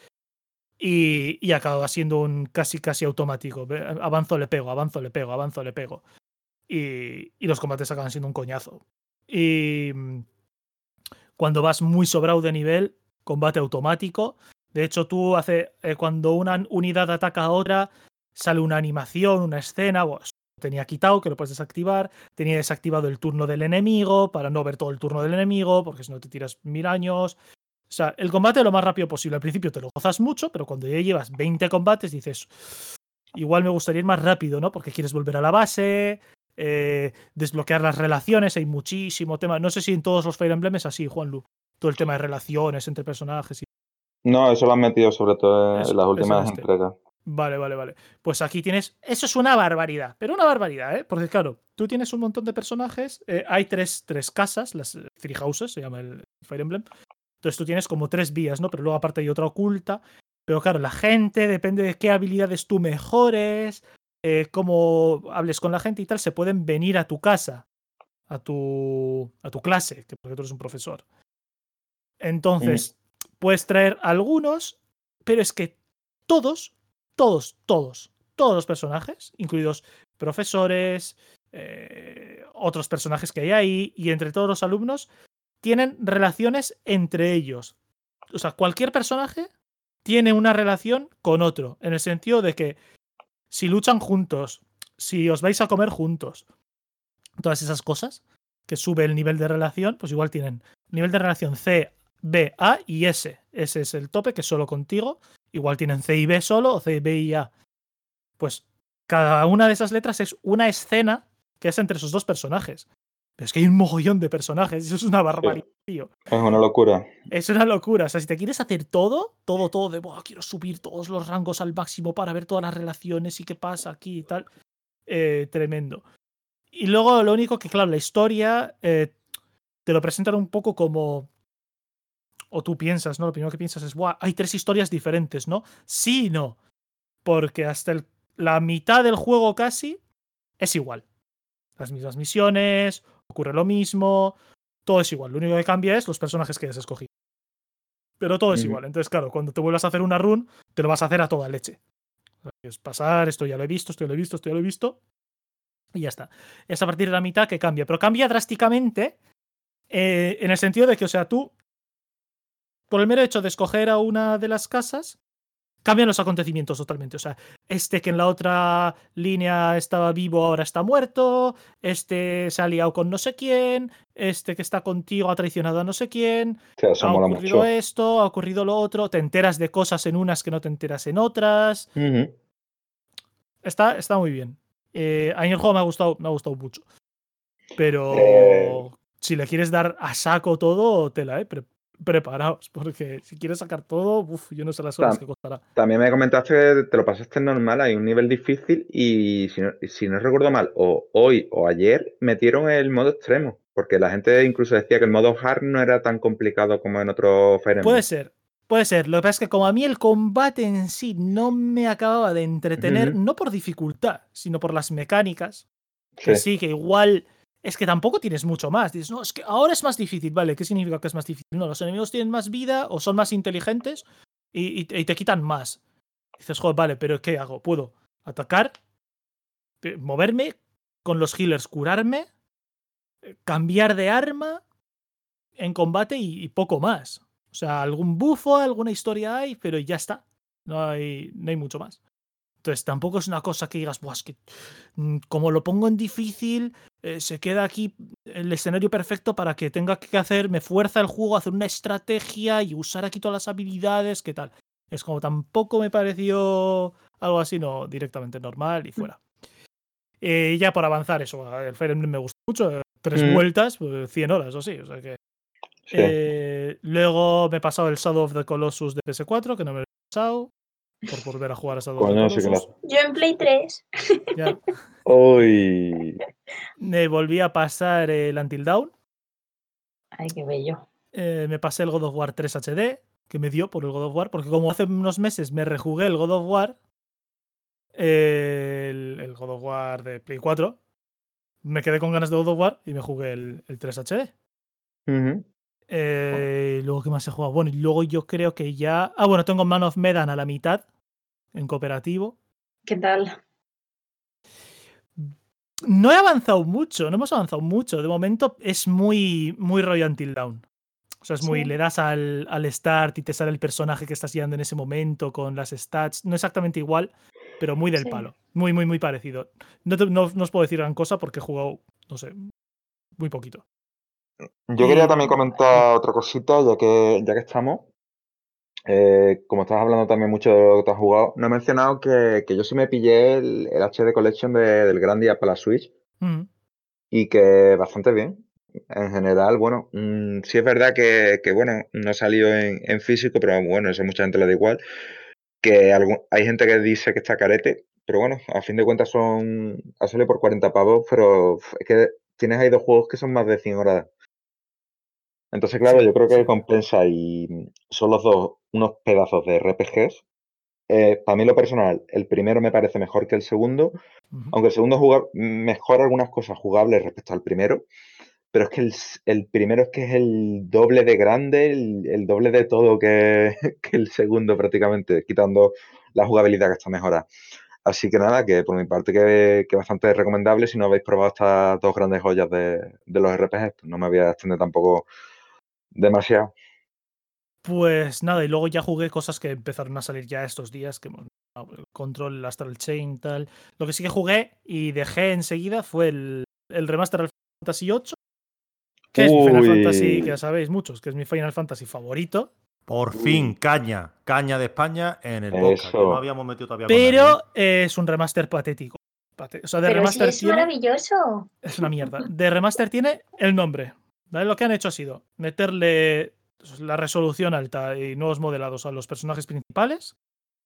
Y acaba siendo un casi automático. Avanzo, le pego, avanzo, le pego, avanzo, le pego. Y los combates acaban siendo un coñazo. Y cuando vas muy sobrado de nivel, combate automático. De hecho, tú cuando una unidad ataca a otra, sale una animación, una escena. Bueno, tenía quitado, que lo puedes desactivar. Tenía desactivado el turno del enemigo para no ver todo el turno del enemigo, porque si no te tiras 1000 años. O sea, el combate lo más rápido posible. Al principio te lo gozas mucho, pero cuando ya llevas 20 combates dices, igual me gustaría ir más rápido, ¿no? Porque quieres volver a la base, desbloquear las relaciones, hay muchísimo tema. No sé si en todos los Fire Emblem es así, Juanlu. Todo el tema de relaciones entre personajes. No, eso lo han metido sobre todo en las Es últimas este. entregas. Vale. Pues aquí tienes. Eso es una barbaridad. Pero una barbaridad, ¿eh? Porque claro, tú tienes un montón de personajes. Hay tres casas, las Three Houses, se llama el Fire Emblem. Entonces tú tienes como 3 vías, ¿no? Pero luego aparte hay otra oculta. Pero claro, la gente, depende de qué habilidades tú mejores, cómo hables con la gente y tal, se pueden venir a tu casa, a tu clase, que porque tú eres un profesor. Entonces, puedes traer algunos, pero es que todos los personajes, incluidos profesores, otros personajes que hay ahí, y entre todos los alumnos, tienen relaciones entre ellos. O sea, cualquier personaje tiene una relación con otro, en el sentido de que si luchan juntos, si os vais a comer juntos, todas esas cosas que sube el nivel de relación, pues igual tienen nivel de relación C, B, A y S. Ese es el tope, que es solo contigo. Igual tienen C y B solo, o C, B y A. Pues cada una de esas letras es una escena que es entre esos dos personajes. Pero es que hay un mogollón de personajes, eso es una barbaridad, tío. Es una locura. Es una locura. O sea, si te quieres hacer todo de, quiero subir todos los rangos al máximo para ver todas las relaciones y qué pasa aquí y tal, tremendo. Y luego lo único que, claro, la historia te lo presentan un poco como... O tú piensas, ¿no? Lo primero que piensas es, hay 3 historias diferentes, ¿no? Sí y no. Porque hasta la mitad del juego casi es igual. Las mismas misiones, ocurre lo mismo, todo es igual. Lo único que cambia es los personajes que hayas escogido. Pero todo es igual. Entonces, claro, cuando te vuelvas a hacer una run, te lo vas a hacer a toda leche. Es pasar, esto ya lo he visto, esto ya lo he visto, esto ya lo he visto. Y ya está. Es a partir de la mitad que cambia. Pero cambia drásticamente en el sentido de que, o sea, tú, por el mero hecho de escoger a una de las casas, cambian los acontecimientos totalmente. O sea, que en la otra línea estaba vivo ahora está muerto, se ha liado con no sé quién, que está contigo ha traicionado a no sé quién, Eso ha mola ocurrido mucho. esto, ha ocurrido lo otro, te enteras de cosas en unas que no te enteras en otras. Está muy bien. A mí el juego me ha gustado mucho. Pero si le quieres dar a saco todo, tela, preparaos, porque si quieres sacar todo, yo no sé las horas que costará. También me comentaste que te lo pasaste normal, hay un nivel difícil y si no recuerdo mal, o hoy o ayer metieron el modo extremo, porque la gente incluso decía que el modo hard no era tan complicado como en otro Fire Emblem. Puede ser. Lo que pasa es que como a mí el combate en sí no me acababa de entretener, no por dificultad, sino por las mecánicas, que sí, que igual... Es que tampoco tienes mucho más. Dices, no, es que ahora es más difícil. Vale, ¿qué significa que es más difícil? No, los enemigos tienen más vida o son más inteligentes y te quitan más. Dices, joder, vale, pero ¿qué hago? Puedo atacar, moverme, con los healers curarme, cambiar de arma en combate y poco más. O sea, algún bufo, alguna historia hay, pero ya está. No hay mucho más. Entonces tampoco es una cosa que digas, es que como lo pongo en difícil, se queda aquí el escenario perfecto para que tenga que hacer, me fuerza el juego a hacer una estrategia y usar aquí todas las habilidades, ¿qué tal? Es como tampoco me pareció algo así, no, directamente normal y fuera. Ya por avanzar eso, el Fire Emblem me gusta mucho, 3 vueltas, 100 horas o sí, o sea que... luego me he pasado el Shadow of the Colossus de PS4, que no me lo he pasado. Por volver a jugar a Shadow of the Colossus. Yo en Play 3. Ya. Uy. Me volví a pasar el Until Dawn. Ay, qué bello. Me pasé el God of War 3 HD, que me dio por el God of War, porque como hace unos meses me rejugué el God of War, el God of War de Play 4. Me quedé con ganas de God of War y me jugué el 3 HD. Ujú. Luego, ¿qué más he jugado? Bueno, y luego yo creo que ya... Ah, bueno, tengo Man of Medan a la mitad, en cooperativo. ¿Qué tal? No he avanzado mucho, no hemos avanzado mucho. De momento es muy, muy Roy Until Dawn. O sea, es muy... Sí. Le das al start y te sale el personaje que estás guiando en ese momento con las stats. No exactamente igual, pero muy del Sí. palo. Muy, muy, muy parecido. No os puedo decir gran cosa porque he jugado, no sé, muy poquito. Yo quería Y- también comentar otra cosita, ya que estamos. Como estás hablando también mucho de lo que te has jugado, no he mencionado que yo sí me pillé el HD Collection del Grandia para la Switch Mm, y que bastante bien. En general, bueno, sí es verdad que, bueno, no salió en físico, pero bueno, eso a mucha gente le da igual. Que hay gente que dice que está carete, pero bueno, a fin de cuentas ha salido por 40 pavos, pero es que tienes ahí 2 juegos que son más de 100 horas. Entonces, claro, sí, yo creo que sí. compensa y son los dos unos pedazos de RPGs. Para mí lo personal, el primero me parece mejor que el segundo, Ujú. aunque el segundo mejora algunas cosas jugables respecto al primero, pero es que el primero es que es el doble de grande, el doble de todo que, que el segundo prácticamente, quitando la jugabilidad que está mejorada. Así que nada, que por mi parte que bastante recomendable si no habéis probado estas dos grandes joyas de los RPGs. No me voy a extender tampoco demasiado. Pues nada, y luego ya jugué cosas que empezaron a salir ya estos días, que bueno, el Control, el Astral Chain, tal. Lo que sí que jugué y dejé enseguida fue el remaster del Fantasy VIII, que es mi Final Fantasy, que ya Uy, sabéis muchos, que es mi Final Fantasy favorito. Por fin, caña de España en el podcast, que no eso. habíamos metido todavía con nadie. Pero es un remaster patético. O sea, de Pero sí remaster es tiene... maravilloso. Es una mierda. De remaster tiene el nombre. ¿Vale? Lo que han hecho ha sido meterle la resolución alta y nuevos modelados a los personajes principales.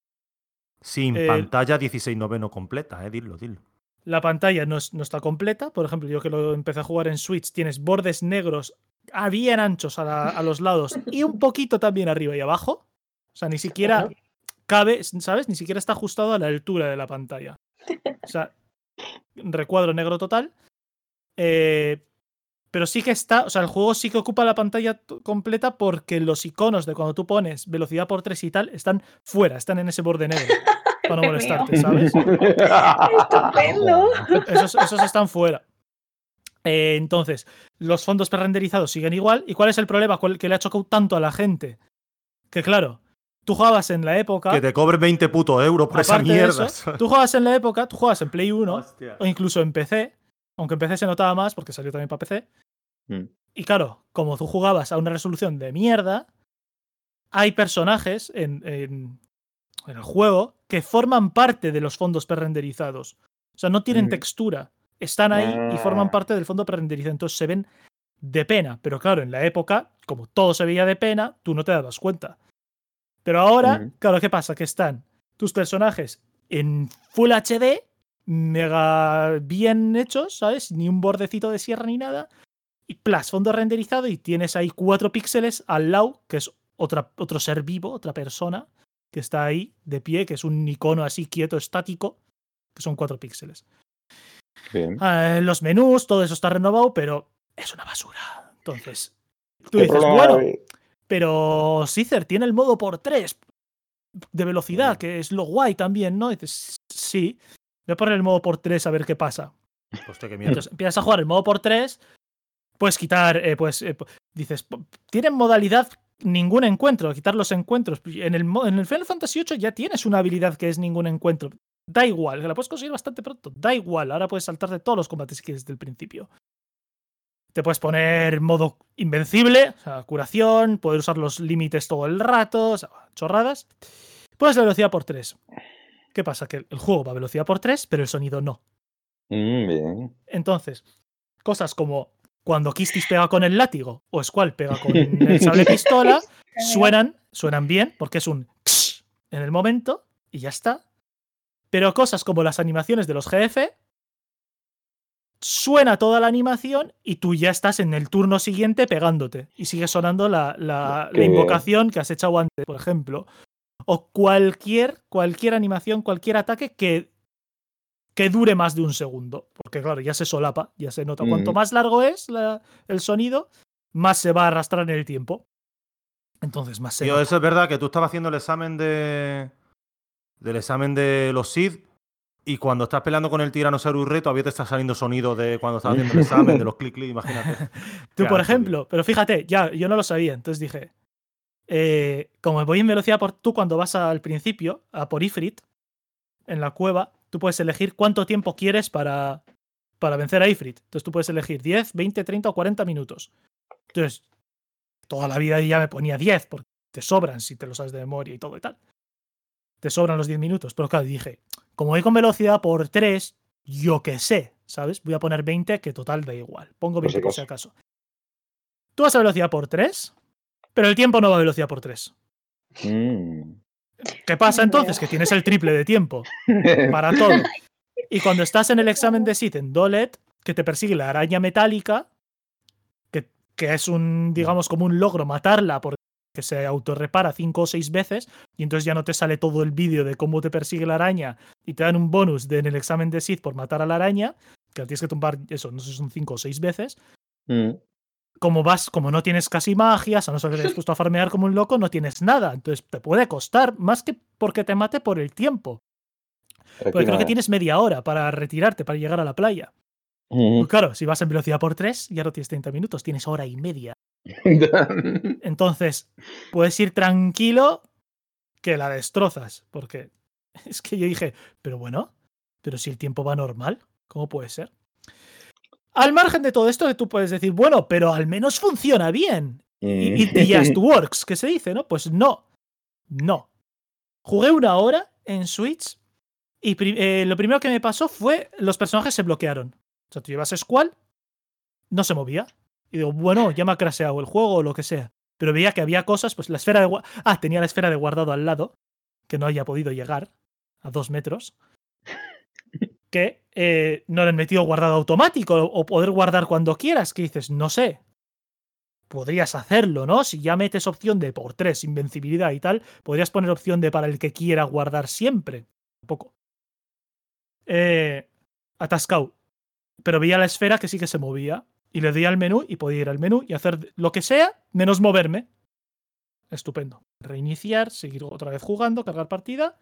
Sin El- pantalla 16:9 completa, dilo. La pantalla no está completa. Por ejemplo, yo que lo empecé a jugar en Switch, tienes bordes negros bien anchos a los lados y un poquito también arriba y abajo. O sea, ni siquiera cabe, ¿sabes? Ni siquiera está ajustado a la altura de la pantalla. O sea, recuadro negro total. Pero sí que está, o sea, el juego sí que ocupa la pantalla completa porque los iconos de cuando tú pones velocidad por 3 y tal están fuera, están en ese borde negro. Para no Dios mío. molestarte, ¿sabes? Estupendo. Esos están fuera. Entonces, los fondos prerenderizados siguen igual. ¿Y cuál es el problema que le ha chocado tanto a la gente? Que claro, tú jugabas en la época. Que te cobres 20 putos euros por esa Aparte de mierda. eso, tú jugabas en la época, tú jugabas en Play 1 Hostia. o incluso en PC, aunque en PC se notaba más porque salió también para PC. Mm. Y claro, como tú jugabas a una resolución de mierda, hay personajes en el juego que forman parte de los fondos prerenderizados. O sea, no tienen textura. Están ahí y forman parte del fondo prerenderizado. Entonces se ven de pena. Pero claro, en la época, como todo se veía de pena, tú no te dabas cuenta. Pero ahora, claro, ¿qué pasa? Que están tus personajes en Full HD, mega bien hechos, ¿sabes? Ni un bordecito de sierra ni nada. Y plus, fondo renderizado y tienes ahí 4 píxeles al lado, que es otro ser vivo, otra persona, que está ahí de pie, que es un icono así quieto, estático, que son 4 píxeles. Bien. Los menús, todo eso está renovado, pero es una basura. Entonces, tú ¿Qué dices, problema bueno, hay? pero Cicer tiene el modo por 3 de velocidad, que es lo guay también, ¿no? Y dices, sí, voy a poner el modo por 3 a ver qué pasa. Hostia, qué mierda. Entonces empiezas a jugar el modo por 3, puedes quitar, dices, tienen modalidad ningún encuentro, quitar los encuentros. En el Final Fantasy VIII ya tienes una habilidad que es ningún encuentro. Da igual, que la puedes conseguir bastante pronto. Da igual, ahora puedes saltarte todos los combates si quieres desde el principio. Te puedes poner modo invencible, o sea, curación, poder usar los límites todo el rato, o sea, chorradas. Puedes la velocidad por 3. ¿Qué pasa? Que el juego va a velocidad por 3, pero el sonido no. Bien. Entonces, cosas como cuando Kistis pega con el látigo o Squall pega con el sable pistola, suenan bien porque es un ksh en el momento y ya está. Pero cosas como las animaciones de los GF, suena toda la animación y tú ya estás en el turno siguiente pegándote y sigue sonando la Qué bien. invocación que has echado antes, por ejemplo. O cualquier animación, cualquier ataque que que dure más de un segundo. Porque claro, ya se solapa, ya se nota. Cuanto Mm. más largo es el sonido, más se va a arrastrar en el tiempo. Entonces más se Tío, nota. eso es verdad que tú estabas haciendo el examen del examen de los Sith y cuando estás peleando con el Tyrannosaurus Rex todavía te está saliendo sonido de cuando estás haciendo el examen, de los clic clic, imagínate. Tú, Qué por asco, ejemplo, pero fíjate, ya, yo no lo sabía, entonces dije, como voy en velocidad tú cuando vas al principio, a por Ifrit, en la cueva, tú puedes elegir cuánto tiempo quieres para vencer a Ifrit. Entonces tú puedes elegir 10, 20, 30 o 40 minutos. Entonces, toda la vida ya me ponía 10, porque te sobran si te lo sabes de memoria y todo y tal. Te sobran los 10 minutos. Pero claro, dije, como voy con velocidad por 3, yo qué sé, ¿sabes? Voy a poner 20, que total da igual. Pongo Por si 20 por si acaso. acaso. Tú vas a velocidad por 3, pero el tiempo no va a velocidad por 3. Mm. ¿Qué pasa entonces? Que tienes el triple de tiempo para todo. Y cuando estás en el examen de Sith en Dolet, que te persigue la araña metálica, que es un, digamos, como un logro matarla porque se autorrepara 5 o 6 veces, y entonces ya no te sale todo el vídeo de cómo te persigue la araña y te dan un bonus en el examen de Sith por matar a la araña, que la tienes que tumbar, eso, no sé si son 5 o 6 veces. Mm. Como no tienes casi magias, a no ser que te hayas puesto a farmear como un loco, no tienes nada. Entonces te puede costar más que porque te mate por el tiempo. Aquí Porque creo que nada. tienes media hora para retirarte, para llegar a la playa. Mm. Pues claro, si vas en velocidad por 3, ya no tienes 30 minutos, tienes hora y media. Entonces, puedes ir tranquilo que la destrozas. Porque es que yo dije, pero bueno, pero si el tiempo va normal, ¿cómo puede ser? Al margen de todo esto, tú puedes decir, bueno, pero al menos funciona bien. It just works, que se dice, ¿no? Pues no. No. Jugué 1 hora en Switch y lo primero que me pasó fue los personajes se bloquearon. O sea, tú llevas Squall, no se movía. Y digo, bueno, ya me ha crasheado el juego o lo que sea. Pero veía que había cosas, pues la esfera de... tenía la esfera de guardado al lado, que no haya podido llegar a 2 metros. Que no le han metido guardado automático o poder guardar cuando quieras. Que dices, no sé. Podrías hacerlo, ¿no? Si ya metes opción de por 3, invencibilidad y tal, podrías poner opción de para el que quiera guardar siempre. Tampoco. Atascado. Pero veía la esfera que sí que se movía. Y le di al menú y podía ir al menú y hacer lo que sea, menos moverme. Estupendo. Reiniciar, seguir otra vez jugando, cargar partida.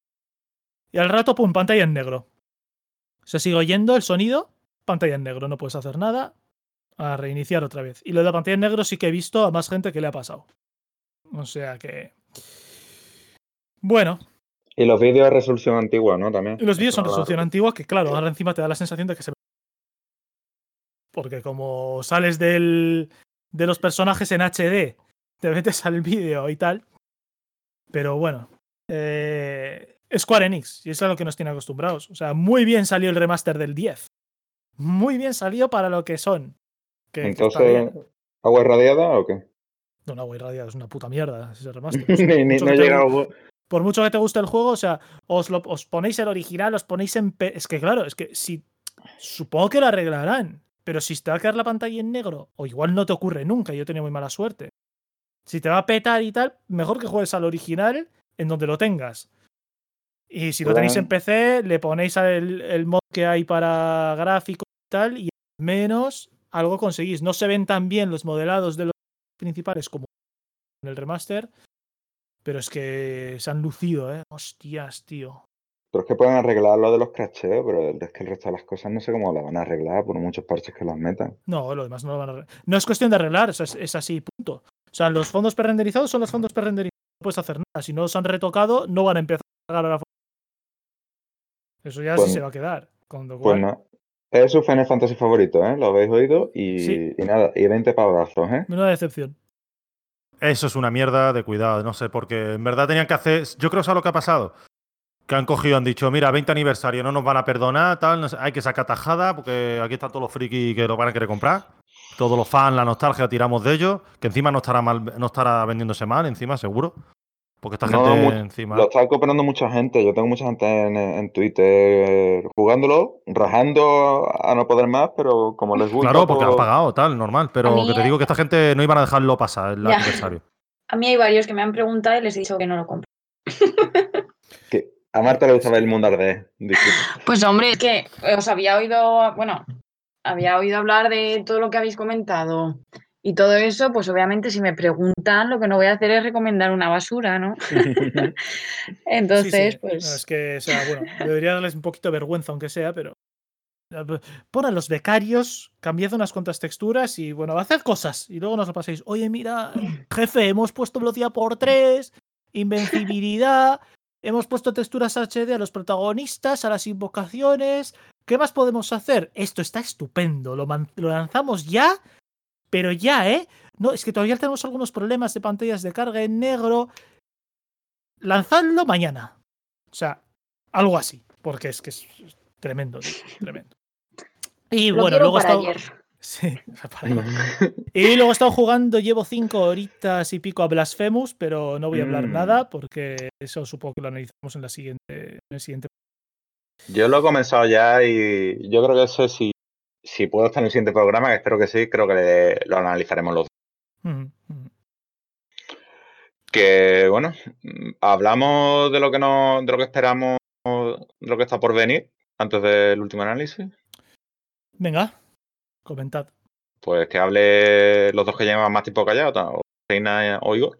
Y al rato, pum, pantalla en negro. Se sigue oyendo el sonido, pantalla en negro, no puedes hacer nada. A reiniciar otra vez. Y lo de la pantalla en negro sí que he visto a más gente que le ha pasado. O sea que... Bueno. Y los vídeos de resolución antigua, ¿no? También. Y los vídeos Eso son resolución antigua, que claro, ahora encima te da la sensación de que se ve. Porque como sales de los personajes en HD, te metes al vídeo y tal. Pero bueno. Square Enix, y eso es a lo que nos tiene acostumbrados. O sea, muy bien salió el remaster del 10. Muy bien salió para lo que son. Entonces, ¿agua irradiada o qué? No, agua irradiada es una puta mierda ese remaster. Por mucho que te guste el juego, o sea, os ponéis el original, os ponéis en... Es que claro, es que si... Supongo que lo arreglarán. Pero si te va a quedar la pantalla en negro, o igual no te ocurre nunca, yo he tenido muy mala suerte. Si te va a petar y tal, mejor que juegues al original en donde lo tengas. Y si lo tenéis en PC, le ponéis el mod que hay para gráficos y tal, y al menos algo conseguís. No se ven tan bien los modelados de los principales como en el remaster, pero es que se han lucido, ¿eh? Hostias, tío. Pero es que pueden arreglar lo de los crasheos, pero es que el resto de las cosas no sé cómo las van a arreglar por muchos parches que las metan. No, lo demás no lo van a arreglar. No es cuestión de arreglar, es así, punto. O sea, los fondos prerenderizados son los fondos prerenderizados. No puedes hacer nada. Si no los han retocado, no van a empezar a cargar a la... Eso ya Pues, sí se va a quedar. Con lo pues cual... no. Es su Final Fantasy favorito, ¿eh? Lo habéis oído y, Sí. y nada, y 20 pavazos, ¿eh? Menuda decepción. Eso es una mierda de cuidado, no sé, porque en verdad tenían que hacer... Yo creo que es lo que ha pasado. Que han cogido, han dicho, mira, 20 aniversario, no nos van a perdonar, tal, no sé, hay que sacar tajada, porque aquí están todos los frikis que lo van a querer comprar. Todos los fans, la nostalgia, tiramos de ellos, que encima no estará vendiéndose mal, encima, seguro. Porque esta gente encima... Lo está comprando mucha gente. Yo tengo mucha gente en Twitter jugándolo, rajando a no poder más, pero como les gusta... Claro, porque han pagado, tal, normal. Pero que te digo que esta gente no iban a dejarlo pasar el aniversario. A mí hay varios que me han preguntado y les he dicho que no lo compro. A Marta le gustaba el mundo arder. Disculpa. Pues hombre, es que os había oído, bueno, había oído hablar de todo lo que habéis comentado y todo eso, pues obviamente si me preguntan, lo que no voy a hacer es recomendar una basura, ¿no? Entonces, Sí. pues... No, es que, o sea, bueno, debería darles un poquito de vergüenza, aunque sea, pero. Pon a los becarios, cambiad unas cuantas texturas y, bueno, haced cosas. Y luego nos lo paséis. Oye, mira, jefe, hemos puesto velocidad por 3, invencibilidad, hemos puesto texturas HD a los protagonistas, a las invocaciones. ¿Qué más podemos hacer? Esto está estupendo. Lo lanzamos ya, pero ya, ¿eh? No, es que todavía tenemos algunos problemas de pantallas de carga en negro. Lanzadlo mañana. O sea, algo así. Porque es que es tremendo, tío, tremendo. Y Lo bueno, quiero luego he para estado. ayer. Sí, para ayer. Y luego he estado jugando, llevo 5 horitas y pico a Blasphemous, pero no voy a hablar nada porque eso supongo que lo analizamos en el siguiente. Yo lo he comenzado ya y yo creo que eso si puedo estar en el siguiente programa, que espero que sí, creo que lo analizaremos los dos. Que bueno, hablamos de lo que esperamos, de lo que está por venir antes del último análisis. Venga, comentad. Pues que hable los dos que llevan más tiempo callados, o Reina o Igor.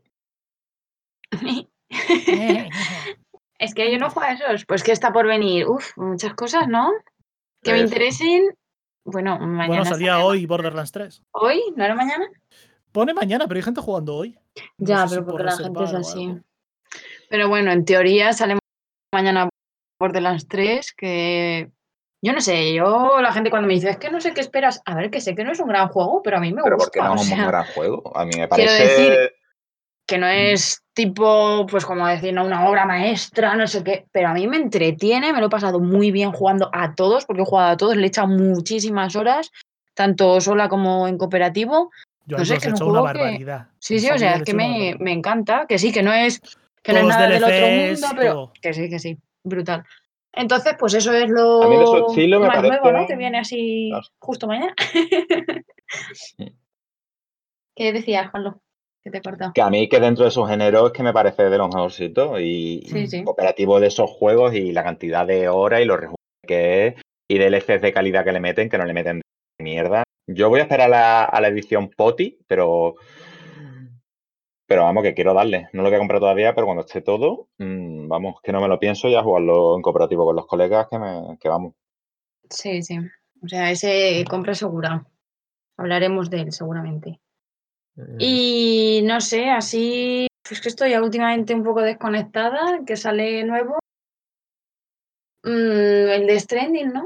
Es que yo no juego a esos. Pues que está por venir. Uf, muchas cosas, ¿no? Que me interesen. Bueno, mañana. Bueno, salía hoy Borderlands 3. ¿Hoy? ¿No era mañana? Pone mañana, pero hay gente jugando hoy. No ya, sé pero si porque por la gente es así. algo. Pero bueno, en teoría sale mañana Borderlands 3, que... Yo no sé, la gente cuando me dice, es que no sé qué esperas. A ver, que sé que no es un gran juego, pero a mí me gusta. Pero ¿por qué no es un gran juego? A mí me parece... Quiero decir que no es tipo, pues como decir, no, una obra maestra, no sé qué, pero a mí me entretiene, me lo he pasado muy bien jugando a todos, porque he jugado a todos, le he echado muchísimas horas, tanto sola como en cooperativo. Yo no sé, que es un juego una barbaridad. Sí, o sea, es que me encanta, que sí, que no es nada del otro mundo, pero que sí, brutal. Entonces, pues eso es lo a mí eso estilo me más parece... nuevo, ¿no? Que viene así justo mañana. ¿Qué decías, Juanlo? Que te he cortado. Que a mí que dentro de su género es que me parece de los mejorcitos y cooperativo de esos juegos y la cantidad de horas y lo rejugable que es y DLCs de calidad que le meten, que no le meten de mierda. Yo voy a esperar a la edición POTI, pero vamos, que quiero darle. No lo voy a comprar todavía, pero cuando esté todo, vamos, que no me lo pienso y a jugarlo en cooperativo con los colegas, que vamos. Sí. O sea, ese compra segura. Hablaremos de él seguramente. Y no sé, así... Es que estoy últimamente un poco desconectada, que sale nuevo. El de Stranding, ¿no?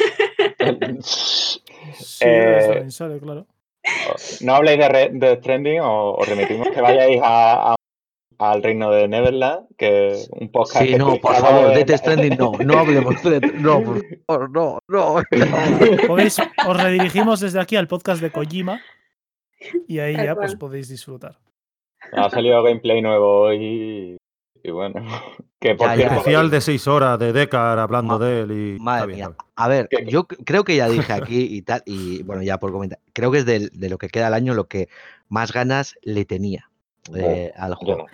Sí, también sale, claro. No habléis de Stranding, os remitimos que vayáis al reino de Neverland, que un podcast... Sí, no, por favor, Death Stranding no hablemos de... No, por favor, no. Os redirigimos desde aquí al podcast de Kojima y ahí ya pues podéis disfrutar. Ha salido gameplay nuevo y bueno... Que por cierto, especial de 6 horas de Deckard hablando de él y... Madre mía. A ver, yo creo que ya dije aquí y tal, y bueno, ya por comentar, creo que es de lo que queda al año lo que más ganas le tenía al juego.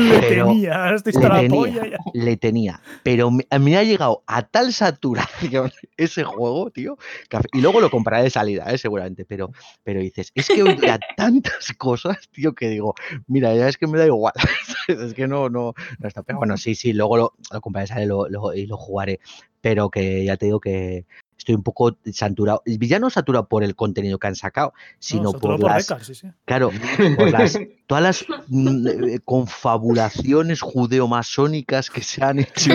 Le tenía, pero me ha llegado a tal saturación ese juego, tío, y luego lo compraré de salida, seguramente, pero dices, es que oiga tantas cosas, tío, que digo, mira, ya es que me da igual, es que no está, pero bueno, sí, luego lo compraré de salida y lo jugaré, pero que ya te digo que estoy un poco saturado, ya no saturado por el contenido que han sacado, sino por las... Deckard, sí. Claro, por todas las confabulaciones judeo-masónicas que se han hecho.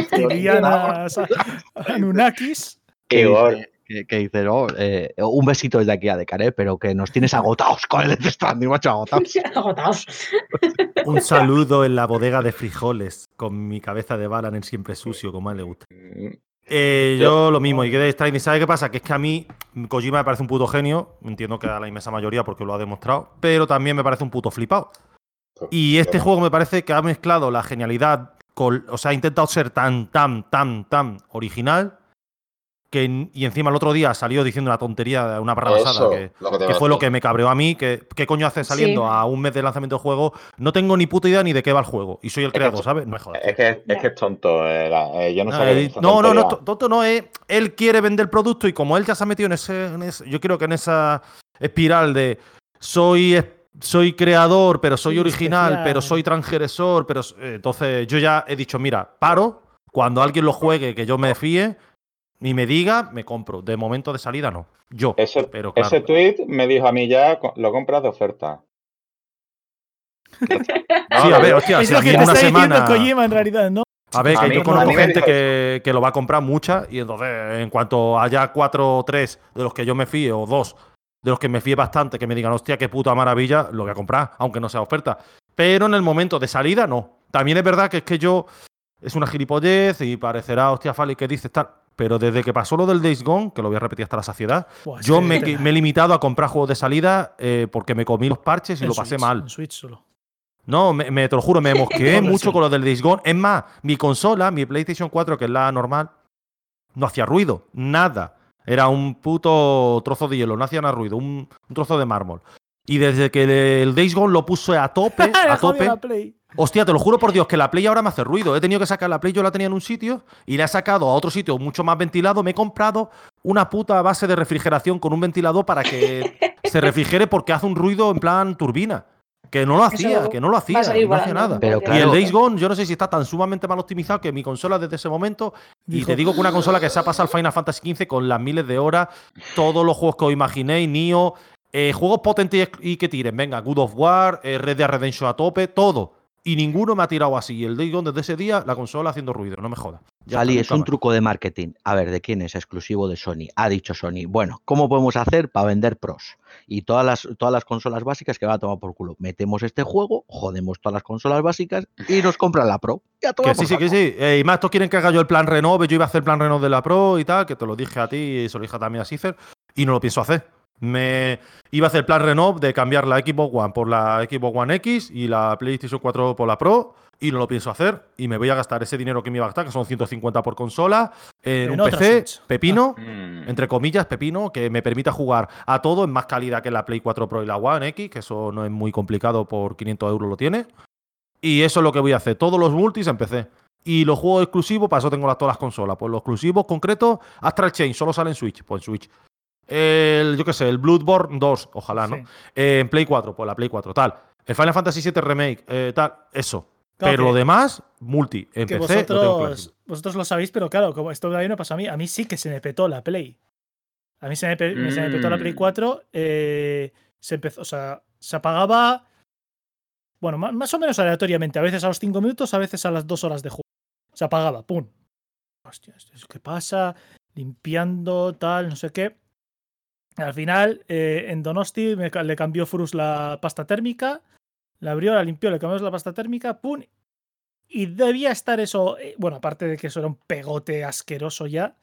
Anunnakis. Que dice, ¿no? Un besito desde aquí a Deckard, pero que nos tienes agotados con el Death Stranding, macho, agotados. Un saludo en la bodega de frijoles, con mi cabeza de Balan en siempre sucio, como a él le gusta. Yo lo mismo, y que Death Stranding, ¿sabes qué pasa? Que es que a mí Kojima me parece un puto genio, entiendo que a la inmensa mayoría porque lo ha demostrado, pero también me parece un puto flipado. Y este juego me parece que ha mezclado la genialidad con, o sea, ha intentado ser tan original y encima el otro día salió diciendo una tontería, una barrabasada, Eso, que lo que te iba a fue lo decir. que me cabreó a mí, que qué coño hace saliendo Sí. a un mes de lanzamiento del juego, no tengo ni puta idea ni de qué va el juego, y soy el que creador, esto- ¿sabes? No me jodas. Es que es tonto. Yo no No, sabía esa no, tontería. tonto no es. Él quiere vender producto y como él ya se ha metido yo creo que en esa espiral de soy creador, pero soy Sí, original, especial. pero soy transgresor, pero entonces yo ya he dicho, mira, paro, cuando alguien lo juegue, que yo me fíe, ni me diga, me compro. De momento de salida no. Yo, pero claro. Ese tweet me dijo a mí ya, lo compras de oferta. No, Sí, lo a ver, digo- hostia, Es si lo a mí que en te una está diciendo semana. Kojima en realidad, ¿no? A ver, A que mí- yo a conozco mí me gente dijo que lo va a comprar muchas y entonces en cuanto haya 4 o 3 de los que yo me fíe o 2 de los que me fíe bastante que me digan, hostia, qué puta maravilla, lo voy a comprar, aunque no sea oferta. Pero en el momento de salida, no. También es verdad que es que yo es una gilipollez y parecerá, hostia, Fali, ¿qué dices? Tal. Pero desde que pasó lo del Days Gone, que lo voy a repetir hasta la saciedad, Buah, es yo que me tela. he limitado a comprar juegos de salida porque me comí los parches y En lo pasé Switch, mal. En Switch solo. No, te lo juro, me mosqueé Mejor mucho versión. con lo del Days Gone. Es más, mi consola, mi PlayStation 4, que es la normal, no hacía ruido, nada. Era un puto trozo de hielo, no hacía nada ruido, un trozo de mármol. Y desde que el Days Gone lo puse a tope, Le jodió la Play. hostia, te lo juro por Dios que la Play ahora me hace ruido. He tenido que sacar la Play, yo la tenía en un sitio y la he sacado a otro sitio mucho más ventilado. Me he comprado una puta base de refrigeración con un ventilador para que se refrigere porque hace un ruido en plan turbina. Que no lo hacía, Eso que no lo va hacía, a salir no hacía volando nada. en Pero cualquier Y el claro. Days Gone, yo no sé si está tan sumamente mal optimizado que mi consola desde ese momento, y Dijo, te digo que una consola que se ha pasado al Final Fantasy XV con las miles de horas, todos los juegos que os imaginéis, Nioh, juegos potentes y que tiren, venga, God of War, Red Dead Redemption a tope, todo. Y ninguno me ha tirado así. Y el Days Gone desde ese día, la consola haciendo ruido, no me jodas. Ya Fali, está, es nunca un más. truco de marketing. A ver, ¿de quién es? Exclusivo de Sony. Ha dicho Sony. Bueno, ¿cómo podemos hacer para vender pros? Y todas las consolas básicas que van a tomar por culo. Metemos este juego, jodemos todas las consolas básicas y nos compran la Pro. Ya toma Que sí, por sí, que saco. sí. Y más, estos quieren que haga yo el plan Renove. Yo iba a hacer el plan Renove de la Pro y tal, que te lo dije a ti y se lo dije también a Cicer. Y no lo pienso hacer. Me iba a hacer el plan Renove de cambiar la Xbox One por la Xbox One X y la PlayStation 4 por la Pro. Y no lo pienso hacer. Y me voy a gastar ese dinero que me iba a gastar, que son 150 por consola, en un otra PC Switch. pepino, Mm. entre comillas, pepino, que me permita jugar a todo en más calidad que la Play 4 Pro y la One X, que eso no es muy complicado, por 500 euros lo tiene. Y eso es lo que voy a hacer. Todos los multis en PC. Y los juegos exclusivos, para eso tengo todas las consolas. Pues los exclusivos concretos, Astral Chain, solo sale en Switch. Pues en Switch. Yo qué sé, el Bloodborne 2, ojalá, ¿no? Sí. En Play 4, pues la Play 4, tal. El Final Fantasy VII Remake, tal, eso. Claro Pero que- lo demás, multi. En Que PC lo tengo clarísimo. vosotros lo sabéis, pero claro, como esto también me pasó a mí sí que se me petó la Play. A mí se me petó la Play 4. Se empezó, o sea, se apagaba. Bueno, más o menos aleatoriamente. A veces a los 5 minutos, a veces a las 2 horas de juego. Se apagaba, ¡pum! Hostia, ¿qué pasa? Limpiando, tal, no sé qué. Al final, en Donosti le cambió Frus la pasta térmica. La abrió, la limpió, le cambió la pasta térmica, ¡pum! Y debía estar eso. Bueno, aparte de que eso era un pegote asqueroso ya.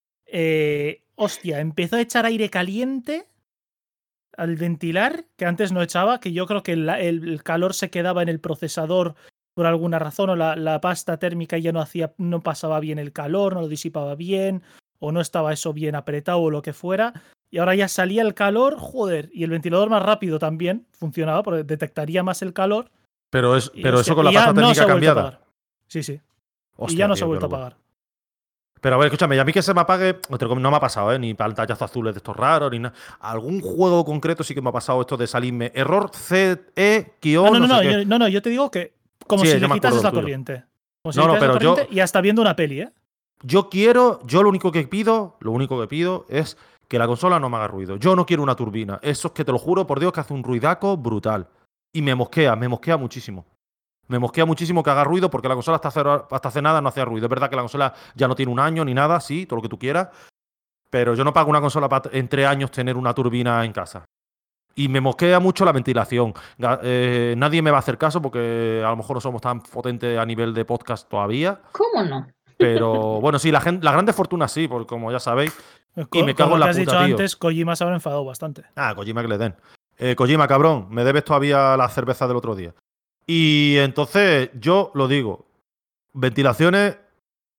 Hostia, empezó a echar aire caliente al ventilar, que antes no echaba, que yo creo que el calor se quedaba en el procesador por alguna razón, o la pasta térmica ya no pasaba bien el calor, no lo disipaba bien, o no estaba eso bien apretado o lo que fuera. Y ahora ya salía el calor, joder, y el ventilador más rápido también funcionaba, porque detectaría más el calor. Pero Hostia, eso con la y ya pasta no se térmica ha vuelto a cambiada. apagar. Sí, sí. Y Hostia, ya no tío, se ha qué vuelto a locura. apagar. Pero a ver, escúchame, y a mí que se me apague, no me ha pasado, ni pantallazos azules de estos raros, ni nada. Algún juego concreto sí que me ha pasado esto de salirme. Error CE, No, yo te digo que como Sí, si ya le me acuerdo quitases la del tuyo. corriente. Como si No, le no, quitases la pero corriente y hasta viendo una peli, ¿eh? yo lo único que pido es que la consola no me haga ruido. Yo no quiero una turbina. Eso es que te lo juro por Dios que hace un ruidaco brutal. Y me mosquea muchísimo. Me mosquea muchísimo que haga ruido porque la consola hasta hace nada no hacía ruido. Es verdad que la consola ya no tiene un año ni nada, sí, todo lo que tú quieras. Pero yo no pago una consola para en 3 años tener una turbina en casa. Y me mosquea mucho la ventilación. Nadie me va a hacer caso porque a lo mejor no somos tan potentes a nivel de podcast todavía. ¿Cómo no? Pero bueno, sí, las grandes fortunas sí, porque como ya sabéis. Y me cago Como en la te has puta, dicho tío. antes, Kojima se habrá enfadado bastante. Kojima que le den. Kojima, cabrón, me debes todavía la cerveza del otro día. Y entonces, yo lo digo, ventilaciones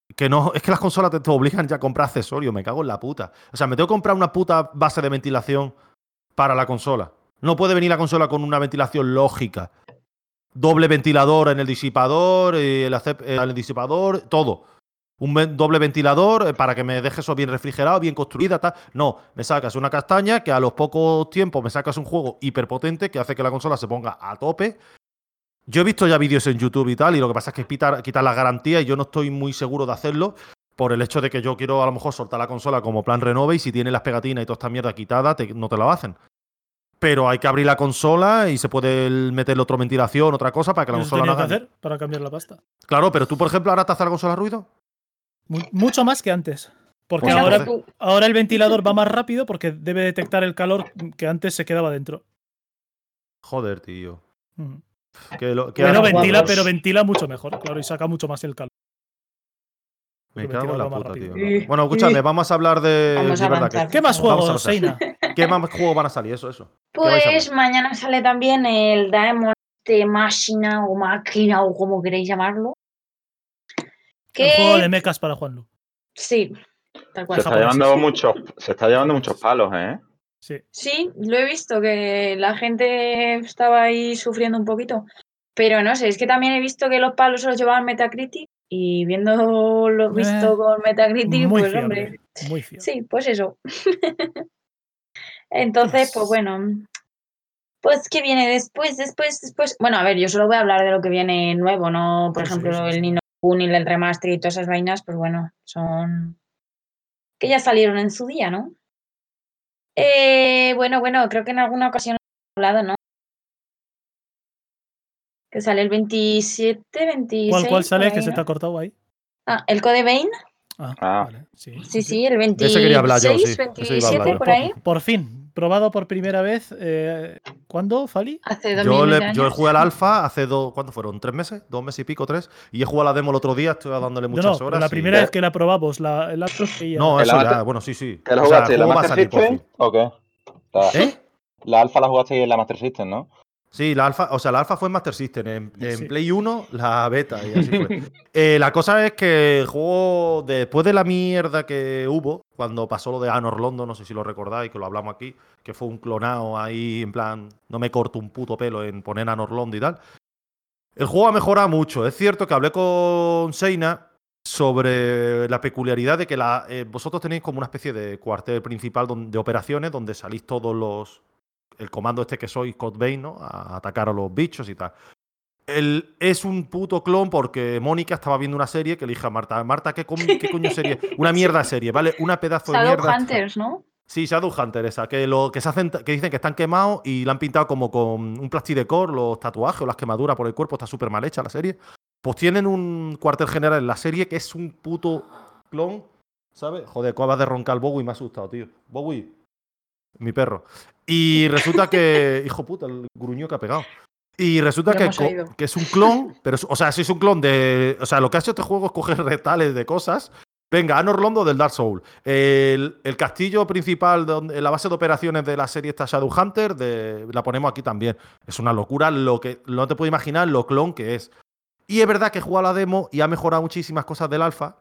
Que no, es que las consolas te obligan ya a comprar accesorios, me cago en la puta. O sea, me tengo que comprar una puta base de ventilación para la consola. No puede venir la consola con una ventilación lógica. Doble ventilador en el disipador, el disipador, todo. Doble ventilador para que me deje eso bien refrigerado, bien construida, tal. No, me sacas una castaña que a los pocos tiempos me sacas un juego hiperpotente que hace que la consola se ponga a tope. Yo he visto ya vídeos en YouTube y tal, y lo que pasa es que quitar la garantía y yo no estoy muy seguro de hacerlo por el hecho de que yo quiero a lo mejor soltar la consola como plan renove y si tiene las pegatinas y toda esta mierda quitada, no te la hacen. Pero hay que abrir la consola y se puede meterle otra ventilación, otra cosa para que la ¿Y eso consola no tenía que haga. hacer para cambiar la pasta? Claro, pero tú, por ejemplo, ahora te hace la consola ruido. Mucho más que antes. Porque Pues Bueno, entonces- pero tú, ahora el ventilador va más rápido porque debe detectar el calor que antes se quedaba dentro. Joder, tío. Mm. Pero ventila mucho mejor, claro, y saca mucho más el calor. Me El cago en la ventilador va más puta, tío. rápido. Bueno, escúchame, vamos a hablar de. Vamos a de verdad, avanzar. ¿Qué más Vamos a juegos, avanzar. Seina? ¿Qué más juegos van a salir? Eso. ¿Qué vais a pues hablar? mañana sale también el Daemon de Máquina o Máquina o como queréis llamarlo. El juego de Que mechas para Juanlu. sí, tal Se cual. está llevando Japoneses. muchos palos, ¿eh? Sí. Sí, lo he visto que la gente estaba ahí sufriendo un poquito. Pero no sé, es que también he visto que los palos se los llevaban Metacritic y viendo lo visto con Metacritic, Muy pues fiable. hombre, Muy fiable. sí, pues eso. Entonces, pues bueno, pues ¿qué viene después? Bueno, a ver, yo solo voy a hablar de lo que viene nuevo, ¿no? Por Sí, ejemplo, sí. el Ni no Kuni, el remaster y todas esas vainas, pues bueno, son que ya salieron en su día, ¿no? Bueno, creo que en alguna ocasión he hablado, ¿no? Que sale el 27, 26. ¿Cuál sale? por ahí, Que se te ¿no? ha cortado ahí. El Code Vein. Ah. Vale. Sí. Sí, el De ese quería hablar yo, 26, sí. Ese iba a hablar 27, yo. por ahí. Por fin. Probado por primera vez. ¿Cuándo, Fali? Hace 2 Yo millones de he años. jugado al alfa hace ¿cuánto fueron? ¿3 meses? ¿2 meses y pico? ¿3? Y he jugado a la demo el otro día, estoy dándole No, muchas pero horas. la y- primera vez que la probamos, el No, ¿El eso Amateur- ya, bueno, sí. ¿Que lo O sea, jugaste el en la juego va a Master salir por System fin. o qué? ¿Eh? La alfa la jugaste en la Master System, ¿no? Sí, la alfa fue en Master System, en Sí. Play 1 la beta y así fue. La cosa es que el juego, después de la mierda que hubo, cuando pasó lo de Anor Londo, no sé si lo recordáis, que lo hablamos aquí, que fue un clonado ahí, en plan, no me corto un puto pelo en poner Anor Londo y tal. El juego ha mejorado mucho. Es cierto que hablé con Seina sobre la peculiaridad de que vosotros tenéis como una especie de cuartel principal de operaciones donde salís todos el comando este que sois, Code Vein, ¿no? A atacar a los bichos y tal. Es un puto clon porque Mónica estaba viendo una serie que le dije a Marta, ¿qué coño serie? Una mierda serie, ¿vale? Una pedazo de Shadow mierda. Hunters, ¿no? Sí, Shadowhunter, esa, que dicen que están quemados y la han pintado como con un plastidecor, los tatuajes o las quemaduras por el cuerpo, está súper mal hecha la serie. Pues tienen un cuartel general en la serie que es un puto clon, ¿sabes? Joder, acabas de roncar el Bowie y me ha asustado, tío. Bowie, mi perro. Y resulta que, hijo puta, el gruño que ha pegado. Y resulta Lo que, hemos oído. que es un clon, pero, o sea, si es un clon de. O sea, lo que ha hecho este juego es coger retales de cosas. Venga, Anor Londo del Dark Souls. El castillo principal, la base de operaciones de la serie esta Shadowhunter, la ponemos aquí también. Es una locura no te puedo imaginar lo clon que es. Y es verdad que he jugado la demo y ha mejorado muchísimas cosas del alfa,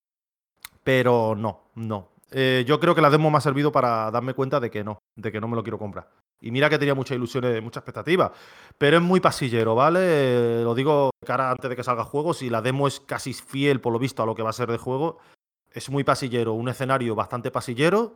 pero no. Yo creo que la demo me ha servido para darme cuenta de que no me lo quiero comprar. Y mira que tenía muchas ilusiones, muchas expectativas, pero es muy pasillero, ¿vale? Lo digo cara antes de que salga el juego, si la demo es casi fiel, por lo visto, a lo que va a ser de juego, es muy pasillero, un escenario bastante pasillero,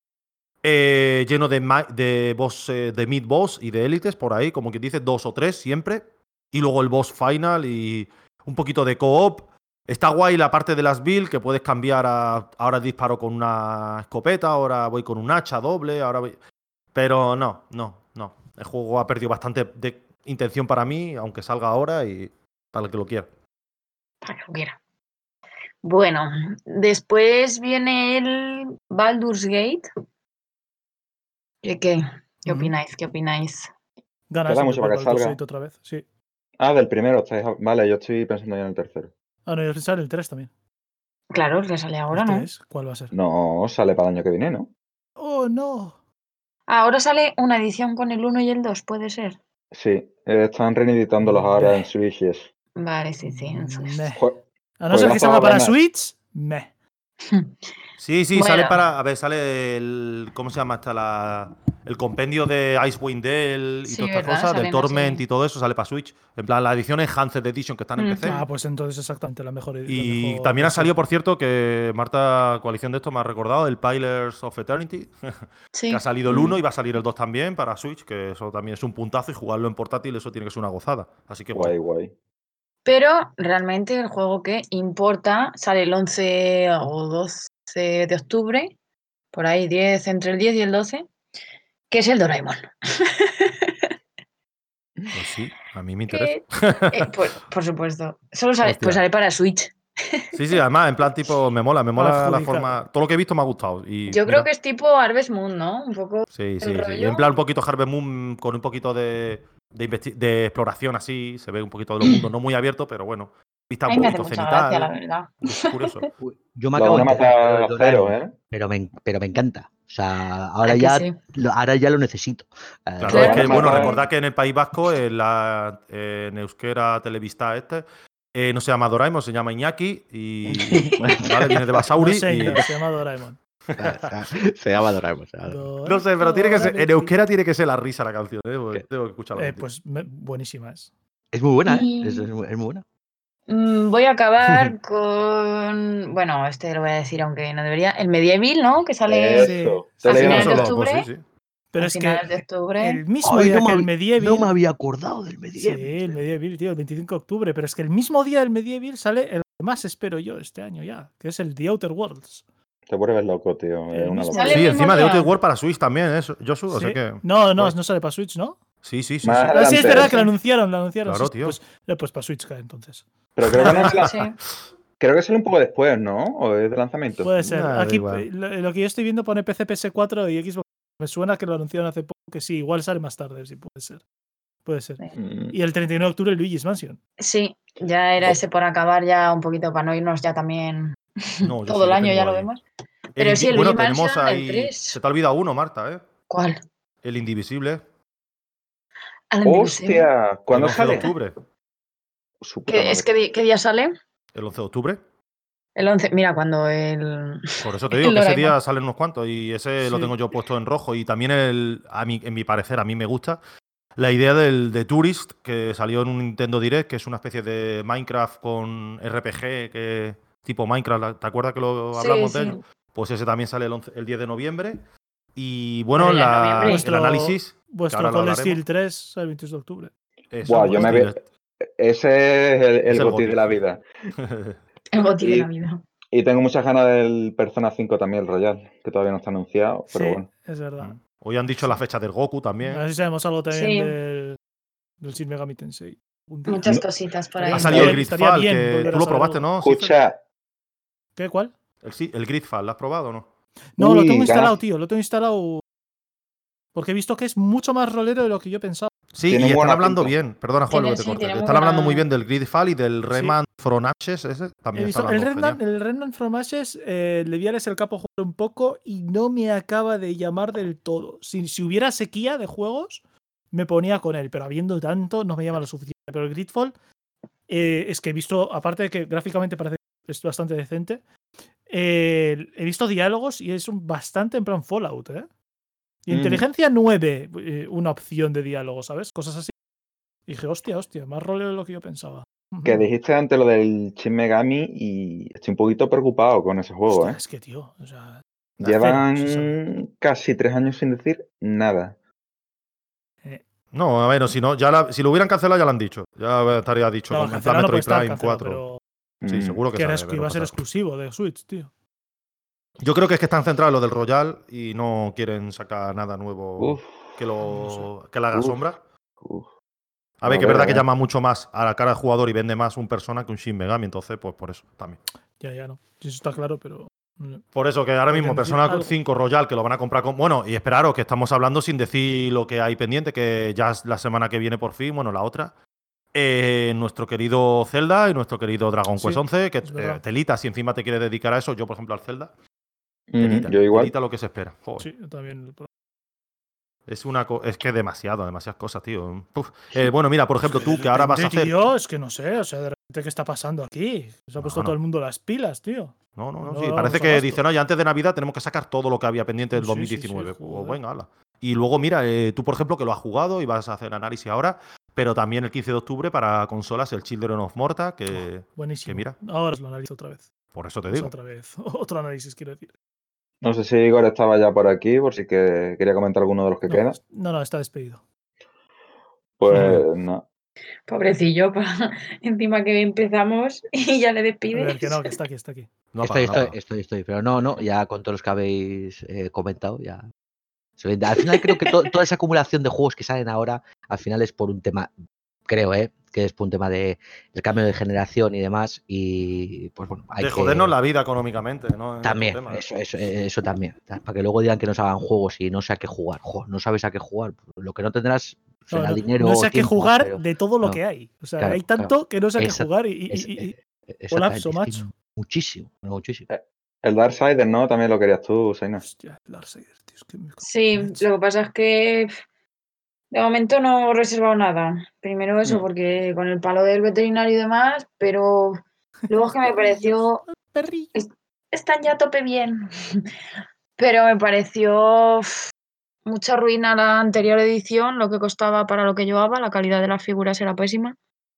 lleno de boss, de mid boss y de élites por ahí, como quien dice, 2 o 3 siempre, y luego el boss final y un poquito de co-op. Está guay la parte de las builds, que puedes cambiar ahora disparo con una escopeta, ahora voy con un hacha doble, pero no. El juego ha perdido bastante de intención para mí, aunque salga ahora y para el que lo quiera. Para que lo quiera. Bueno, después viene el Baldur's Gate. ¿Qué opináis? Ganas Queda de mucho jugar para que Baldur's salga. Gate otra vez. Sí. Del primero Vale, yo estoy pensando ya en el tercero. No, y sale el 3 también. Claro, el que sale ahora, ¿El ¿no? 3? ¿Cuál va a ser? No, sale para el año que viene, ¿no? ¡Oh, no! Ahora sale una edición con el 1 y el 2, ¿puede ser? Sí, están reeditándolos ahora en Meh. Switch y eso. Vale, sí, en Switch. Meh. Jue- A no ser que juegazo salga para ganas. Switch, meh. Sí, Bueno. sale para. A ver, sale el. ¿Cómo se llama el compendio de Icewind Dale y Sí, todas estas ¿verdad? cosas, del Salen Torment así. y todo eso, sale para Switch. En plan, la edición Enhanced Edition que están en PC. Ah, pues entonces exactamente la mejor. Y también ha salido, por cierto, que Marta, coalición de esto, me ha recordado, el Pillars of Eternity, Sí. que ha salido el 1 y va a salir el 2 también para Switch, que eso también es un puntazo y jugarlo en portátil, eso tiene que ser una gozada. Así que Guay, guay. Pero realmente el juego que importa sale el 11 o 12 de octubre, por ahí 10, entre el 10 y el 12, que es el Doraemon. pues sí, a mí me interesa. Que, por supuesto, solo sale, Hostia. pues sale para Switch. Sí, además, en plan tipo, me mola la Adjudicado. forma. Todo lo que he visto me ha gustado. Y Yo mira, creo que es tipo Harvest Moon, ¿no? Un poco sí. el rollo. En plan, un poquito Harvest Moon con un poquito de exploración así. Se ve un poquito de los mundos, no muy abierto, pero bueno. Vista A un mí me hace poquito mucha gracia, la cenital. verdad. Es curioso. Yo me Lo acabo van de a enterar de matar Doraemon, cero, ¿eh? pero me encanta. O sea, ¿A que sí? ahora ya lo necesito. Claro, Claro. es que, bueno, Matar- recordad que en el País Vasco, en Euskera Televista no se llama Doraemon, se llama Iñaki y ¿vale? Viene de Basauri. No sé, y- se llama Doraemon. Se llama Doraemon. No sé, pero tiene que ser, en Euskera tiene que ser la risa la canción. Tengo que escucharla. Pues buenísima es. Es muy buena, ¿eh? Y- Es muy buena. Voy a acabar con. Bueno, este lo voy a decir, aunque no debería. El Medieval, ¿no? Que sale Eso. Sí. Te a leí finales de una- octubre. Pues sí. Pero a es que finales de octubre. el mismo Ay, día que el no Medieval. me había acordado del Sí, Medieval. el Medieval, tío, el 25 de octubre. Pero es que el mismo día del Medieval sale el que más espero yo este año ya, que es el The Outer Worlds. Te vuelves loco, tío. El Es una mismo locura. Sale Sí, el mismo encima de día. Outer World para Switch también, Josu, o sea Sí. que. No, Guay. no sale para Switch, ¿no? Sí. Más Ah, sí, es adelante. verdad que lo anunciaron. Claro, sí, tío. Pues para Switch cae entonces. Pero creo que no es la- Sí. Creo que sale un poco después, ¿no? ¿O es de lanzamiento? Puede ser. Nah, da Aquí igual. lo que yo estoy viendo pone PC, PS4 y Xbox. Me suena que lo anunciaron hace poco, que sí, igual sale más tarde, sí, puede ser. Puede ser. Mm. Y el 39 de octubre el Luigi's Mansion. Sí, ya era ese por acabar ya un poquito para no irnos ya también No, yo todo sí, el yo año, tengo ya lo ahí. vemos. Pero sí, el Bueno, Luigi tenemos Mansion, el ahí. 3. Se te ha olvidado uno, Marta, ¿eh? ¿Cuál? El Indivisible. Alan Invisible. ¡Hostia! ¿Cuándo El 11 de sale? octubre. Su puta madre. ¿Qué día sale? El 11 de octubre. El 11. Mira, cuando el. Por eso te digo El que ese Doraemon. día salen unos cuantos y ese lo Sí. tengo yo puesto en rojo. Y también en mi parecer, a mí me gusta la idea de Tourist que salió en un Nintendo Direct, que es una especie de Minecraft con RPG, tipo Minecraft. ¿Te acuerdas que lo Sí, hablamos de sí. ello? Pues ese también sale el 10 de noviembre. Y bueno, Pero ya en noviembre. el análisis. que Vuestro ahora lo Cold hablaremos. Steel 3 sale el 22 de octubre. Eso, Buah, yo me Steel. veo. Ese es el Es el goti goti. de la vida. El botín de Y- la vida. Y tengo muchas ganas del Persona 5 también, el Royal, que todavía no está anunciado, pero Sí, bueno. es verdad. Hoy han dicho la fecha del Goku A también. ver si sabemos algo también Sí. del Shin Megami Tensei. Un día. Muchas No. cositas por Ha ahí. Ha salido el Estaría Gridfall, bien que volver a tú lo saber probaste, algo. ¿no? Cifer? Escucha, ¿Qué? ¿Cuál? El Gridfall, ¿lo has probado o no? No, lo Uy, tengo instalado, ganas. tío. Lo tengo instalado porque he visto que es mucho más rolero de lo que yo pensaba. Sí, Tiene y están buena hablando pinta. bien. Perdona, Juan, lo que te Sí, corté. tiene muy Están hablando buena- muy bien del Gridfall y del Rayman From Ashes. Ese He también visto está el hablando Remnant, genial. el Remnant from Ashes, le vi a el capo jugar un poco y no me acaba de llamar del todo. Si hubiera sequía de juegos, me ponía con él, pero habiendo tanto, no me llama lo suficiente. Pero el Gridfall, es que he visto, aparte de que gráficamente parece que es bastante decente, he visto diálogos y es bastante en plan Fallout, ¿eh? Y inteligencia 9, una opción de diálogo, ¿sabes? Cosas así. Y dije, hostia, más rolero de lo que yo pensaba. que dijiste antes lo del Shin Megami y estoy un poquito preocupado con ese juego, Hostia, ¿eh? es que, tío, o sea, Llevan cero, sí sabe. casi 3 años sin decir nada. No, a ver, si lo hubieran cancelado ya lo han dicho. Ya estaría dicho. No, Con en plan cancelado no puede Metroid estar Prime cancelado, 4. pero Sí, seguro que que, sale, que pero iba a no ser pasa. exclusivo de Switch, tío. Yo creo que es que están centrados en lo del Royal y no quieren sacar nada nuevo Uf, que no le haga uf, sombra. uf. A ver, A que es verdad que ver. llama mucho más a la cara del jugador y vende más un Persona que un Shin Megami, entonces, pues por eso también. Ya no. Sí, eso está claro, pero. Por eso que ahora Porque mismo decir Persona algo. 5 Royal, que lo van a comprar con. Bueno, y esperaros, que estamos hablando sin decir lo que hay pendiente, que ya es la semana que viene por fin, bueno, la otra. Nuestro querido Zelda y nuestro querido Dragon Sí, Quest 11, que es verdad. telita, si encima te quieres dedicar a eso, yo por ejemplo al Zelda, telita, Yo igual. telita lo que se espera. Joder. Sí, yo también. Es que demasiadas cosas, tío. Uf. Bueno, mira, por ejemplo, tú que ahora vas a hacer. Tío, es que no sé, o sea, de ¿Qué está pasando aquí? Se ha puesto No. todo el mundo las pilas, tío. No, No sí, damos parece que abasto. dicen, oye, antes de Navidad tenemos que sacar todo lo que había pendiente del Sí, sí, 2019. sí, Pues joder. venga, hala. Y luego, mira, tú, por ejemplo, que lo has jugado y vas a hacer análisis ahora, pero también el 15 de octubre para consolas el Children of Morta, que Buenísimo. mira, Ahora os lo analizo otra vez. por eso te Pues digo. otra vez. Otro análisis, quiero decir. No sé si Igor estaba ya por aquí, por si que quería comentar alguno de los que quedan. No, está despedido. Pues no. Pobrecillo, encima que empezamos y ya le A despides. ver, que no, que está aquí. No ha parado, no ha parado. Estoy. Pero no, ya con todos los que habéis comentado, ya. Al final creo que toda esa acumulación de juegos que salen ahora, al final es por un tema, creo, que es por un tema del cambio de generación y demás. Y pues bueno, hay De jodernos la vida económicamente, ¿no? Es también, otro tema. eso también. Para que luego digan que nos hagan juegos y no sé a qué jugar. No sabes a qué jugar. Lo que no tendrás será dinero no o sé a qué tiempo, jugar pero de todo lo no, que hay. O sea, claro, hay tanto que no sé a qué Exacto. jugar y Exactamente, colapso, es que macho. muchísimo. El Darksiders, ¿no? También lo querías tú, Seina. Hostia, Darksiders, tío, es que me cago Sí, en la leche. lo que pasa es que de momento no he reservado nada. Primero eso, porque con el palo del veterinario y demás, pero luego es que me pareció... Perrillo. Están ya a tope bien. Pero me pareció mucha ruina la anterior edición, lo que costaba para lo que llevaba, la calidad de las figuras era pésima.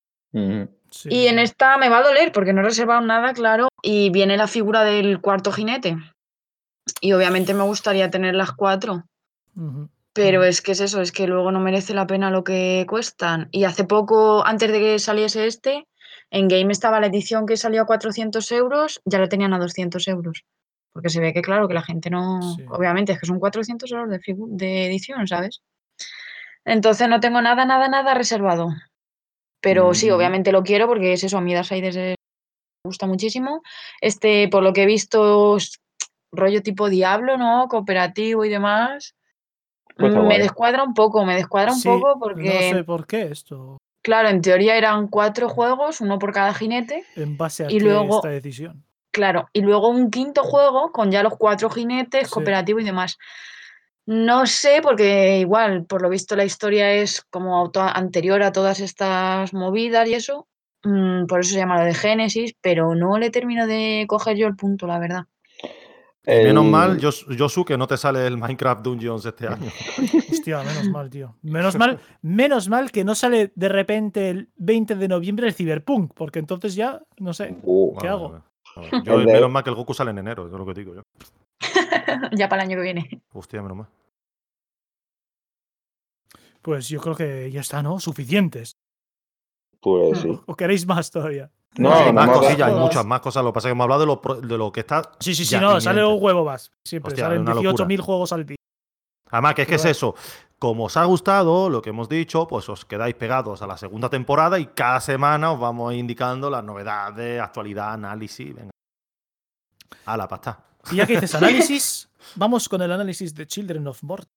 Sí, Y en esta me va a doler porque no he reservado nada, claro, y viene la figura del cuarto jinete. Y obviamente me gustaría tener las 4. Ujú. Pero es que es eso, es que luego no merece la pena lo que cuestan. Y hace poco, antes de que saliese en Game estaba la edición que salió a 400 euros, ya la tenían a 200 euros. Porque se ve que, claro, que la gente no... Sí. Obviamente, es que son 400 euros de edición, ¿sabes? Entonces no tengo nada reservado. Pero sí, obviamente lo quiero porque es eso, a mí Darksiders me gusta muchísimo. Por lo que he visto, es rollo tipo Diablo, ¿no? Cooperativo y demás. Pues está Me guay. descuadra un poco Sí, no porque, sé por qué esto. claro, en teoría eran 4 juegos, uno por cada jinete, ¿En base a y qué esta luego, decisión? claro, y luego un quinto juego con ya los 4 jinetes, Sí. cooperativo y demás. No sé, porque igual, por lo visto, la historia es como anterior a todas estas movidas y eso, por eso se llama lo de Génesis, pero no le termino de coger yo el punto, la verdad. Y menos mal, Josu, que no te sale el Minecraft Dungeons este año. Hostia, menos mal, tío. Menos mal que no sale de repente el 20 de noviembre el Cyberpunk, porque entonces ya, no sé, ¿qué hago? Yo, menos mal que el Goku sale en enero, eso es lo que digo yo. Ya para el año que viene. Hostia, menos mal. Pues yo creo que ya está, ¿no? Suficientes. Pues sí. ¿O queréis más todavía? No, hay no más hemos cosillas, hay dado- muchas más cosas. Lo que pasa es que hemos hablado de lo que está. Sí, ya no, sale inminente. un huevo más. Siempre Hostia, salen una locura. 18.000 juegos al día. Además, que es Pero eso. Como os ha gustado lo que hemos dicho, pues os quedáis pegados a la segunda temporada y cada semana os vamos indicando las novedades, actualidad, análisis. Venga. A la pasta. Y ya que dices análisis, vamos con el análisis de Children of Morta.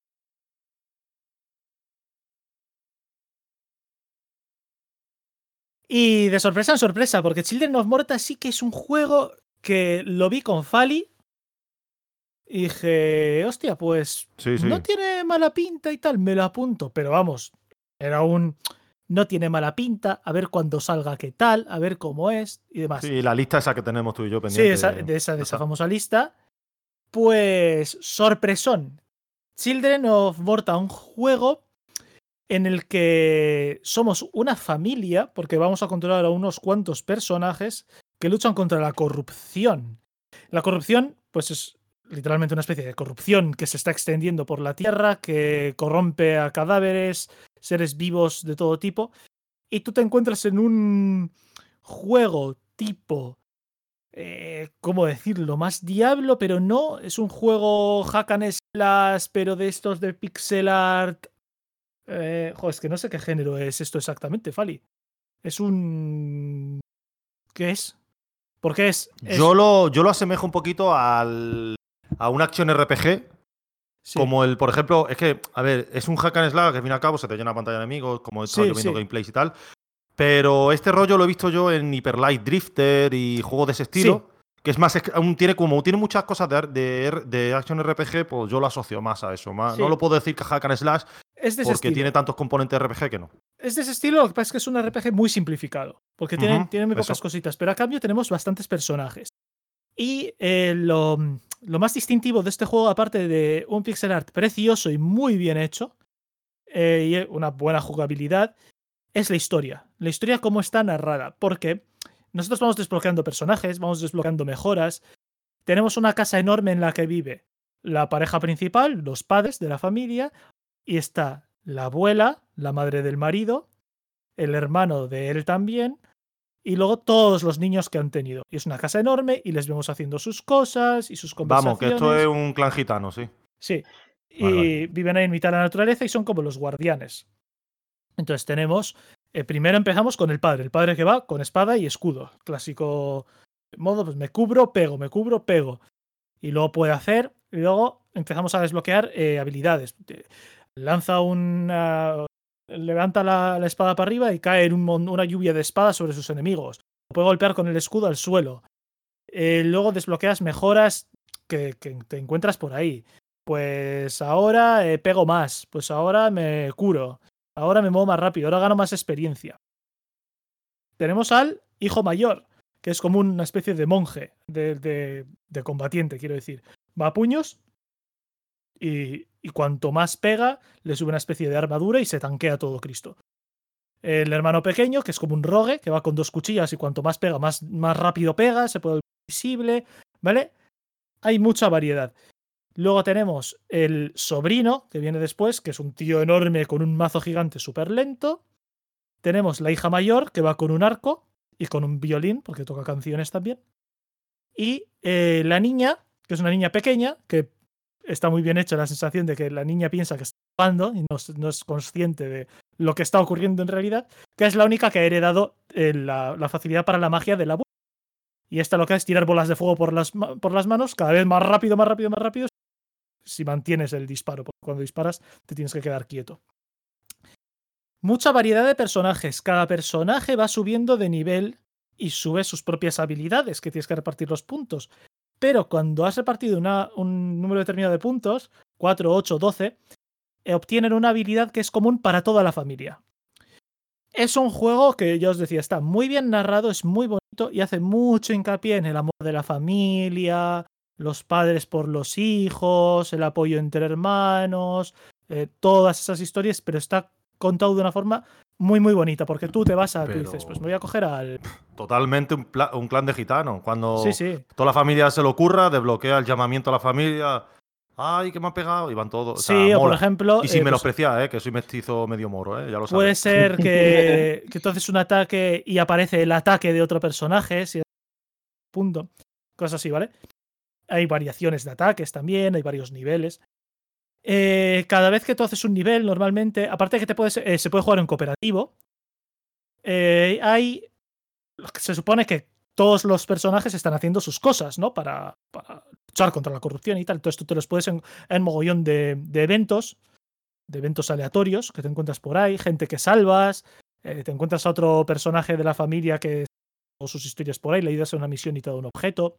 Y de sorpresa en sorpresa, porque Children of Morta sí que es un juego que lo vi con Fali y dije, hostia, pues Sí, sí. no tiene mala pinta y tal, me lo apunto. Pero vamos, era un... No tiene mala pinta, a ver cuándo salga qué tal, a ver cómo es y demás. Sí, la lista esa que tenemos tú y yo Sí, pendiente. de esa famosa lista. Pues, sorpresón. Children of Morta, un juego en el que somos una familia, porque vamos a controlar a unos cuantos personajes que luchan contra la corrupción. La corrupción, pues es literalmente una especie de corrupción que se está extendiendo por la Tierra, que corrompe a cadáveres, seres vivos de todo tipo. Y tú te encuentras en un juego tipo... ¿cómo decirlo? Más Diablo, pero no. Es un juego hack and slash, pero de estos de pixel art. Es que no sé qué género es esto exactamente, Fali. Es un... ¿Qué es? ¿Por qué es? Yo lo asemejo un poquito a un action RPG. Sí. Como por ejemplo, es que, a ver, es un hack and slash que al fin y al cabo se te llena la pantalla de enemigos, como he estado yo viendo gameplays y tal. Pero este rollo lo he visto yo en Hyper Light Drifter y juegos de ese estilo. Que es más, tiene muchas cosas de action RPG, pues yo lo asocio más a eso. No lo puedo decir que hack and slash, Es de ese Porque estilo. tiene tantos componentes RPG que no. Es de ese estilo, lo que pasa es que es un RPG muy simplificado, porque tiene muy pocas eso. cositas, pero a cambio tenemos bastantes personajes. Y lo más distintivo de este juego, aparte de un pixel art precioso y muy bien hecho, y una buena jugabilidad, es la historia. La historia cómo está narrada, porque nosotros vamos desbloqueando personajes, vamos desbloqueando mejoras. Tenemos una casa enorme en la que vive la pareja principal, los padres de la familia, y está la abuela, la madre del marido, el hermano de él también, y luego todos los niños que han tenido. Y es una casa enorme y les vemos haciendo sus cosas y sus Vamos, que conversaciones. esto es un clan gitano, sí. Sí. Y Vale. viven ahí en mitad de la naturaleza y son como los guardianes. Entonces tenemos... primero empezamos con el padre que va con espada y escudo. Clásico modo, pues me cubro, pego, me cubro, pego. Y luego puede hacer... Y luego empezamos a desbloquear habilidades. Lanza una... Levanta la espada para arriba y cae en una lluvia de espadas sobre sus enemigos. Puede golpear con el escudo al suelo. Luego desbloqueas mejoras que te encuentras por ahí. Pues ahora pego más. Pues ahora me curo. Ahora me muevo más rápido. Ahora gano más experiencia. Tenemos al hijo mayor, que es como una especie de monje, de combatiente, quiero decir. Va a puños y cuanto más pega, le sube una especie de armadura y se tanquea todo Cristo. El hermano pequeño, que es como un rogue, que va con 2 cuchillas y cuanto más pega, más rápido pega, se puede volver visible, ¿vale? Hay mucha variedad. Luego tenemos el sobrino, que viene después, que es un tío enorme con un mazo gigante súper lento. Tenemos la hija mayor, que va con un arco y con un violín, porque toca canciones también. Y la niña, que es una niña pequeña, que está muy bien hecha la sensación de que la niña piensa que está jugando y no es consciente de lo que está ocurriendo en realidad, que es la única que ha heredado la facilidad para la magia de la abuela. Y esta lo que es tirar bolas de fuego por las manos, cada vez más rápido, más rápido, más rápido, si mantienes el disparo, porque cuando disparas te tienes que quedar quieto. Mucha variedad de personajes. Cada personaje va subiendo de nivel y sube sus propias habilidades, que tienes que repartir los puntos. Pero cuando has repartido un número determinado de puntos, 4, 8, 12, obtienen una habilidad que es común para toda la familia. Es un juego que, ya os decía, está muy bien narrado, es muy bonito y hace mucho hincapié en el amor de la familia, los padres por los hijos, el apoyo entre hermanos, todas esas historias, pero está contado de una forma muy, muy bonita, porque tú te vas a... Tú dices, pues me voy a coger al... Totalmente un clan de gitanos. Cuando Sí. toda la familia se lo ocurra, desbloquea el llamamiento a la familia. ¡Ay, que me ha pegado! Y van todos. Sí, o sea, o por mola. ejemplo... Y sin pues, menospreciar, que soy mestizo medio moro, ya lo sabes. puede ser que entonces un ataque y aparece el ataque de otro personaje, si punto. Cosas así, ¿vale? Hay variaciones de ataques también, hay varios niveles. Cada vez que tú haces un nivel, normalmente, aparte de que se puede jugar en cooperativo, se supone que todos los personajes están haciendo sus cosas, ¿no? Para luchar contra la corrupción y tal. Entonces tú te los puedes en mogollón de eventos aleatorios que te encuentras por ahí, gente que salvas, te encuentras a otro personaje de la familia que o sus historias por ahí, le ayudas a una misión y te da un objeto.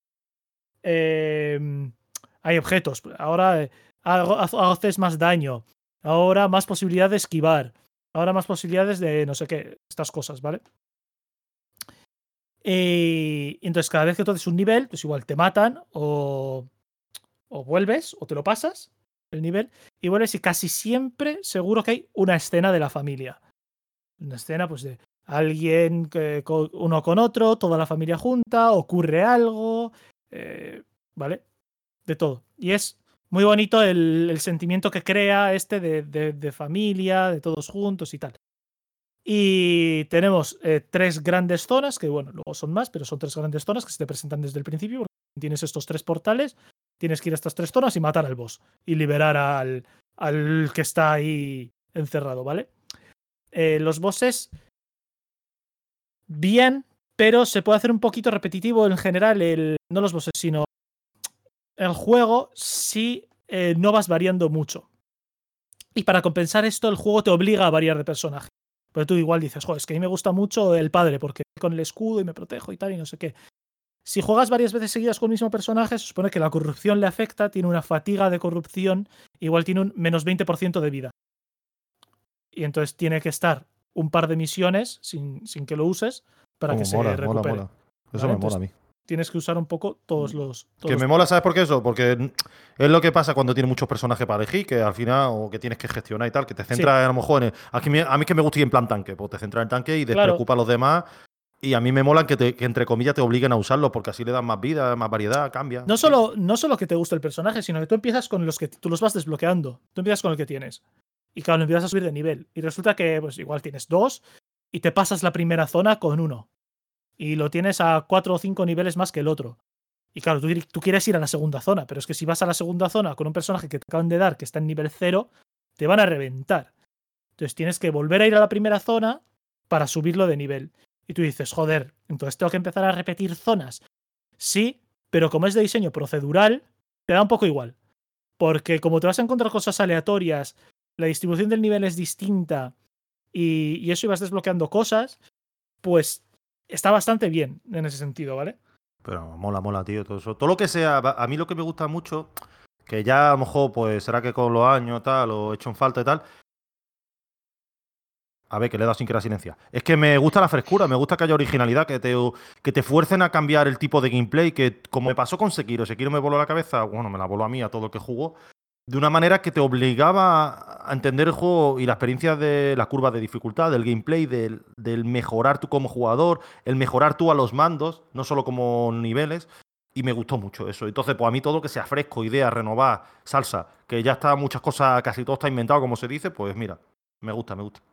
Hay objetos. Ahora haces más daño. Ahora más posibilidad de esquivar. Ahora más posibilidades de no sé qué. Estas cosas, ¿vale? Y entonces cada vez que tú haces un nivel, pues igual te matan o vuelves o te lo pasas el nivel y vuelves y casi siempre seguro que hay una escena de la familia. Una escena pues de alguien uno con otro, toda la familia junta, ocurre algo, ¿vale? De todo. Y es muy bonito el sentimiento que crea de familia, de todos juntos y tal. Y tenemos 3 grandes zonas, que bueno, luego son más, pero son 3 grandes zonas que se te presentan desde el principio, porque tienes estos 3 portales, tienes que ir a estas 3 zonas y matar al boss, y liberar al que está ahí encerrado, ¿vale? Los bosses, bien, pero se puede hacer un poquito repetitivo en general, no los bosses, sino el juego si no vas variando mucho. Y para compensar esto, el juego te obliga a variar de personaje. Pero tú igual dices, joder, es que a mí me gusta mucho el padre porque con el escudo y me protejo y tal y no sé qué. Si juegas varias veces seguidas con el mismo personaje, se supone que la corrupción le afecta, tiene una fatiga de corrupción, igual tiene un menos 20% de vida. y entonces tiene que estar un par de misiones sin que lo uses para que se recupere. Mola. Eso ¿Vale? me mola a Entonces, mí. tienes que usar un poco todos los... Que me mola, ¿sabes por qué eso? Porque es lo que pasa cuando tienes muchos personajes para elegir, que al final, o que tienes que gestionar y tal, que te centras a lo mejor en. A mí que me gusta ir en plan tanque, pues te centras en el tanque y despreocupa a los demás. Y a mí me molan que entre comillas te obliguen a usarlo, porque así le dan más vida, más variedad, cambia. No solo que te guste el personaje, sino que tú empiezas con los que tú los vas desbloqueando. Tú empiezas con el que tienes. Y claro, empiezas a subir de nivel. Y resulta que pues igual tienes 2 y te pasas la primera zona con 1. Y lo tienes a 4 o 5 niveles más que el otro. Y claro, tú quieres ir a la segunda zona, pero es que si vas a la segunda zona con un personaje que te acaban de dar, que está en nivel 0, te van a reventar. Entonces tienes que volver a ir a la primera zona para subirlo de nivel. Y tú dices, joder, entonces tengo que empezar a repetir zonas. Sí, pero como es de diseño procedural, te da un poco igual. Porque como te vas a encontrar cosas aleatorias, la distribución del nivel es distinta y eso ibas desbloqueando cosas, pues está bastante bien en ese sentido, ¿vale? Pero mola, tío, todo eso. Todo lo que sea, a mí lo que me gusta mucho, que ya a lo mejor, pues será que con los años tal, o he hecho en falta y tal. A ver, que le he dado sin querer silencia. Es que me gusta la frescura, me gusta que haya originalidad, que te fuercen a cambiar el tipo de gameplay, que como me pasó con Sekiro me voló la cabeza, bueno, me la voló a mí, a todo el que jugó, de una manera que te obligaba a entender el juego y la experiencia de la curva de dificultad, del gameplay, del mejorar tú como jugador, el mejorar tú a los mandos, no solo como niveles, y me gustó mucho eso. Entonces, pues a mí todo lo que sea fresco, idea, renovar, salsa, que ya está muchas cosas, casi todo está inventado, como se dice, pues mira, me gusta.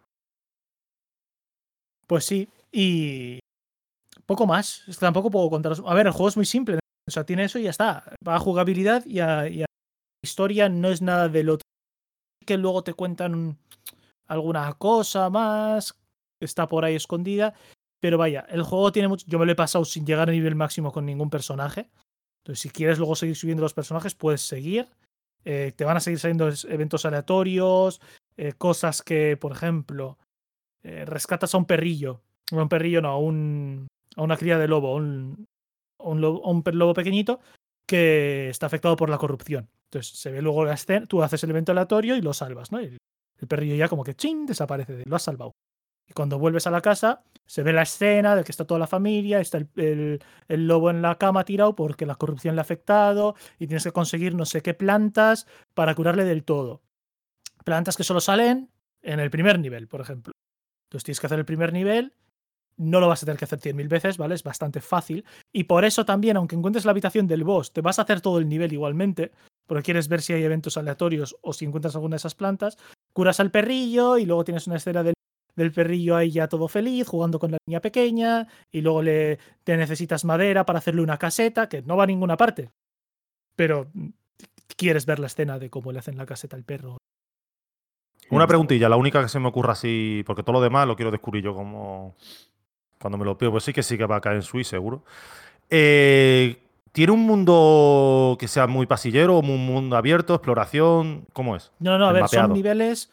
Pues sí, y poco más. Es que tampoco puedo contaros. A ver, el juego es muy simple. O sea, tiene eso y ya está. Va a jugabilidad y a historia, no es nada del otro. Que luego te cuentan alguna cosa más, está por ahí escondida. Pero vaya, el juego tiene mucho. Yo me lo he pasado sin llegar a nivel máximo con ningún personaje. Entonces, si quieres luego seguir subiendo los personajes, puedes seguir. Te van a seguir saliendo eventos aleatorios, cosas que, por ejemplo, rescatas a un perrillo. No, a un perrillo no, a una cría de lobo, a un lobo pequeñito que está afectado por la corrupción. Entonces se ve luego la escena, tú haces el evento aleatorio y lo salvas, ¿no? El perrillo ya como que ¡chin! Desaparece, lo has salvado. Y cuando vuelves a la casa, se ve la escena de que está toda la familia, está el lobo en la cama tirado porque la corrupción le ha afectado y tienes que conseguir no sé qué plantas para curarle del todo. Plantas que solo salen en el primer nivel, por ejemplo. Entonces tienes que hacer el primer nivel, no lo vas a tener que hacer 100.000 veces, ¿vale? Es bastante fácil. Y por eso también, aunque encuentres la habitación del boss, te vas a hacer todo el nivel igualmente, porque quieres ver si hay eventos aleatorios o si encuentras alguna de esas plantas. Curas al perrillo y luego tienes una escena del perrillo ahí ya todo feliz, jugando con la niña pequeña, y luego te necesitas madera para hacerle una caseta, que no va a ninguna parte. Pero quieres ver la escena de cómo le hacen la caseta al perro. Una preguntilla, la única que se me ocurra así, porque todo lo demás lo quiero descubrir yo como cuando me lo pido, pues sí que va a caer en Switch, seguro. ¿Tiene un mundo que sea muy pasillero, un mundo abierto, exploración? ¿Cómo es? No, a ver, son niveles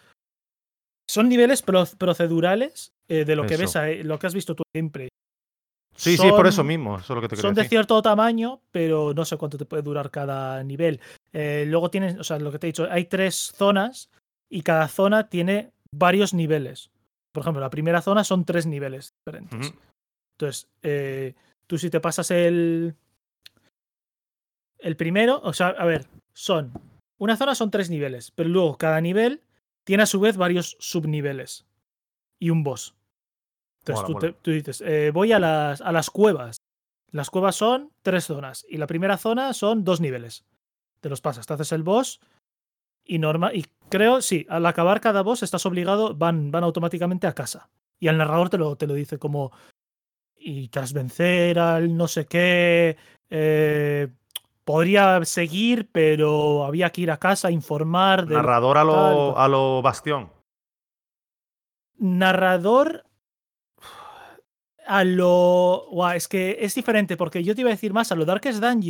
procedurales de lo que ves, lo que has visto tú siempre. Sí, sí, por eso mismo, eso es lo que te quería Son decir. de cierto tamaño, pero no sé cuánto te puede durar cada nivel. Luego tienes, o sea, lo que te he dicho, hay 3 zonas y cada zona tiene varios niveles. Por ejemplo, la primera zona son 3 niveles diferentes. Entonces, tú si te pasas el primero, o sea, a ver, una zona son 3 niveles, pero luego cada nivel tiene a su vez varios subniveles y un boss. Entonces tú dices, voy a las cuevas. Las cuevas son 3 zonas y la primera zona son 2 niveles. Te los pasas, te haces el boss y creo, sí, al acabar cada boss estás obligado, van automáticamente a casa. Y el narrador te lo dice como, y tras vencer al no sé qué, podría seguir, pero había que ir a casa a informar de narrador a lo Bastión. Narrador a lo... es que es diferente, porque yo te iba a decir más a lo Darkest Dungeon.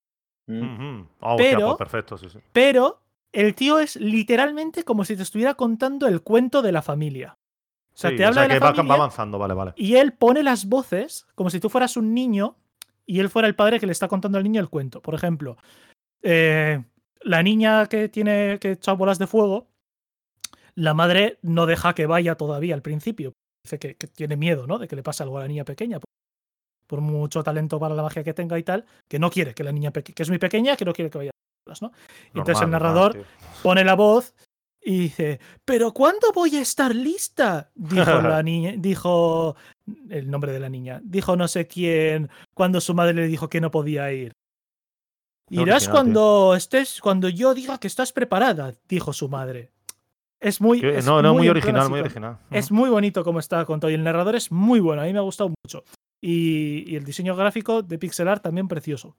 Pues perfecto, sí. Pero el tío es literalmente como si te estuviera contando el cuento de la familia. O sea, te habla de la familia, va avanzando, vale. Y él pone las voces como si tú fueras un niño y él fuera el padre que le está contando al niño el cuento. Por ejemplo, la niña que echa bolas de fuego, La madre no deja que vaya todavía al principio. Dice que tiene miedo, ¿no? De que le pase algo a la niña pequeña. Por mucho talento para la magia que tenga y tal, que no quiere que la niña que es muy pequeña, que no quiere que vaya a las, ¿no? Y entonces el narrador pone la voz y dice, ¿pero cuándo voy a estar lista? Dijo la niña, dijo el nombre de la niña, dijo no sé quién, cuando su madre le dijo que no podía ir. Irás cuando yo diga que estás preparada, dijo su madre. Es muy, es muy original, muy original. Es muy bonito como está contado y el narrador es muy bueno, a mí me ha gustado mucho. Y el diseño gráfico de pixel art también precioso.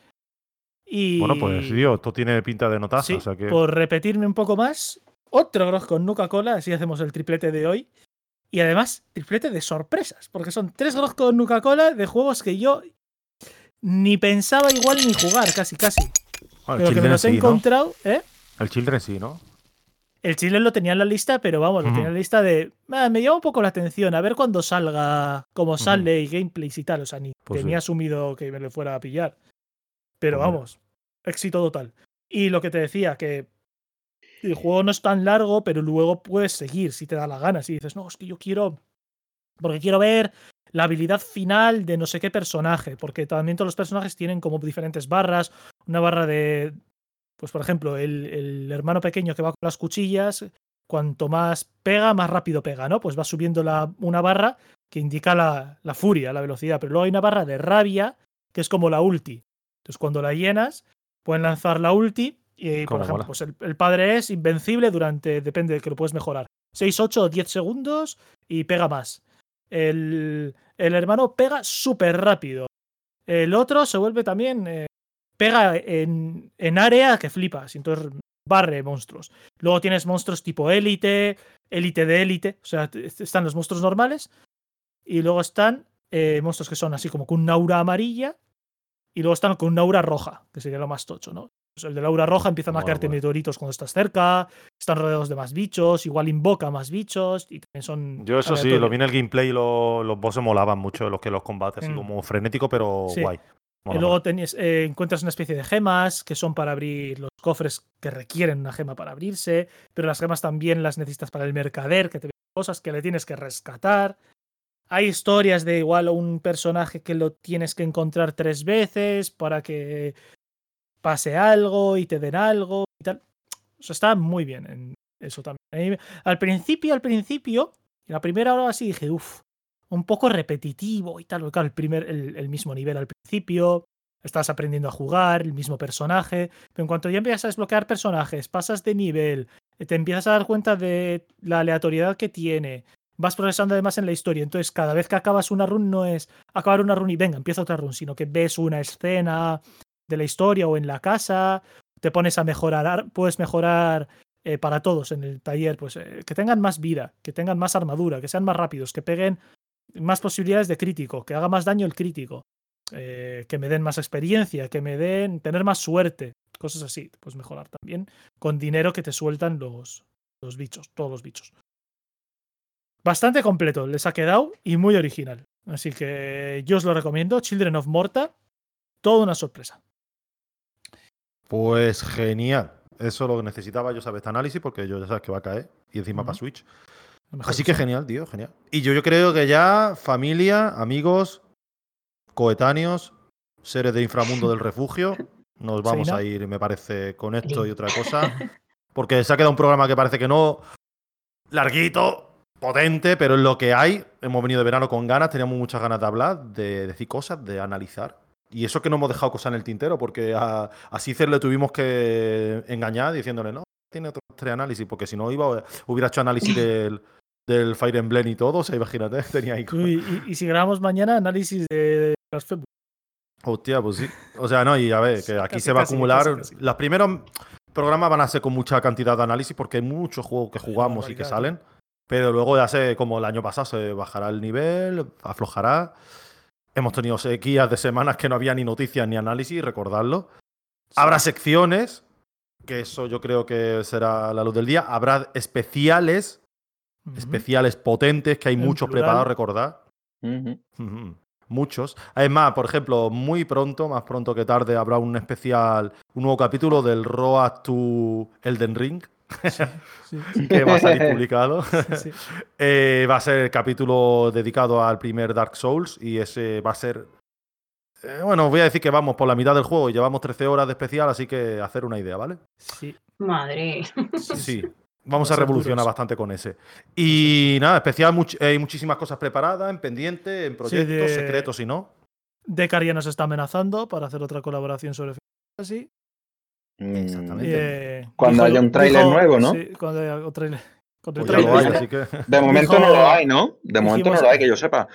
Y bueno, pues tío, esto tiene pinta de notaza. Sí, o sea que... por repetirme un poco más, otro grog con Nuka-Cola, así hacemos el triplete de hoy. Y además, triplete de sorpresas, porque son 3 grog con Nuka-Cola de juegos que yo ni pensaba igual ni jugar, casi. Bueno, pero que me los he encontrado, ¿no? El Children sí, ¿no? El Children lo tenía en la lista, pero vamos, lo tenía en la lista de... me llama un poco la atención, a ver cuando salga, cómo sale y gameplays y tal. O sea, ni tenía asumido que me lo fuera a pillar. Pero vamos, éxito total. Y lo que te decía, que el juego no es tan largo, pero luego puedes seguir si te da la gana. Si dices, no, es que yo quiero... Porque quiero ver la habilidad final de no sé qué personaje. Porque también todos los personajes tienen como diferentes barras. Una barra de... Pues por ejemplo, el hermano pequeño que va con las cuchillas, cuanto más pega, más rápido pega, ¿no? Pues va subiendo una barra que indica la furia, la velocidad. Pero luego hay una barra de rabia, que es como la ulti. Entonces cuando la llenas, pueden lanzar la ulti y, por ejemplo, pues el padre es invencible durante, depende de que lo puedes mejorar, 6, 8 o 10 segundos y pega más. El hermano pega súper rápido. El otro se vuelve también... pega en área que flipas, y entonces barre monstruos. Luego tienes monstruos tipo élite, élite de élite, o sea, están los monstruos normales, y luego están monstruos que son así como con una aura amarilla, y luego están con una aura roja, que sería lo más tocho, ¿no? Pues el de la aura roja empiezan a caerte meteoritos cuando estás cerca, están rodeados de más bichos, igual invoca más bichos, y también son... Yo eso sí, lo vi en el gameplay y los bosses molaban mucho, los combates, así como frenético, pero guay. Y luego encuentras una especie de gemas que son para abrir los cofres que requieren una gema para abrirse, pero las gemas también las necesitas para el mercader, que te vende cosas que le tienes que rescatar. Hay historias de igual un personaje que lo tienes que encontrar 3 veces para que pase algo y te den algo y tal. O sea, está muy bien en eso también. Al principio, en la primera hora así dije, un poco repetitivo y tal, porque claro, el mismo nivel al principio, estás aprendiendo a jugar, el mismo personaje, pero en cuanto ya empiezas a desbloquear personajes, pasas de nivel, te empiezas a dar cuenta de la aleatoriedad que tiene, vas progresando además en la historia, entonces cada vez que acabas una run no es acabar una run y venga, empieza otra run, sino que ves una escena de la historia o en la casa, te pones a mejorar, puedes mejorar para todos en el taller, pues que tengan más vida, que tengan más armadura, que sean más rápidos, que peguen más posibilidades de crítico, que haga más daño el crítico, que me den más experiencia, que me den tener más suerte, cosas así. Puedes mejorar también con dinero que te sueltan los bichos, todos los bichos. Bastante completo les ha quedado y muy original. Así que yo os lo recomiendo. Children of Morta, toda una sorpresa. Pues genial. Eso es lo que necesitaba yo, saber este análisis, porque yo ya sabes que va a caer. Y encima para Switch. Así que genial, tío, genial. Y yo creo que ya familia, amigos, coetáneos, seres de inframundo del refugio, nos vamos a ir, me parece, con esto y otra cosa. Porque se ha quedado un programa que parece que no larguito, potente, pero es lo que hay. Hemos venido de verano con ganas, teníamos muchas ganas de hablar, de decir cosas, de analizar. Y eso que no hemos dejado cosas en el tintero, porque a Cicer le tuvimos que engañar diciéndole, no, tiene otros 3 análisis, porque si no hubiera hecho análisis del Fire Emblem y todo, o sea, imagínate, tenía ahí. Y si grabamos mañana, análisis de Blasphemous. Hostia, pues sí. O sea, no, y a ver, que aquí se va a acumular. Casi. Los primeros programas van a ser con mucha cantidad de análisis, porque hay muchos juegos que jugamos y que salen. Pero luego ya sé, como el año pasado, se bajará el nivel, aflojará. Hemos tenido sequías de semanas que no había ni noticias ni análisis, recordadlo. Sí. Habrá secciones, que eso yo creo que será la luz del día. Habrá especiales. Especiales potentes, que hay muchos preparados, recordad. Muchos. Además, por ejemplo, muy pronto, más pronto que tarde, habrá un especial, un nuevo capítulo del Road to Elden Ring. Sí. que va a salir publicado. Sí. Va a ser el capítulo dedicado al primer Dark Souls y ese va a ser... bueno, voy a decir que vamos por la mitad del juego y llevamos 13 horas de especial, así que hacer una idea, ¿vale? Sí. Madre. Sí. Vamos Va a a ser revolucionar duro eso. bastante con ese. Y nada, especial, hay muchísimas cosas preparadas, en pendiente, en proyectos, secretos y no. Decar ya nos está amenazando para hacer otra colaboración sobre Fantasy. Exactamente. Cuando haya un tráiler nuevo, ¿no? Sí, cuando haya un tráiler. Con el Pues ya lo hay, tráiler. así que... De momento no lo hay, ¿no? De momento no dijimos- lo hay, que yo sepa.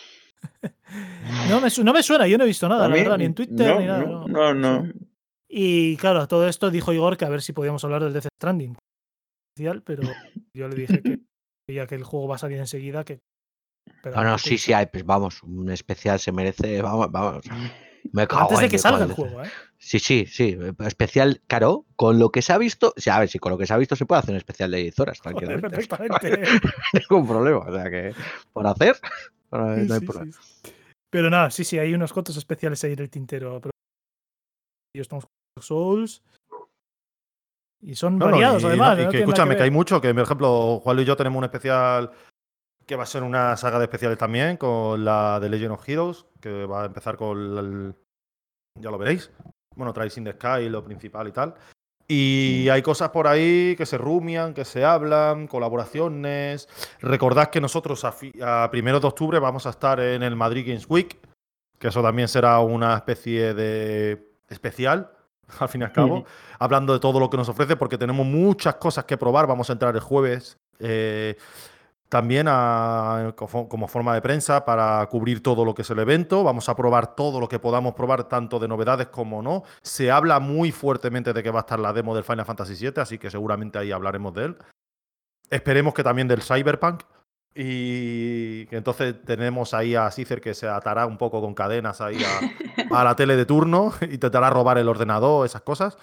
No me suena, yo no he visto nada, A la mí, verdad, ni en Twitter no, ni nada. no. Y claro, a todo esto dijo Igor que a ver si podíamos hablar del Death Stranding. Pero yo le dije que ya que el juego va a salir enseguida, que... No, sí, hay, pues vamos, un especial se merece, vamos. Me cago Antes de en que Dios, salga el joder. juego, ¿eh? Sí, especial, claro, con lo que se ha visto, o sea, a ver, si con lo que se ha visto se puede hacer un especial de 10 horas, Joder, tranquilamente. perfectamente. Ningún problema, o sea que, por hacer, no hay Sí, problema. sí. Pero nada, sí, hay unos cuantos especiales ahí en el tintero. Pero yo estamos con Dark Souls. Y son variados, además. Y no que tiene nada escúchame, que que hay ver. mucho, que por ejemplo, Juan y yo tenemos un especial que va a ser una saga de especiales también, con la de Legend of Heroes, que va a empezar con ya lo veréis. Bueno, Tracing the Sky, lo principal y tal. Y hay cosas por ahí que se rumian, que se hablan, colaboraciones. Recordad que nosotros a 1 de octubre vamos a estar en el Madrid Games Week, que eso también será una especie de especial, al fin y al cabo, hablando de todo lo que nos ofrece, porque tenemos muchas cosas que probar. Vamos a entrar el jueves también como forma de prensa para cubrir todo lo que es el evento. Vamos a probar todo lo que podamos probar, tanto de novedades como no. Se habla muy fuertemente de que va a estar la demo del Final Fantasy VII, así que seguramente ahí hablaremos de él. Esperemos que también del Cyberpunk. Y que entonces tenemos ahí a Cicer, que se atará un poco con cadenas ahí a la tele de turno, intentará robar el ordenador, esas cosas.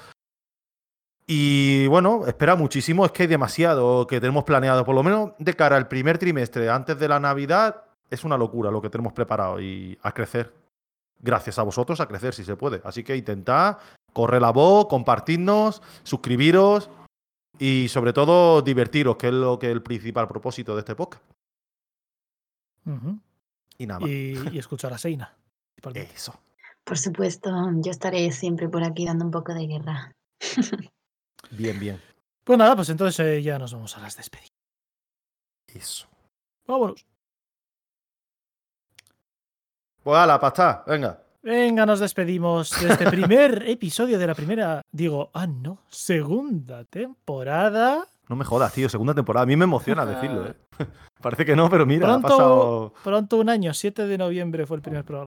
Y bueno, espera muchísimo, es que hay demasiado que tenemos planeado, por lo menos de cara al primer trimestre, antes de la Navidad, es una locura lo que tenemos preparado y a crecer. Gracias a vosotros, a crecer si se puede. Así que intentad, corre la voz, compartidnos, suscribiros y sobre todo divertiros, que es lo que es el principal propósito de este podcast. Y nada más. Y escuchar a Seina. Eso. Por supuesto, yo estaré siempre por aquí dando un poco de guerra. Bien. Pues nada, pues entonces ya nos vamos a las despedidas. Eso. Vámonos. Pues a la pasta, venga. Venga, nos despedimos de este primer episodio de la segunda temporada. No me jodas, tío, segunda temporada. A mí me emociona decirlo, ¿eh? Parece que no, pero mira, ha pasado... Pronto un año, 7 de noviembre fue el primer programa.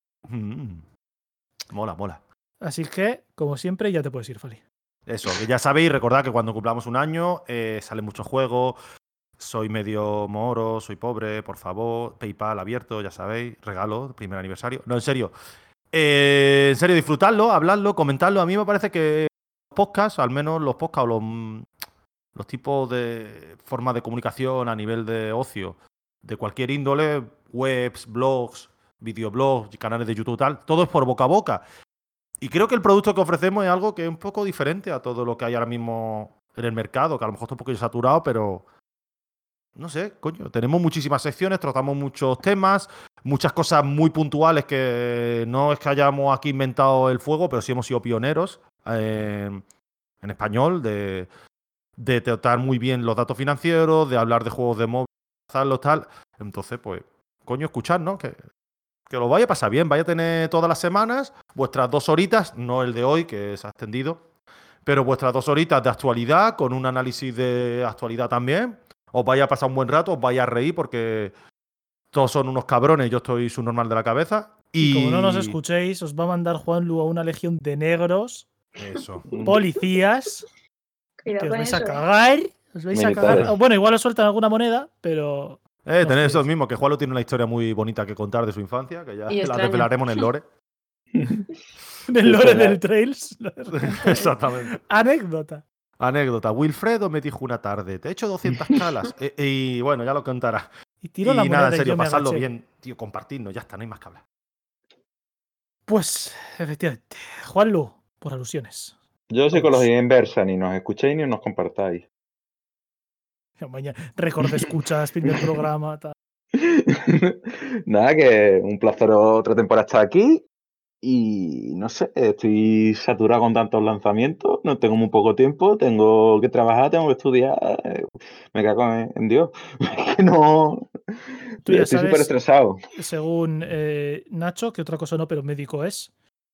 Mola. Así que, como siempre, ya te puedes ir, Fali. Eso, que ya sabéis, recordad que cuando cumplamos un año salen muchos juegos. Soy medio moro, soy pobre, por favor. PayPal abierto, ya sabéis. Regalo, primer aniversario. No, en serio. Disfrutadlo, habladlo, comentadlo. A mí me parece que los podcasts, al menos los podcasts o los tipos de formas de comunicación a nivel de ocio, de cualquier índole, webs, blogs, videoblogs, canales de YouTube, tal, todo es por boca a boca. Y creo que el producto que ofrecemos es algo que es un poco diferente a todo lo que hay ahora mismo en el mercado, que a lo mejor está un poco saturado, pero no sé, coño, tenemos muchísimas secciones, tratamos muchos temas, muchas cosas muy puntuales que no es que hayamos aquí inventado el fuego, pero sí hemos sido pioneros en español de tratar muy bien los datos financieros, de hablar de juegos de móvil, tal. Entonces, pues, coño, escuchad, ¿no? Que lo vaya a pasar bien, vaya a tener todas las semanas vuestras 2 horitas, no el de hoy, que se ha extendido, pero vuestras 2 horitas de actualidad, con un análisis de actualidad también. Os vaya a pasar un buen rato, os vaya a reír, porque todos son unos cabrones, yo estoy subnormal de la cabeza. Y como no nos escuchéis, os va a mandar Juanlu a una legión de negros, eso, policías, Cuidado que os con vais eso, a cagar. Os vais a Militares. cagar. Bueno, igual os sueltan alguna moneda, pero... tenéis eso mismo, que Juanlo tiene una historia muy bonita que contar de su infancia, que ya Y la extraña. desvelaremos en el lore. Del lore del Trails. Exactamente. Anécdota. Anécdota. Wilfredo me dijo una tarde, te he hecho 200 calas. Y bueno, ya lo contará. Y tiro la Y moneda nada, en y serio, yo me pasadlo agaché. bien, tío, compartidnos, ya está, no hay más que hablar. Pues, efectivamente. Juanlu, por alusiones. Yo psicología inversa, ni nos escucháis ni nos compartáis. Mañana, récord de escuchas, fin del programa. Tal. Nada, que un placer otra temporada estar aquí. Y no sé, estoy saturado con tantos lanzamientos, no tengo muy poco tiempo, tengo que trabajar, tengo que estudiar, me cago en Dios. Que no. Tú ya Estoy súper sabes, estresado. según Nacho, que otra cosa no, pero médico es.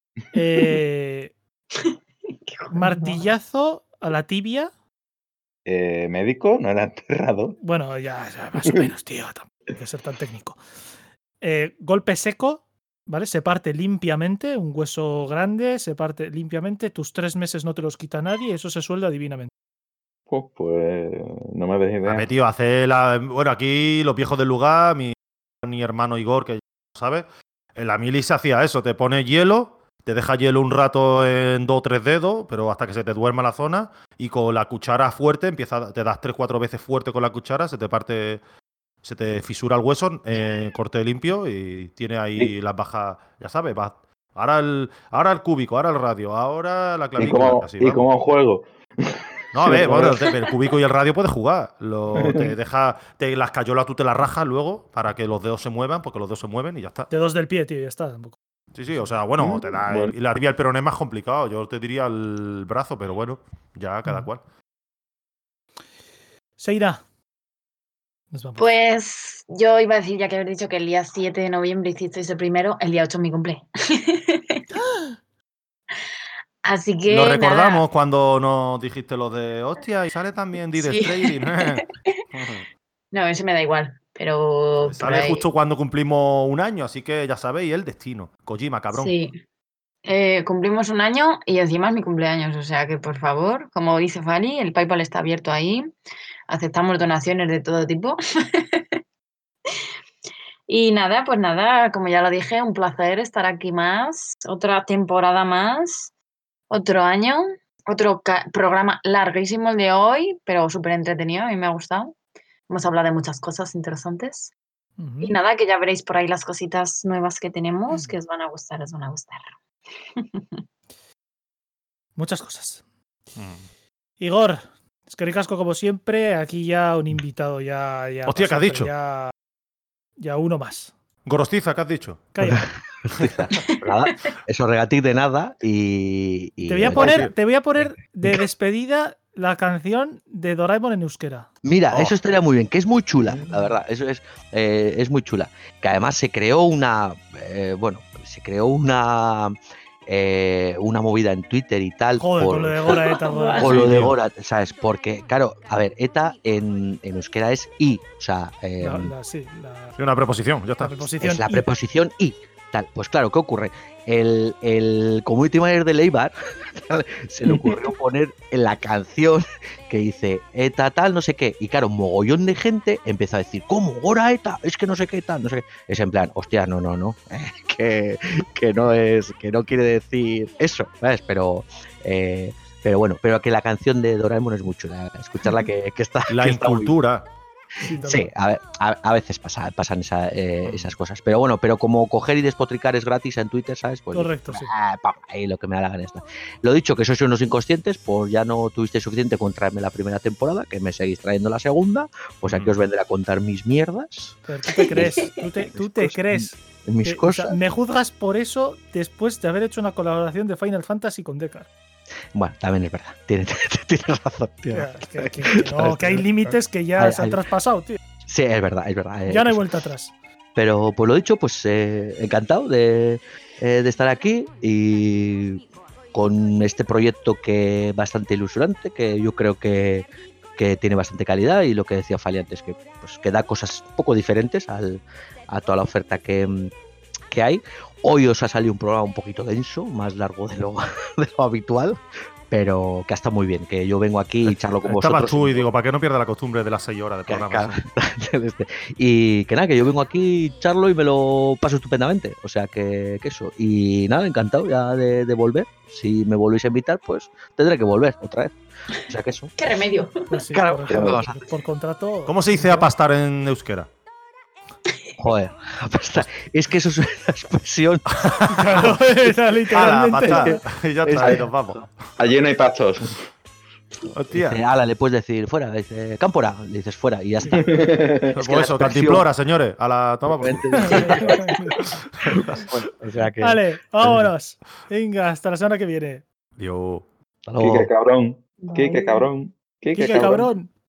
Martillazo a la tibia. ¿Médico? ¿No era enterrado? Bueno, ya más o menos, tío. Tampoco hay que ser tan técnico. Golpe seco, ¿vale? Se parte limpiamente, un hueso grande, se parte limpiamente. Tus 3 meses no te los quita nadie, eso se suelda divinamente. Pues no me des A idea. ver, tío, bueno, aquí los viejos del lugar, mi hermano Igor, que ya sabes, en la mili se hacía eso, te pone hielo, te deja hielo un rato en 2 o 3 dedos, pero hasta que se te duerma la zona, y con la cuchara fuerte, te das 3-4 veces fuerte con la cuchara, se te fisura el hueso, corte limpio, y tiene ahí las bajas, ya sabes, ahora el cúbico, ahora el radio, ahora la clavícula. ¿Y cómo juego? No, a ver, bueno, el cúbico y el radio puedes jugar. Las cayolas tú te las rajas luego para que los dedos se muevan, porque los dedos se mueven y ya está. Dedos del pie, tío, ya está. Tampoco. Sí, o sea, bueno, te da. Bueno. Y la tibia, el peroné es más complicado. Yo te diría el brazo, pero bueno, ya cada cual. Seira. Nos vamos. Pues yo iba a decir, ya que habéis dicho que el día 7 de noviembre hicisteis el primero, el día 8 es mi cumple. Así que. Lo recordamos nada. cuando nos dijiste lo de hostia y sale también Dead Sí. Stranding. No, eso me da igual, pero. Sale justo cuando cumplimos un año, así que ya sabéis el destino. Kojima, cabrón. Sí. Cumplimos un año y encima es mi cumpleaños, o sea que por favor, como dice Fanny, el PayPal está abierto ahí, aceptamos donaciones de todo tipo. Y nada, pues nada, como ya lo dije, un placer estar aquí más, otra temporada más, otro año, otro programa larguísimo el de hoy, pero súper entretenido, a mí me ha gustado. Hemos hablado de muchas cosas interesantes. Y nada, que ya veréis por ahí las cositas nuevas que tenemos, que os van a gustar, os van a gustar. Muchas cosas. Igor, es que ricasco como siempre, aquí ya un invitado, ya hostia, ¿qué has dicho? Ya uno más. Gorostiza, ¿qué has dicho? Calla. Nada, eso regatic de nada y te voy a poner de despedida la canción de Doraemon en euskera. Mira, eso estaría muy bien, que es muy chula, la verdad, eso es muy chula. Que además se creó una movida en Twitter y tal. Joder, con lo de Gora ETA. Con lo de Gora, ¿sabes? Porque, claro, a ver, ETA en euskera es I, o sea... Sí, una preposición, ya está. Es la preposición I. Tal. Pues claro, ¿qué ocurre? El community manager de Leibar se le ocurrió poner en la canción que dice ETA tal, no sé qué. Y claro, mogollón de gente empezó a decir, ¿cómo? Gora ETA, es que no sé qué tal, no sé qué. Es en plan, hostia, no. que no quiere decir eso, ¿sabes? Pero bueno, pero que la canción de Doraemon es muy chula. Escucharla que está. La incultura. Sí, a veces pasan esas cosas. Pero bueno, pero como coger y despotricar es gratis en Twitter, ¿sabes? Pues, correcto, sí. Ahí lo que me da la gana está. Lo dicho, que sois unos inconscientes, pues ya no tuviste suficiente con traerme la primera temporada, que me seguís trayendo la segunda, pues aquí os vendré a contar mis mierdas. Pero tú te crees, tú te crees. Mis cosas. O sea, me juzgas por eso después de haber hecho una colaboración de Final Fantasy con Deckard. Bueno, también es verdad. Tienes razón, tío. Que hay límites que ya se han traspasado, tío. Sí, es verdad. Ya no hay vuelta atrás. Pero por lo dicho, pues encantado de estar aquí y con este proyecto que es bastante ilusionante, que yo creo que tiene bastante calidad y lo que decía Fali antes, que da cosas un poco diferentes a toda la oferta que hay. Hoy os ha salido un programa un poquito denso, más largo de lo habitual, pero que está muy bien, que yo vengo aquí y charlo con vosotros. Estabas tú y digo, ¿para qué no pierda la costumbre de las 6 horas de programa? Y que nada, que yo vengo aquí, charlo y me lo paso estupendamente, o sea que eso. Y nada, encantado ya de volver. Si me volvéis a invitar, pues tendré que volver otra vez. O sea que eso. ¡Qué remedio! Pues sí, claro, por contrato. ¿Cómo se dice apastar en euskera? Joder, apesta. Es que eso es una expresión. Claro, era ¡Hala, literalmente. pasta! Y ya está, y nos vamos. Allí no hay pastos. Hostia. Dice, ala, le puedes decir fuera. Dice, cámpora. Le dices fuera y ya está. Pues que la eso, expresión- cantimplora, señores. A la toma. por culo. Bueno, o sea que. Vale, vámonos. Venga, hasta la semana que viene. Dios. Hasta luego. Quique cabrón. Quique cabrón. Quique, cabrón.